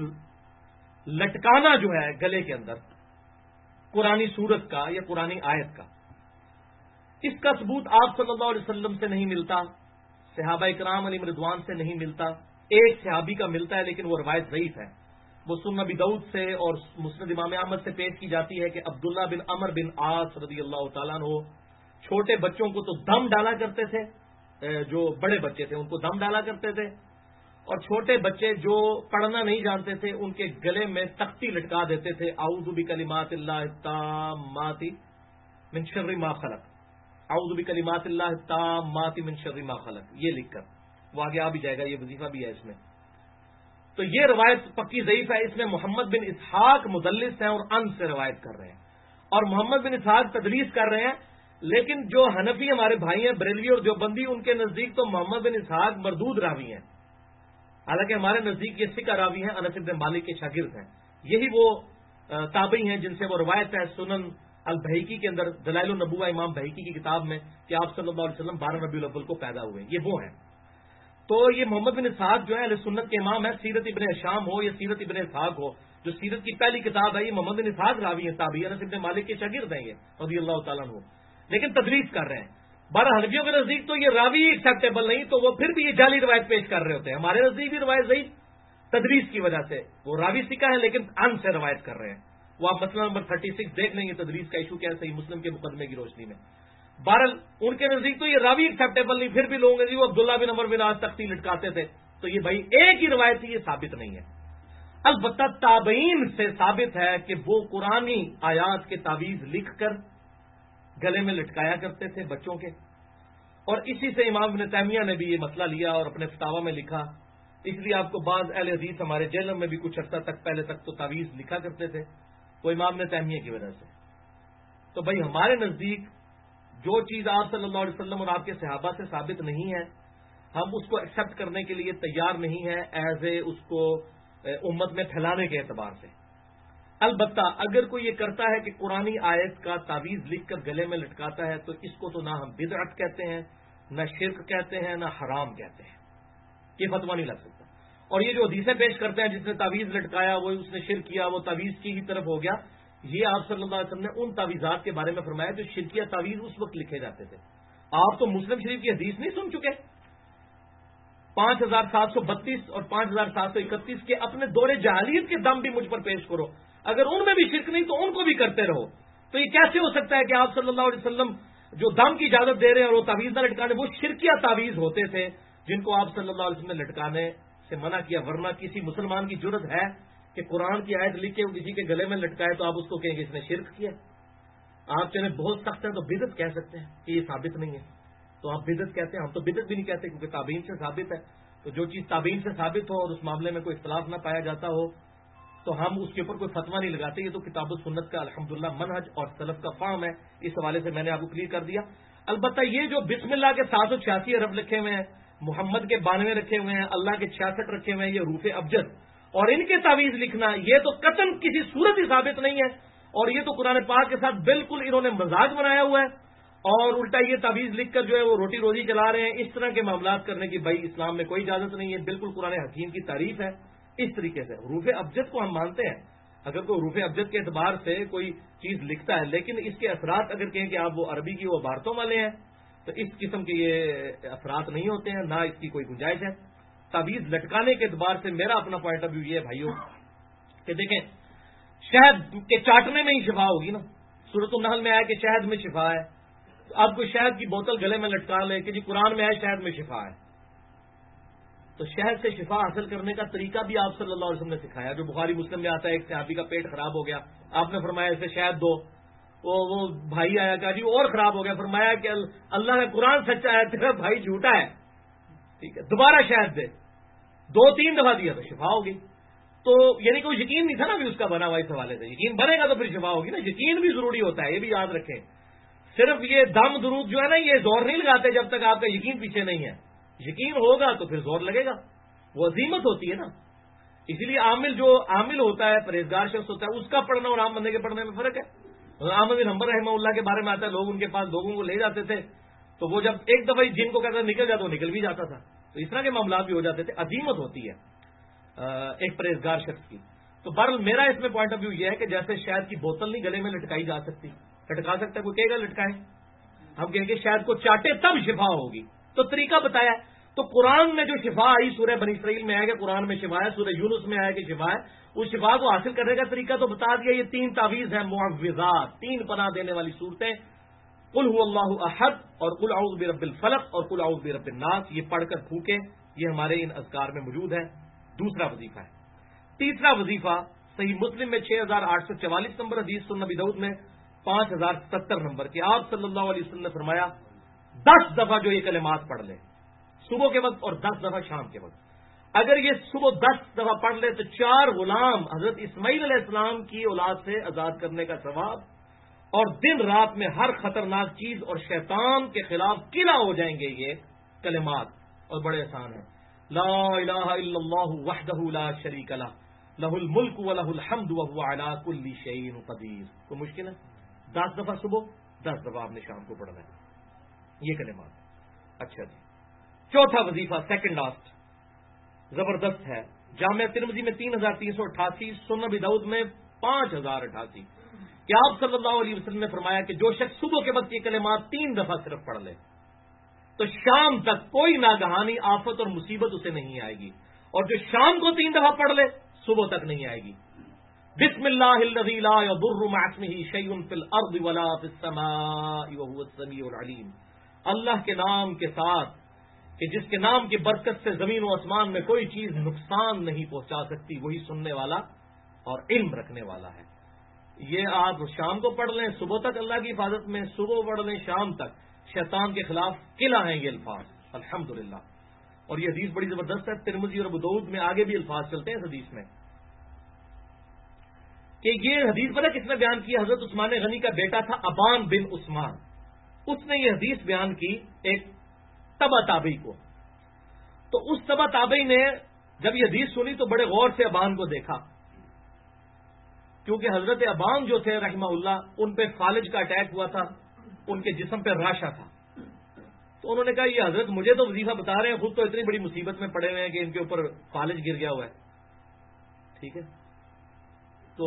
لٹکانا جو ہے گلے کے اندر قرآنی سورت کا یا قرآنی آیت کا، اس کا ثبوت آپ صلی اللہ علیہ وسلم سے نہیں ملتا، صحابہ کرام علیہم رضوان سے نہیں ملتا. ایک صحابی کا ملتا ہے لیکن وہ روایت ضعیف ہے. وہ سنن ابی داؤد سے اور مسند امام احمد سے پیش کی جاتی ہے کہ عبداللہ بن عمر بن عاص رضی اللہ تعالیٰ عنہ چھوٹے بچوں کو تو دم ڈالا کرتے تھے، جو بڑے بچے تھے ان کو دم ڈالا کرتے تھے، اور چھوٹے بچے جو پڑھنا نہیں جانتے تھے ان کے گلے میں تختی لٹکا دیتے تھے، اعوذ بکلمات اللہ التامات من شر ما خلق، اعوذ بکلمات اللہ التامات من شر ما خلق، یہ لکھ کر. وہ آگے آ بھی جائے گا، یہ وظیفہ بھی ہے اس میں. تو یہ روایت پکی ضعیف ہے. اس میں محمد بن اسحاق مدلس ہیں اور ان سے روایت کر رہے ہیں، اور محمد بن اسحاق تدلیس کر رہے ہیں. لیکن جو حنفی ہمارے بھائی ہیں بریلوی اور دیوبندی، ان کے نزدیک تو محمد بن اسحاق مردود راوی ہیں، حالانکہ ہمارے نزدیک یہ ثقہ راوی ہیں، انس بن مالک کے شاگرد ہیں. یہی وہ تابعی ہیں جن سے وہ روایت ہے سنن البہیقی کے اندر، دلائل النبوہ امام بہیقی کی کتاب میں، کہ آپ صلی اللہ علیہ وسلم 12 ربیع الاول کو پیدا ہوئے. یہ وہ ہیں. تو یہ محمد بن اسحاق جو ہے اہل سنت کے امام ہے. سیرت ابن ہشام ہو یا سیرت ابن اسحاق ہو، جو سیرت کی پہلی کتاب ہے، یہ محمد بن اسحاق راوی ہیں، تابعی انس بن مالک کے شاگرد ہیں یہ رضی اللہ تعالیٰ عنہ، لیکن تدریس کر رہے ہیں. 12 حنفیوں کے نزدیک تو یہ راوی ایکسیپٹیبل نہیں، تو وہ پھر بھی یہ جعلی روایت پیش کر رہے ہوتے ہیں. ہمارے نزدیک بھی روایت ضعیف تدریس کی وجہ سے، وہ راوی ثقہ ہے لیکن ان سے روایت کر رہے ہیں. وہ آپ مسئلہ نمبر 36 دیکھ لیں گے، تدریس کا ایشو کیا ہے صحیح مسلم کے مقدمے کی روشنی میں. بہرحال ان کے نزدیک تو یہ راوی ایکسیپٹیبل نہیں، پھر بھی لوگوں نے وہ عبداللہ بن عمر بن عاص تختی لٹکاتے تھے. تو یہ بھائی ایک ہی روایت تھی، یہ ثابت نہیں ہے. البتہ تابعین سے ثابت ہے کہ وہ قرآنی آیات کے تعویذ لکھ کر گلے میں لٹکایا کرتے تھے بچوں کے. اور اسی سے امام ابن تیمیہ نے بھی یہ مسئلہ لیا اور اپنے فتاوی میں لکھا اس لیے آپ کو بعض اہل حدیث ہمارے جیلوں میں بھی کچھ عرصہ تک پہلے تک تو تعویذ لکھا کرتے تھے، وہ امام نے تیمیہ کی وجہ سے۔ تو بھائی ہمارے نزدیک جو چیز آپ صلی اللہ علیہ وسلم اور آپ کے صحابہ سے ثابت نہیں ہے، ہم اس کو ایکسپٹ کرنے کے لیے تیار نہیں ہے ایز اے اس کو امت میں پھیلانے کے اعتبار سے۔ البتہ اگر کوئی یہ کرتا ہے کہ قرآنی آیت کا تعویذ لکھ کر گلے میں لٹکاتا ہے تو اس کو تو نہ ہم بدعت کہتے ہیں، نہ شرک کہتے ہیں، نہ حرام کہتے ہیں، یہ فتویٰ نہیں لگ سکتا۔ اور یہ جو حدیثیں پیش کرتے ہیں جس نے تعویذ لٹکایا وہ اس نے شرک کیا، وہ تعویذ کی ہی طرف ہو گیا، یہ آپ صلی اللہ علیہ وسلم نے ان تعویذات کے بارے میں فرمایا جو شرکیہ تعویذ اس وقت لکھے جاتے تھے۔ آپ تو مسلم شریف کی حدیث نہیں سن چکے؟ 5732 اور 5731 کے اپنے دور جاہلیت کے دم بھی مجھ پر پیش کرو، اگر ان میں بھی شرک نہیں تو ان کو بھی کرتے رہو، تو یہ کیسے ہو سکتا ہے کہ آپ صلی اللہ علیہ وسلم جو دم کی اجازت دے رہے ہیں اور وہ تعویذ نہ لٹکانے، وہ شرکیہ تعویذ ہوتے تھے جن کو آپ صلی اللہ علیہ وسلم نے لٹکانے سے منع کیا۔ ورنہ کسی مسلمان کی جرت ہے کہ قرآن کی آیت لکھ کے وہ کسی کے گلے میں لٹکائے تو آپ اس کو کہیں گے اس نے شرک کیا؟ آپ چلے بہت سخت ہیں تو بدعت کہہ سکتے ہیں کہ یہ ثابت نہیں ہے، تو آپ بدعت کہتے ہیں، ہم تو بدعت بھی نہیں کہتے کیونکہ تابعین سے ثابت ہے۔ تو جو چیز تابعین سے ثابت ہو اور اس معاملے میں کوئی اختلاف نہ پایا جاتا ہو تو ہم اس کے اوپر کوئی فتویٰ نہیں لگاتے۔ یہ تو کتاب و سنت کا الحمدللہ منہج اور سلف کا فہم ہے، اس حوالے سے میں نے آپ کو کلیئر کر دیا۔ البتہ یہ جو بسم اللہ کے 786 حرف لکھے ہوئے ہیں، محمد کے 92 رکھے ہوئے ہیں، اللہ کے 66 رکھے ہوئے ہیں، یہ حروف ابجد اور ان کے تعویذ لکھنا، یہ تو قطعاً کسی صورت ہی ثابت نہیں ہے، اور یہ تو قرآن پاک کے ساتھ بالکل انہوں نے مزاج بنایا ہوا ہے، اور الٹا یہ تعویذ لکھ کر جو ہے وہ روٹی روزی چلا رہے ہیں۔ اس طرح کے معاملات کرنے کی بھائی اسلام میں کوئی اجازت نہیں ہے، بالکل قرآن حکیم کی تعریف ہے اس طریقے سے۔ حروف ابجد کو ہم مانتے ہیں، اگر کوئی حروف ابجد کے اعتبار سے کوئی چیز لکھتا ہے، لیکن اس کے اثرات اگر کہیں کہ آپ وہ عربی کی وہ عبارتوں والے ہیں تو اس قسم کے یہ اثرات نہیں ہوتے ہیں، نہ اس کی کوئی گنجائش ہے۔ تعویذ لٹکانے کے اعتبار سے میرا اپنا پوائنٹ آف ویو یہ ہے بھائیوں کہ دیکھیں شہد کے چاٹنے میں ہی شفا ہوگی نا، سورۃ النحل میں آیا کہ شہد میں شفا ہے، تو اب کوئی شہد کی بوتل گلے میں لٹکا لے کہ جی قرآن میں ہے شہد میں شفا ہے، تو شہد سے شفا حاصل کرنے کا طریقہ بھی آپ صلی اللہ علیہ وسلم نے سکھایا، جو بخاری مسلم میں آتا ہے ایک صحابی کا پیٹ خراب ہو گیا، آپ نے فرمایا اسے شہد دو، وہ بھائی آیا کہا جی اور خراب ہو گیا، فرمایا کہ اللہ کا قرآن سچا ہے تیرا بھائی جھوٹا ہے، ٹھیک ہے دوبارہ شہد دے، 2-3 دفعہ دیا تو شفا ہوگی۔ تو یعنی کوئی یقین نہیں تھا نا ابھی اس کا بنا ہوا، اس حوالے سے یقین بنے گا تو پھر شفا ہوگی نا، یقین بھی ضروری ہوتا ہے، یہ بھی یاد رکھیں۔ صرف یہ دم درود جو ہے نا یہ زور نہیں لگاتے جب تک آپ کا یقین پیچھے نہیں ہے، یقین ہوگا تو پھر زور لگے گا، وہ عظیمت ہوتی ہے نا۔ اسی لیے عامل ہوتا ہے، پرہیزگار شخص ہوتا ہے، اس کا پڑھنا اور عام بندے کے پڑھنے میں فرق ہے۔ احمد بن حنبل رحمہ اللہ کے بارے میں آتا ہے لوگ ان کے پاس لوگوں کو لے جاتے تھے تو وہ جب ایک دفعہ جن کو کہتا نکل جاتا وہ نکل بھی جاتا تھا، تو اس طرح کے معاملات بھی ہو جاتے تھے، عظیمت ہوتی ہے ایک پرہیزگار شخص کی۔ تو بہرحال میرا اس میں پوائنٹ آف ویو یہ ہے کہ جیسے شہد کی بوتل نہیں گلے میں لٹکائی جا سکتی، لٹکا سکتا ہے کوئی کہے گا لٹکائیں، ہم کہیں گے شہد کو چاٹے تب شفا ہوگی، تو طریقہ بتایا ہے۔ تو قرآن میں جو شفا آئی سورہ بنی اسرائیل میں آیا کہ قرآن میں شفا ہے، سورہ یونس میں آیا کہ شفا ہے، اس شفا کو حاصل کرنے کا طریقہ تو بتا دیا۔ یہ 3 تعویذ ہیں معوذات، 3 پناہ دینے والی صورتیں، قل هو اللہ احد اور قل اعوذ برب الفلق اور قل اعوذ برب الناس، یہ پڑھ کر پھونکیں، یہ ہمارے ان اذکار میں موجود ہے۔ دوسرا وظیفہ ہے۔ تیسرا وظیفہ صحیح مسلم میں 6844 نمبر حدیث، سنن نبی داؤد میں 5070 نمبر کہ آپ صلی اللہ علیہ وسلم نے فرمایا 10 دفعہ جو یہ کلمات پڑھ لے صبح کے وقت اور 10 دفعہ شام کے وقت، اگر یہ صبح 10 دفعہ پڑھ لے تو 4 غلام حضرت اسماعیل علیہ السلام کی اولاد سے آزاد کرنے کا ثواب، اور دن رات میں ہر خطرناک چیز اور شیطان کے خلاف قلعہ ہو جائیں گے یہ کلمات، اور بڑے آسان ہیں۔ لا الہ الا اللہ وحدہ لا شریک لہ لہ الملک ولہ الحمد وہو علی کل شیء قدیر۔ تو مشکل ہے، 10 دفعہ صبح 10 دفعہ آپ نے شام کو پڑھنا ہے یہ کلمات۔ اچھا جی، چوتھا وظیفہ سیکنڈ لاسٹ زبردست ہے، جامعہ ترمذی میں 3388، سنن ابی داؤد میں 5088 کہ آپ صلی اللہ علیہ وسلم نے فرمایا کہ جو شخص صبح کے وقت یہ کلمات 3 دفعہ صرف پڑھ لے تو شام تک کوئی ناگہانی آفت اور مصیبت اسے نہیں آئے گی، اور جو شام کو 3 دفعہ پڑھ لے صبح تک نہیں آئے گی۔ بسم اللہ الذی لا یضر مع اسمہ شیء فی الارض ولا فی السماء وهو السمیع العلیم، اللہ کے نام کے ساتھ کہ جس کے نام کی برکت سے زمین و آسمان میں کوئی چیز نقصان نہیں پہنچا سکتی، وہی سننے والا اور علم رکھنے والا ہے۔ یہ آپ شام کو پڑھ لیں صبح تک اللہ کی حفاظت میں، صبح پڑھ لیں شام تک، شیطان کے خلاف قلعہ ہیں یہ الفاظ الحمدللہ۔ اور یہ حدیث بڑی زبردست ہے، ترمذی اور ابو داؤد میں آگے بھی الفاظ چلتے ہیں اس حدیث میں کہ یہ حدیث پتہ کس نے بیان کی؟ حضرت عثمان غنی کا بیٹا تھا ابان بن عثمان، اس نے یہ حدیث بیان کی ایک تبع تابعی کو. تو اس تبع تابعی نے جب یہ حدیث سنی تو بڑے غور سے ابان کو دیکھا، کیونکہ حضرت ابان جو تھے رحمہ اللہ ان پہ فالج کا اٹیک ہوا تھا، ان کے جسم پہ راشا تھا. تو انہوں نے کہا یہ حضرت مجھے تو وظیفہ بتا رہے ہیں، خود تو اتنی بڑی مصیبت میں پڑے ہوئے ہیں کہ ان کے اوپر فالج گر گیا ہوا ہے. ٹھیک ہے، تو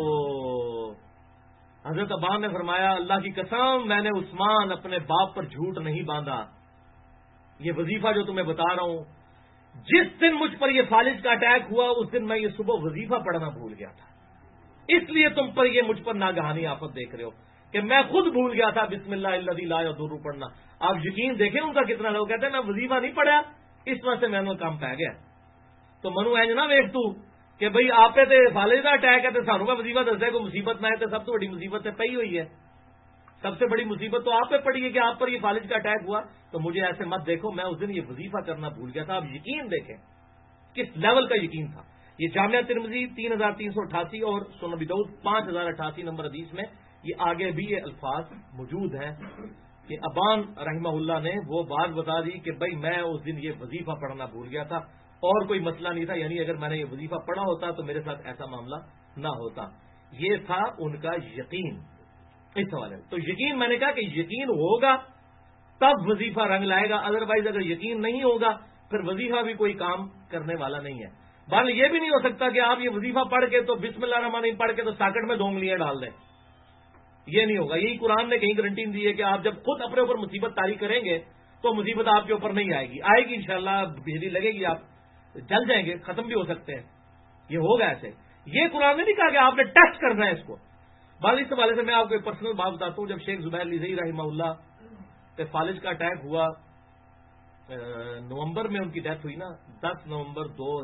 حضرت ابان نے فرمایا اللہ کی قسم میں نے عثمان اپنے باپ پر جھوٹ نہیں باندھا، یہ وظیفہ جو تمہیں بتا رہا ہوں، جس دن مجھ پر یہ فالج کا اٹیک ہوا اس دن میں یہ صبح وظیفہ پڑھنا بھول گیا تھا، اس لیے تم پر یہ مجھ پر ناگہانی آفت دیکھ رہے ہو کہ میں خود بھول گیا تھا بسم اللہ الذی لا یضر پڑھنا. آپ یقین دیکھیں ان کا کتنا لوگ کہتے ہیں میں وظیفہ نہیں پڑھا اس وجہ سے میں نے کام پہ گیا. تو منو اینج نہ ویک تو کہ بھئی آپ پہ تے فالج کا اٹیک ہے تو سانوں کا وظیفہ دس دے کوئی مصیبت نہ ہے، تو سب سے بڑی مصیبت سے پئی ہوئی ہے، سب سے بڑی مصیبت تو آپ پہ پڑی ہے کہ آپ پر یہ فالج کا اٹیک ہوا. تو مجھے ایسے مت دیکھو، میں اس دن یہ وظیفہ کرنا بھول گیا تھا. آپ یقین دیکھیں کس لیول کا یقین تھا. یہ جامعہ ترمذی 3388 اور سنن ابی داؤد 5088 نمبر حدیث میں یہ آگے بھی یہ الفاظ موجود ہیں کہ ابان رحمہ اللہ نے وہ بات بتا دی کہ بھائی میں اس دن یہ وظیفہ پڑھنا بھول گیا تھا اور کوئی مسئلہ نہیں تھا، یعنی اگر میں نے یہ وظیفہ پڑھا ہوتا تو میرے ساتھ ایسا معاملہ نہ ہوتا. یہ تھا ان کا یقین اس حوالے. تو یقین میں نے کہا کہ یقین ہوگا تب وظیفہ رنگ لائے گا، ادروائز اگر یقین نہیں ہوگا پھر وظیفہ بھی کوئی کام کرنے والا نہیں ہے. بہرحال یہ بھی نہیں ہو سکتا کہ آپ یہ وظیفہ پڑھ کے تو بسم اللہ الرحمن الرحیم پڑھ کے تو ساکٹ میں 2 انگلیاں ڈال دیں، یہ نہیں ہوگا. یہی قرآن نے کہیں گارنٹی دی ہے کہ آپ جب خود اپنے اوپر مصیبت طاری کریں گے تو مصیبت آپ کے اوپر نہیں آئے گی، آئے گی انشاءاللہ بجلی لگے گی، آپ جل جائیں گے، ختم بھی ہو سکتے ہیں، یہ ہوگا ایسے. یہ قرآن نے نہیں کہا کہ آپ نے ٹیسٹ کرنا ہے اس کو. بہرحال اس حوالے سے میں آپ کو ایک پرسنل بات بتاتا ہوں. جب شیخ زبیر علی زئی رحمہ اللہ پہ فالج کا اٹیک ہوا، نومبر میں ان کی ڈیتھ ہوئی نا، 10 نومبر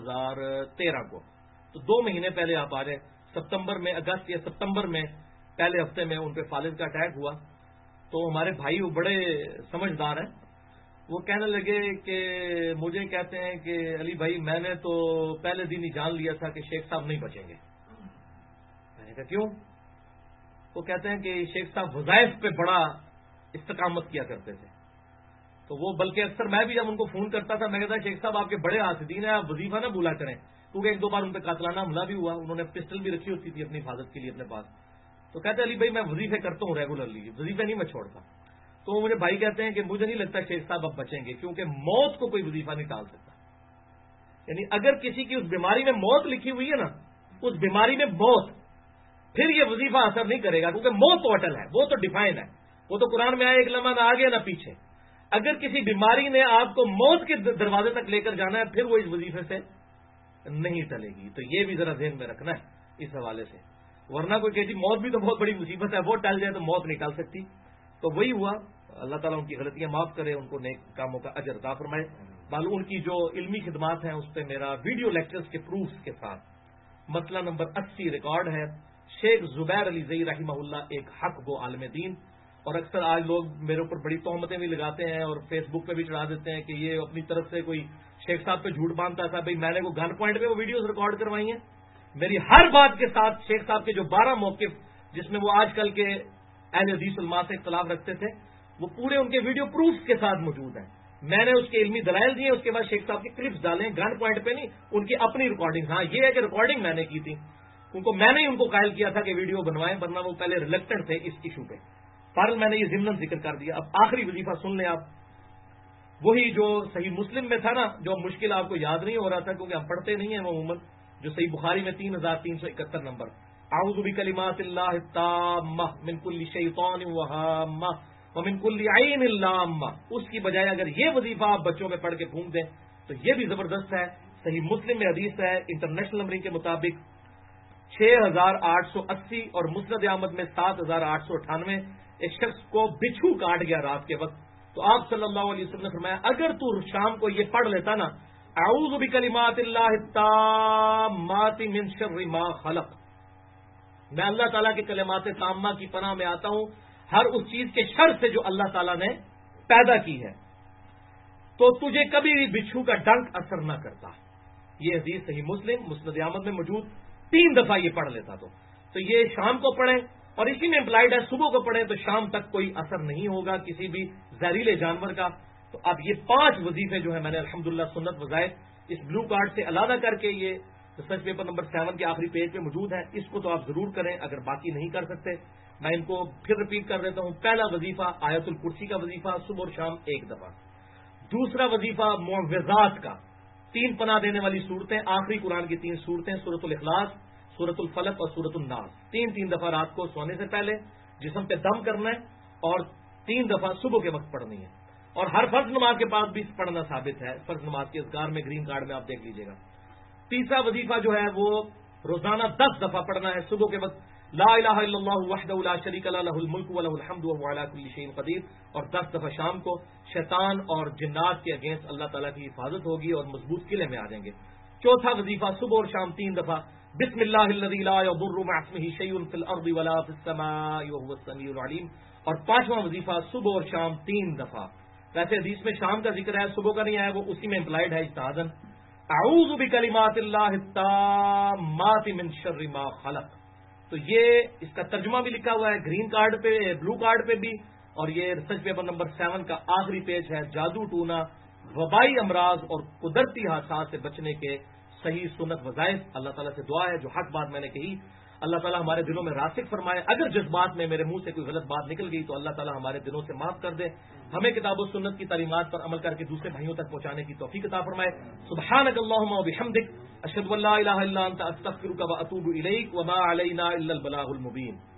2013 کو، تو 2 مہینے پہلے آپ آ جائیں، ستمبر میں، اگست یا ستمبر میں پہلے ہفتے میں ان پہ فالج کا اٹیک ہوا. تو ہمارے بھائی وہ بڑے سمجھدار ہیں، وہ کہنے لگے کہ مجھے کہتے ہیں کہ علی بھائی میں نے تو پہلے دن ہی جان لیا تھا کہ شیخ صاحب نہیں بچیں گے. میں نے کہا کیوں؟ وہ کہتے ہیں کہ شیخ صاحب وظائف پہ بڑا استقامت کیا کرتے تھے. تو وہ بلکہ اکثر میں بھی جب ان کو فون کرتا تھا میں کہتا شیخ صاحب آپ کے بڑے حاسدین ہیں، آپ وظیفہ نہ بھولا کریں، کیونکہ 1-2 بار ان پہ قاتلانہ حملہ بھی ہوا، انہوں نے پسٹل بھی رکھی ہوتی تھی اپنی حفاظت کے لیے اپنے پاس. تو کہتے علی بھائی میں وظیفے کرتا ہوں ریگولرلی، وظیفے نہیں میں چھوڑتا. تو مجھے بھائی کہتے ہیں کہ مجھے نہیں لگتا شیخ صاحب اب بچیں گے، کیونکہ موت کو کوئی وظیفہ نہیں ٹال سکتا. یعنی اگر کسی کی اس بیماری میں موت لکھی ہوئی ہے نا، اس بیماری میں موت، پھر یہ وظیفہ اثر نہیں کرے گا، کیونکہ موت تو اٹل ہے، وہ تو ڈیفائن ہے، وہ تو قرآن میں آئے ایک لمحہ نہ آگے نہ پیچھے. اگر کسی بیماری نے آپ کو موت کے دروازے تک لے کر جانا ہے پھر وہ اس وظیفے سے نہیں ٹلے گی. تو یہ بھی ذرا ذہن میں رکھنا ہے اس حوالے سے، ورنہ کوئی کہتی موت بھی تو بہت بڑی مصیبت ہے، وہ ٹل جائے تو موت نہیں ٹل سکتی. تو وہی ہوا. اللہ تعالیٰ ان کی غلطیاں معاف کرے، ان کو نیک کاموں کا اجر عطا فرمائے. معلوم ان کی جو علمی خدمات ہیں اس پہ میرا ویڈیو لیکچرز کے پروفز کے ساتھ مسئلہ نمبر 80 ریکارڈ ہے. شیخ زبیر علی زئی رحمہ اللہ ایک حق گو عالم دین. اور اکثر آج لوگ میرے اوپر بڑی تہمتیں بھی لگاتے ہیں اور فیس بک پہ بھی چڑھا دیتے ہیں کہ یہ اپنی طرف سے کوئی شیخ صاحب پہ جھوٹ باندھتا تھا. بھائی میں نے کوئی گن پوائنٹ پہ وہ ویڈیوز ریکارڈ کروائی ہیں. میری ہر بات کے ساتھ شیخ صاحب کے جو 12 موقف جس میں وہ آج کل کے اہل حدیث علماء سے اختلاف رکھتے تھے وہ پورے ان کے ویڈیو پروفز کے ساتھ موجود ہیں. میں نے اس کے علمی دلائل دیے، اس کے بعد شیخ صاحب کی کلپس ڈالیں، گن پوائنٹ پہ نہیں، ان کی اپنی ریکارڈنگ. ہاں یہ ہے کہ ریکارڈنگ میں نے کی تھی، ان کو میں نے ان کو قائل کیا تھا کہ ویڈیو بنوائیں، ورنہ وہ پہلے ریلیکٹنٹ تھے اس ایشو پہ. فارل میں نے یہ ضمن ذکر کر دیا. اب آخری وظیفہ سن لیں آپ، وہی جو صحیح مسلم میں تھا نا، جو مشکل آپ کو یاد نہیں ہو رہا تھا کیونکہ ہم پڑھتے نہیں ہیں عموماً، جو صحیح بخاری میں 3371 نمبر، اعوذ بکلمات اللہ التامہ من کل شیطان وہامہ ومن کل عین لامہ. اس کی بجائے اگر یہ وظیفہ آپ بچوں میں پڑھ کے پھونک دیں تو یہ بھی زبردست ہے. صحیح مسلم میں حدیث ہے انٹرنیشنل نمبرنگ کے مطابق 6880 اور مسند احمد میں 7898. ایک شخص کو بچھو کاٹ گیا رات کے وقت، تو آپ صلی اللہ علیہ وسلم نے فرمایا اگر تو شام کو یہ پڑھ لیتا نا، اعوذ بکلمات اللہ التامات من شر ما خلق، میں اللہ تعالیٰ کے کلمات تامہ کی پناہ میں آتا ہوں ہر اس چیز کے شر سے جو اللہ تعالیٰ نے پیدا کی ہے، تو تو تجھے کبھی بھی بچھو کا ڈنک اثر نہ کرتا. یہ حدیث صحیح مسلم مسند احمد میں موجود. 3 دفعہ یہ پڑھ لیتا تو یہ شام کو پڑھیں اور اسی میں امپلائڈ ہے صبح کو پڑھیں تو شام تک کوئی اثر نہیں ہوگا کسی بھی زہریلے جانور کا. تو اب یہ 5 وظیفے جو ہیں میں نے الحمدللہ سنت وظائف اس بلو کارڈ سے علیحدہ کر کے یہ ریسرچ پیپر نمبر 7 کے آخری پیج پہ موجود ہے. اس کو تو آپ ضرور کریں اگر باقی نہیں کر سکتے. میں ان کو پھر رپیٹ کر دیتا ہوں. پہلا وظیفہ آیت الکرسی کا وظیفہ صبح اور شام 1 دفعہ. دوسرا وظیفہ معوذات کا 3 پناہ دینے والی صورتیں آخری قرآن کی 3 صورتیں سورۃ الاخلاص سورۃ الفلق اور سورۃ الناس 3 دفعہ رات کو سونے سے پہلے جسم پہ دم کرنا ہے اور 3 دفعہ صبح کے وقت پڑھنی ہے. اور ہر فرض نماز کے بعد بھی پڑھنا ثابت ہے. فرض نماز کے اذکار میں گرین کارڈ میں آپ دیکھ لیجیے گا. تیسرا وظیفہ جو ہے وہ روزانہ 10 دفعہ پڑھنا ہے صبح کے وقت لا الہ الا اللہ وحدہ لا شریک لہ لہ الملک ولہ الحمد وہو علی کل شیء قدیر. اور 10 دفعہ شام کو شیطان اور جنات کے اگینسٹ اللہ تعالیٰ کی حفاظت ہوگی اور مضبوط قلعے میں آ جائیں گے. چوتھا وظیفہ صبح اور شام 3 دفعہ بسم اللہ الذی لا یضر مع اسمہ شیء فی الارض ولا فی السماء وہو السمیع العلیم. اور 5واں وظیفہ صبح اور شام 3 دفعہ. ویسے حدیث میں شام کا ذکر ہے صبح کا نہیں آیا وہ اسی میں امپلائڈ ہے اجتہاداً. اعوذ بکلمات اللہ التامات من شر ما خلق. تو یہ اس کا ترجمہ بھی لکھا ہوا ہے گرین کارڈ پہ بلو کارڈ پہ بھی. اور یہ ریسرچ پیپر نمبر 7 کا آخری پیج ہے. جادو ٹونا وبائی امراض اور قدرتی حادثات سے بچنے کے صحیح سنت وظائف. اللہ تعالیٰ سے دعا ہے جو حق بات میں نے کہی اللہ تعالیٰ ہمارے دلوں میں راسخ فرمائے. اگر جذبات میں میرے منہ سے کوئی غلط بات نکل گئی تو اللہ تعالیٰ ہمارے دلوں سے معاف کر دے. ہمیں کتاب و سنت کی تعلیمات پر عمل کر کے دوسرے بھائیوں تک پہنچانے کی توفیق عطا فرمائے. سبحانک اللہم و بحمدک اشہد ان لا الہ الا انت استغفرک و اتوب الیک وما علینا الا البلاغ المبین.